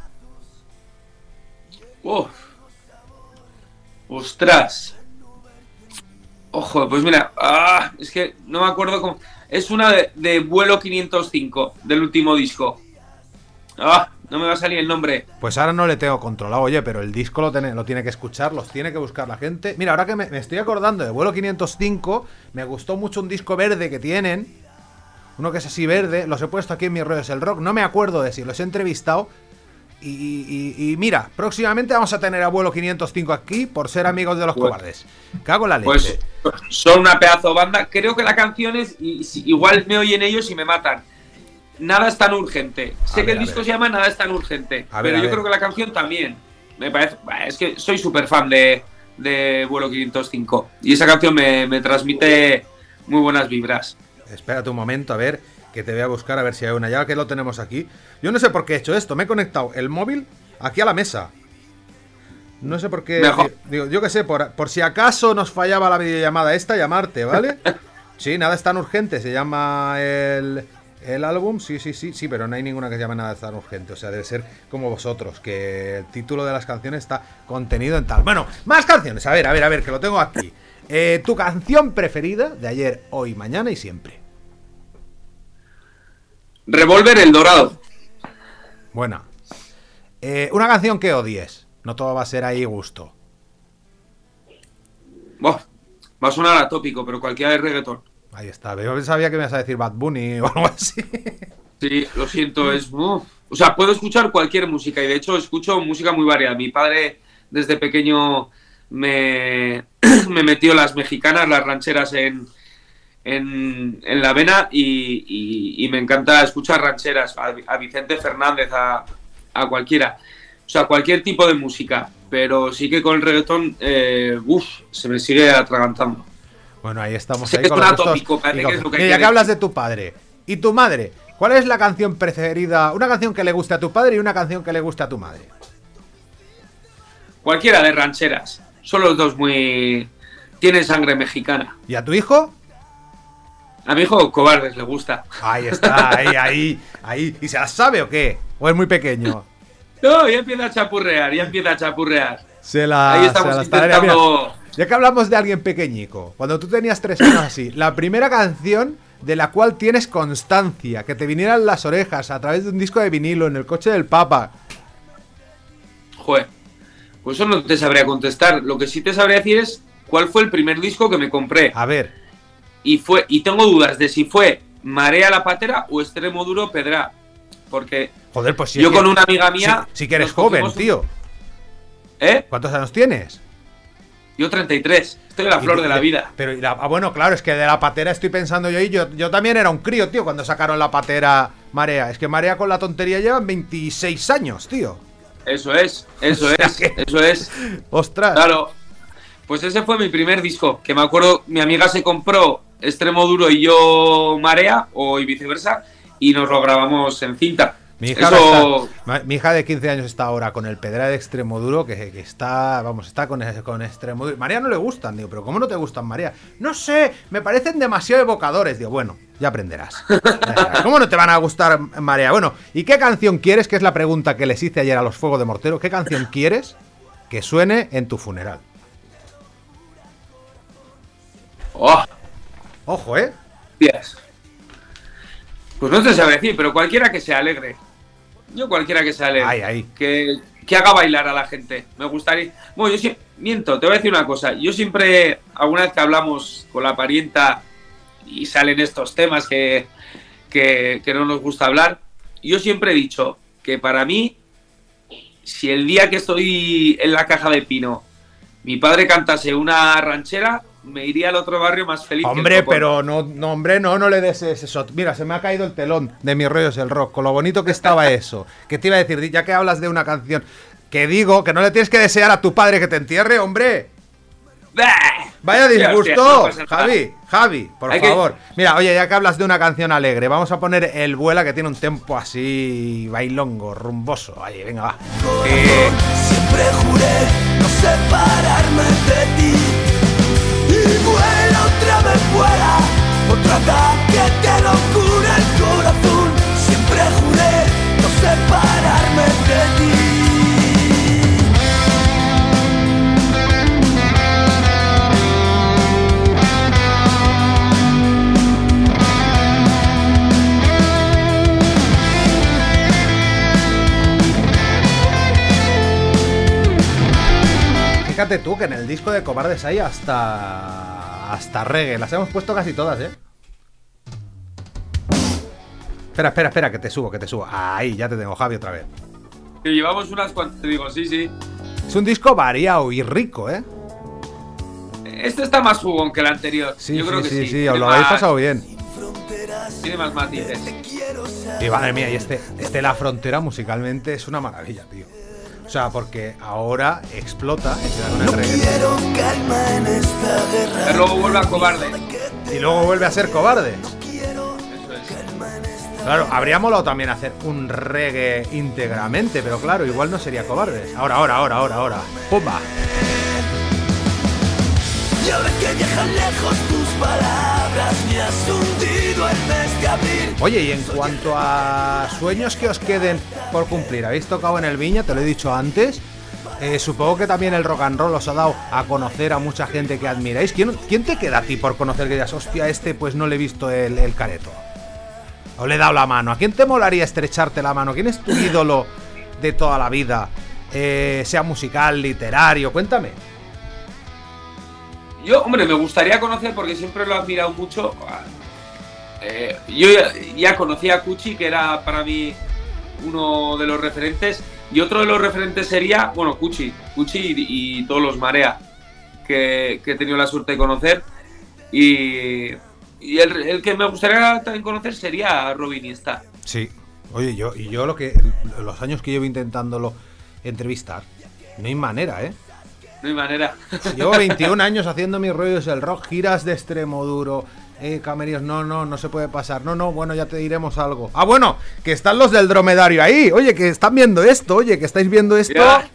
S17: Uf. Ostras. Ojo, pues mira, ah, es que no me acuerdo cómo. Es una de, de Vuelo quinientos cinco, del último disco. Ah, no me va a salir el nombre.
S1: Pues ahora no le tengo controlado, oye, pero el disco lo tiene, lo tiene que escuchar, los tiene que buscar la gente. Mira, ahora que me, me estoy acordando de Vuelo quinientos cinco, me gustó mucho un disco verde que tienen. Uno que es así verde, los he puesto aquí en Mis Rollos el Rock. No me acuerdo de si los he entrevistado. Y, y, y mira, próximamente vamos a tener a Vuelo quinientos cinco aquí por ser amigos de los pues, Cobardes. Cago en la leche.
S17: Pues son una pedazo banda. Creo que la canción es, y, si, igual me oyen ellos y me matan. Nada es tan urgente. Sé ver, que el disco se llama Nada es tan urgente. A pero ver, yo ver. creo que la canción también. Me parece. Es que soy súper fan de, de Vuelo quinientos cinco. Y esa canción me, me transmite muy buenas vibras.
S1: Espérate un momento, a ver, que te voy a buscar a ver si hay una. Ya que lo tenemos aquí. Yo no sé por qué he hecho esto. Me he conectado el móvil aquí a la mesa. No sé por qué. Mejor. Digo, yo qué sé, por, por si acaso nos fallaba la videollamada esta, llamarte, ¿vale? Sí, Nada es tan urgente. Se llama el. El álbum, sí, sí, sí, sí, pero no hay ninguna que se llame Nada tan urgente. O sea, debe ser como vosotros, que el título de las canciones está contenido en tal. Bueno, más canciones, a ver, a ver, a ver, que lo tengo aquí. eh, Tu canción preferida de ayer, hoy, mañana y siempre.
S17: Revólver El Dorado.
S1: Buena. eh, Una canción que odies. No todo va a ser ahí gusto.
S17: Buah, va a sonar atópico, pero cualquiera de reggaetón.
S1: Ahí está, yo sabía que me ibas a decir Bad Bunny o algo así.
S17: Sí, lo siento, es... Uh, o sea, puedo escuchar cualquier música y de hecho escucho música muy variada. Mi padre desde pequeño me, me metió las mexicanas, las rancheras en, en, en la vena y, y, y me encanta escuchar rancheras, a, a Vicente Fernández, a, a cualquiera. O sea, cualquier tipo de música, pero sí que con el reggaetón, eh, uff, se me sigue atragantando.
S1: Bueno, ahí estamos.
S17: Sí,
S1: ahí
S17: es
S1: con
S17: un
S1: los
S17: atópico, parece que es lo que
S1: Mira, ya que hablas de tu padre y tu madre, ¿cuál es la canción preferida? Una canción que le guste a tu padre y una canción que le guste a tu madre.
S17: Cualquiera de rancheras. Son los dos muy... Tienen sangre mexicana.
S1: ¿Y a tu hijo?
S17: A mi hijo Cobardes le gusta.
S1: Ahí está, ahí, ahí, ahí. ¿Y se las sabe o qué? ¿O es muy pequeño?
S17: No, ya empieza a chapurrear, ya empieza a chapurrear.
S1: Se la,
S17: ahí estamos
S1: se la
S17: intentando...
S1: Mira, ya que hablamos de alguien pequeñico, cuando tú tenías tres años así, la primera canción de la cual tienes constancia, que te vinieran las orejas a través de un disco de vinilo en el coche del Papa.
S17: Joder, pues eso no te sabría contestar. Lo que sí te sabría decir es cuál fue el primer disco que me compré.
S1: A ver.
S17: Y fue y tengo dudas de si fue Marea la Patera o Extremo Duro Pedra. Porque
S1: joder, pues si
S17: yo con una amiga mía...
S1: Sí, sí que eres joven, un... tío.
S17: ¿Eh?
S1: ¿Cuántos años tienes?
S17: Yo treinta y tres, estoy en la flor de, de la vida.
S1: Pero, la, ah, bueno, claro, es que de la Patera estoy pensando yo y yo, yo también era un crío, tío, cuando sacaron la Patera Marea. Es que Marea con la tontería llevan veintiséis años, tío.
S17: Eso es, eso o sea es, que... eso es.
S1: Ostras.
S17: Claro, pues ese fue mi primer disco, que me acuerdo, mi amiga se compró Extremo Duro y yo Marea, o y viceversa, y nos lo grabamos en cinta.
S1: Mi hija,
S17: Eso...
S1: está, mi hija de quince años está ahora con el Pedra de Extremo Duro, que, que está, vamos, está con, con Extremo Duro. María no le gustan, digo, pero ¿cómo no te gustan, María? No sé, me parecen demasiado evocadores. Digo, bueno, ya aprenderás. ¿Cómo no te van a gustar, María? Bueno, ¿y qué canción quieres? Que es la pregunta que les hice ayer a los Fuego de Mortero. ¿Qué canción quieres que suene en tu funeral?
S17: Oh.
S1: Ojo, ¿eh?
S17: Yes. Pues no te sabe decir, pero cualquiera que sea alegre. Yo cualquiera que sea alegre.
S1: Ay, ay.
S17: Que, que haga bailar a la gente. Me gustaría... Bueno, yo sí... Miento, te voy a decir una cosa. Yo siempre, alguna vez que hablamos con la parienta y salen estos temas que, que, que no nos gusta hablar, yo siempre he dicho que para mí, si el día que estoy en la Caja de Pino, mi padre cantase una ranchera, me iría al otro barrio más feliz.
S1: Hombre,
S17: que el
S1: pero no, no, hombre, no, no le des ese shot. Mira, se me ha caído el telón de Mis Rollos el Rock, con lo bonito que estaba eso. Que te iba a decir, ya que hablas de una canción, que digo que no le tienes que desear a tu padre que te entierre, hombre. Vaya disgusto,
S17: hostia, no
S1: Javi, Javi, por
S17: Hay
S1: favor. Que... Mira, oye, ya que hablas de una canción alegre, vamos a poner El Vuela, que tiene un tempo así bailongo, rumboso. Ahí, venga, va.
S14: Eh... Siempre juré no separarme de ti. Y vuela otra vez, vuela, otro ataque que locura el corazón. Siempre juré no separarme de ti.
S1: Fíjate tú que en el disco de Cobardes hay hasta hasta reggae. Las hemos puesto casi todas, ¿eh? Espera, espera, espera, que te subo, que te subo. Ahí, ya te tengo, Javi, otra vez.
S17: Que llevamos unas cuantas, te digo, sí, sí.
S1: Es un disco variado y rico, ¿eh?
S17: Este está más jugón que el anterior.
S1: Sí,
S17: Yo
S1: sí,
S17: creo que
S1: sí,
S17: sí.
S1: sí, os lo habéis pasado bien.
S17: Tiene más matices.
S1: Y madre mía, y este, este La Frontera musicalmente es una maravilla, tío. O sea, porque ahora explota y se da con el reggaetón.
S17: Pero luego vuelve a Cobarde.
S1: Y luego vuelve a ser Cobarde.
S17: Eso es.
S1: Claro, habría molado también hacer un reggae íntegramente, pero claro, igual no sería Cobardes. Ahora, ahora, ahora, ahora, ahora. ¡Pumba!
S14: Y ahora que viajan lejos tus palabras, me has hundido el mes de abril.
S1: Oye, y en cuanto a sueños que os queden por cumplir, habéis tocado en el Viña, te lo he dicho antes. Eh, supongo que también el rock and roll os ha dado a conocer a mucha gente que admiráis. ¿Quién, quién te queda a ti por conocer que digas, hostia, este pues no le he visto el, el careto? O le he dado la mano. ¿A quién te molaría estrecharte la mano? ¿Quién es tu ídolo de toda la vida? Eh, sea musical, literario, cuéntame.
S17: Yo, hombre, me gustaría conocer, porque siempre lo he admirado mucho. Eh, yo ya, ya conocí a Cuchi, que era para mí uno de los referentes. Y otro de los referentes sería, bueno, Cuchi, Cuchi y, y todos los Marea, que, que he tenido la suerte de conocer. Y, y el, el que me gustaría también conocer sería Robin Iniesta.
S1: Sí. Oye, yo y yo lo que los años que llevo intentándolo entrevistar, no hay manera, ¿eh?
S17: No hay manera.
S1: Llevo veintiún años haciendo Mis Rollos el Rock, giras de Extremo Duro, eh, cameríos, no, no, no se puede pasar, no, no, bueno, ya te diremos algo. Ah, bueno, que están los del dromedario ahí, oye, que están viendo esto, oye, que estáis viendo esto.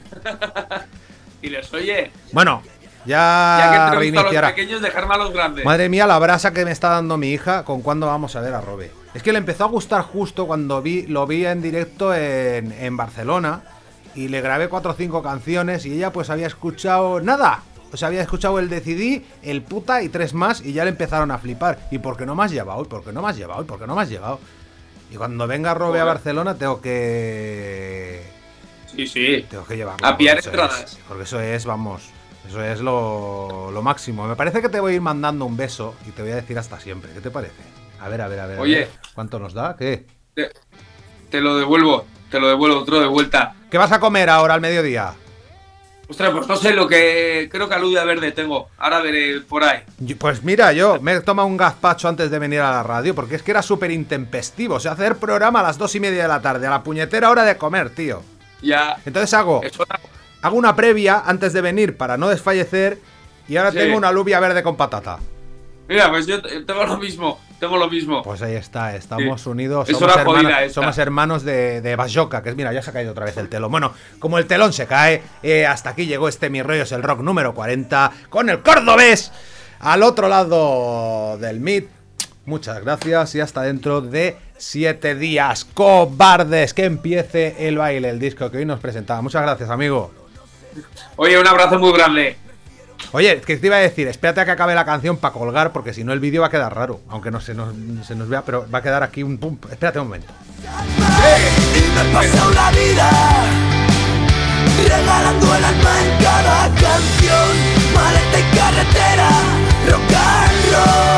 S17: Y les oye.
S1: Bueno,
S17: ya,
S1: ya,
S17: ya que
S1: reiniciará.
S17: A los pequeños, dejarme a los grandes.
S1: Madre mía, la brasa que me está dando mi hija con cuándo vamos a ver a Robe. Es que le empezó a gustar justo cuando vi, lo vi en directo en, en Barcelona. Y le grabé cuatro o cinco canciones y ella pues había escuchado nada. O sea, había escuchado el Decidí, el Puta y tres más y ya le empezaron a flipar. ¿Y por qué no me has llevado? ¿Y por qué no me has llevado? ¿Y por qué no me has llevado? Y cuando venga Robe a Barcelona tengo que...
S17: Sí, sí.
S1: Tengo que llevarlo.
S17: A pillar
S1: eso
S17: entradas.
S1: Es, porque eso es, vamos, eso es lo, lo máximo. Me parece que te voy a ir mandando un beso y te voy a decir hasta siempre. ¿Qué te parece? A ver, a ver, a ver.
S17: Oye.
S1: A ver. ¿Cuánto nos da? ¿Qué?
S17: Te, te lo devuelvo. Te lo devuelvo otro de vuelta.
S1: ¿Qué vas a comer ahora al mediodía?
S17: Ostras, pues no sé, lo que creo que alude a verde tengo. Ahora veré por ahí.
S1: Pues mira, yo me he tomado un gazpacho antes de venir a la radio porque es que era súper intempestivo. O sea, hacer programa a las dos y media de la tarde, a la puñetera hora de comer, tío.
S17: Ya.
S1: Entonces hago, hago una previa antes de venir para no desfallecer y ahora sí. Tengo una alubia verde con patata.
S17: Mira, pues yo tengo lo mismo, tengo lo mismo.
S1: Pues ahí está, estamos
S17: Sí.
S1: unidos,
S17: Es
S1: somos
S17: una jodida
S1: hermanos,
S17: esta.
S1: somos hermanos de, de Bajoca, que es, mira, ya se ha caído otra vez el telón. Bueno, como el telón se cae, eh, hasta aquí llegó este Mi Rollo es el Rock número cuarenta, con el cordobés al otro lado del M I T. Muchas gracias y hasta dentro de siete días. Cobardes, que empiece el baile, el disco que hoy nos presentaba. Muchas gracias, amigo.
S17: Oye, un abrazo muy grande.
S1: Oye, que te iba a decir, espérate a que acabe la canción para colgar, porque si no el vídeo va a quedar raro, aunque no se nos, se nos vea, pero va a quedar aquí un pum. Espérate un momento.
S14: Y me he pasado la vida regalando el alma en cada canción, maleta y carretera, rock and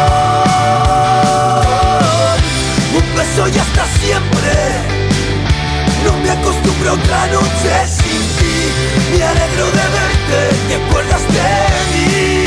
S14: roll. Un beso y hasta siempre. No me acostumbro a otra noche sin ti. Me alegro de verte, te acuerdas de mí.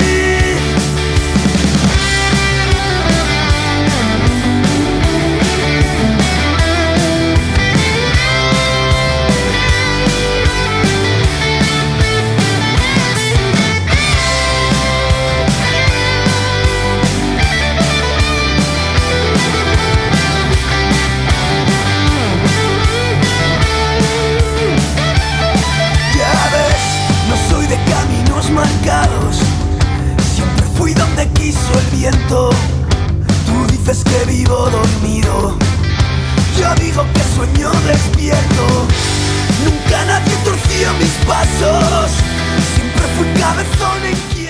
S14: Marcados, siempre fui donde quiso el viento. Tú dices que vivo dormido, yo digo que sueño despierto. Nunca nadie torció mis pasos, siempre fui cabezón en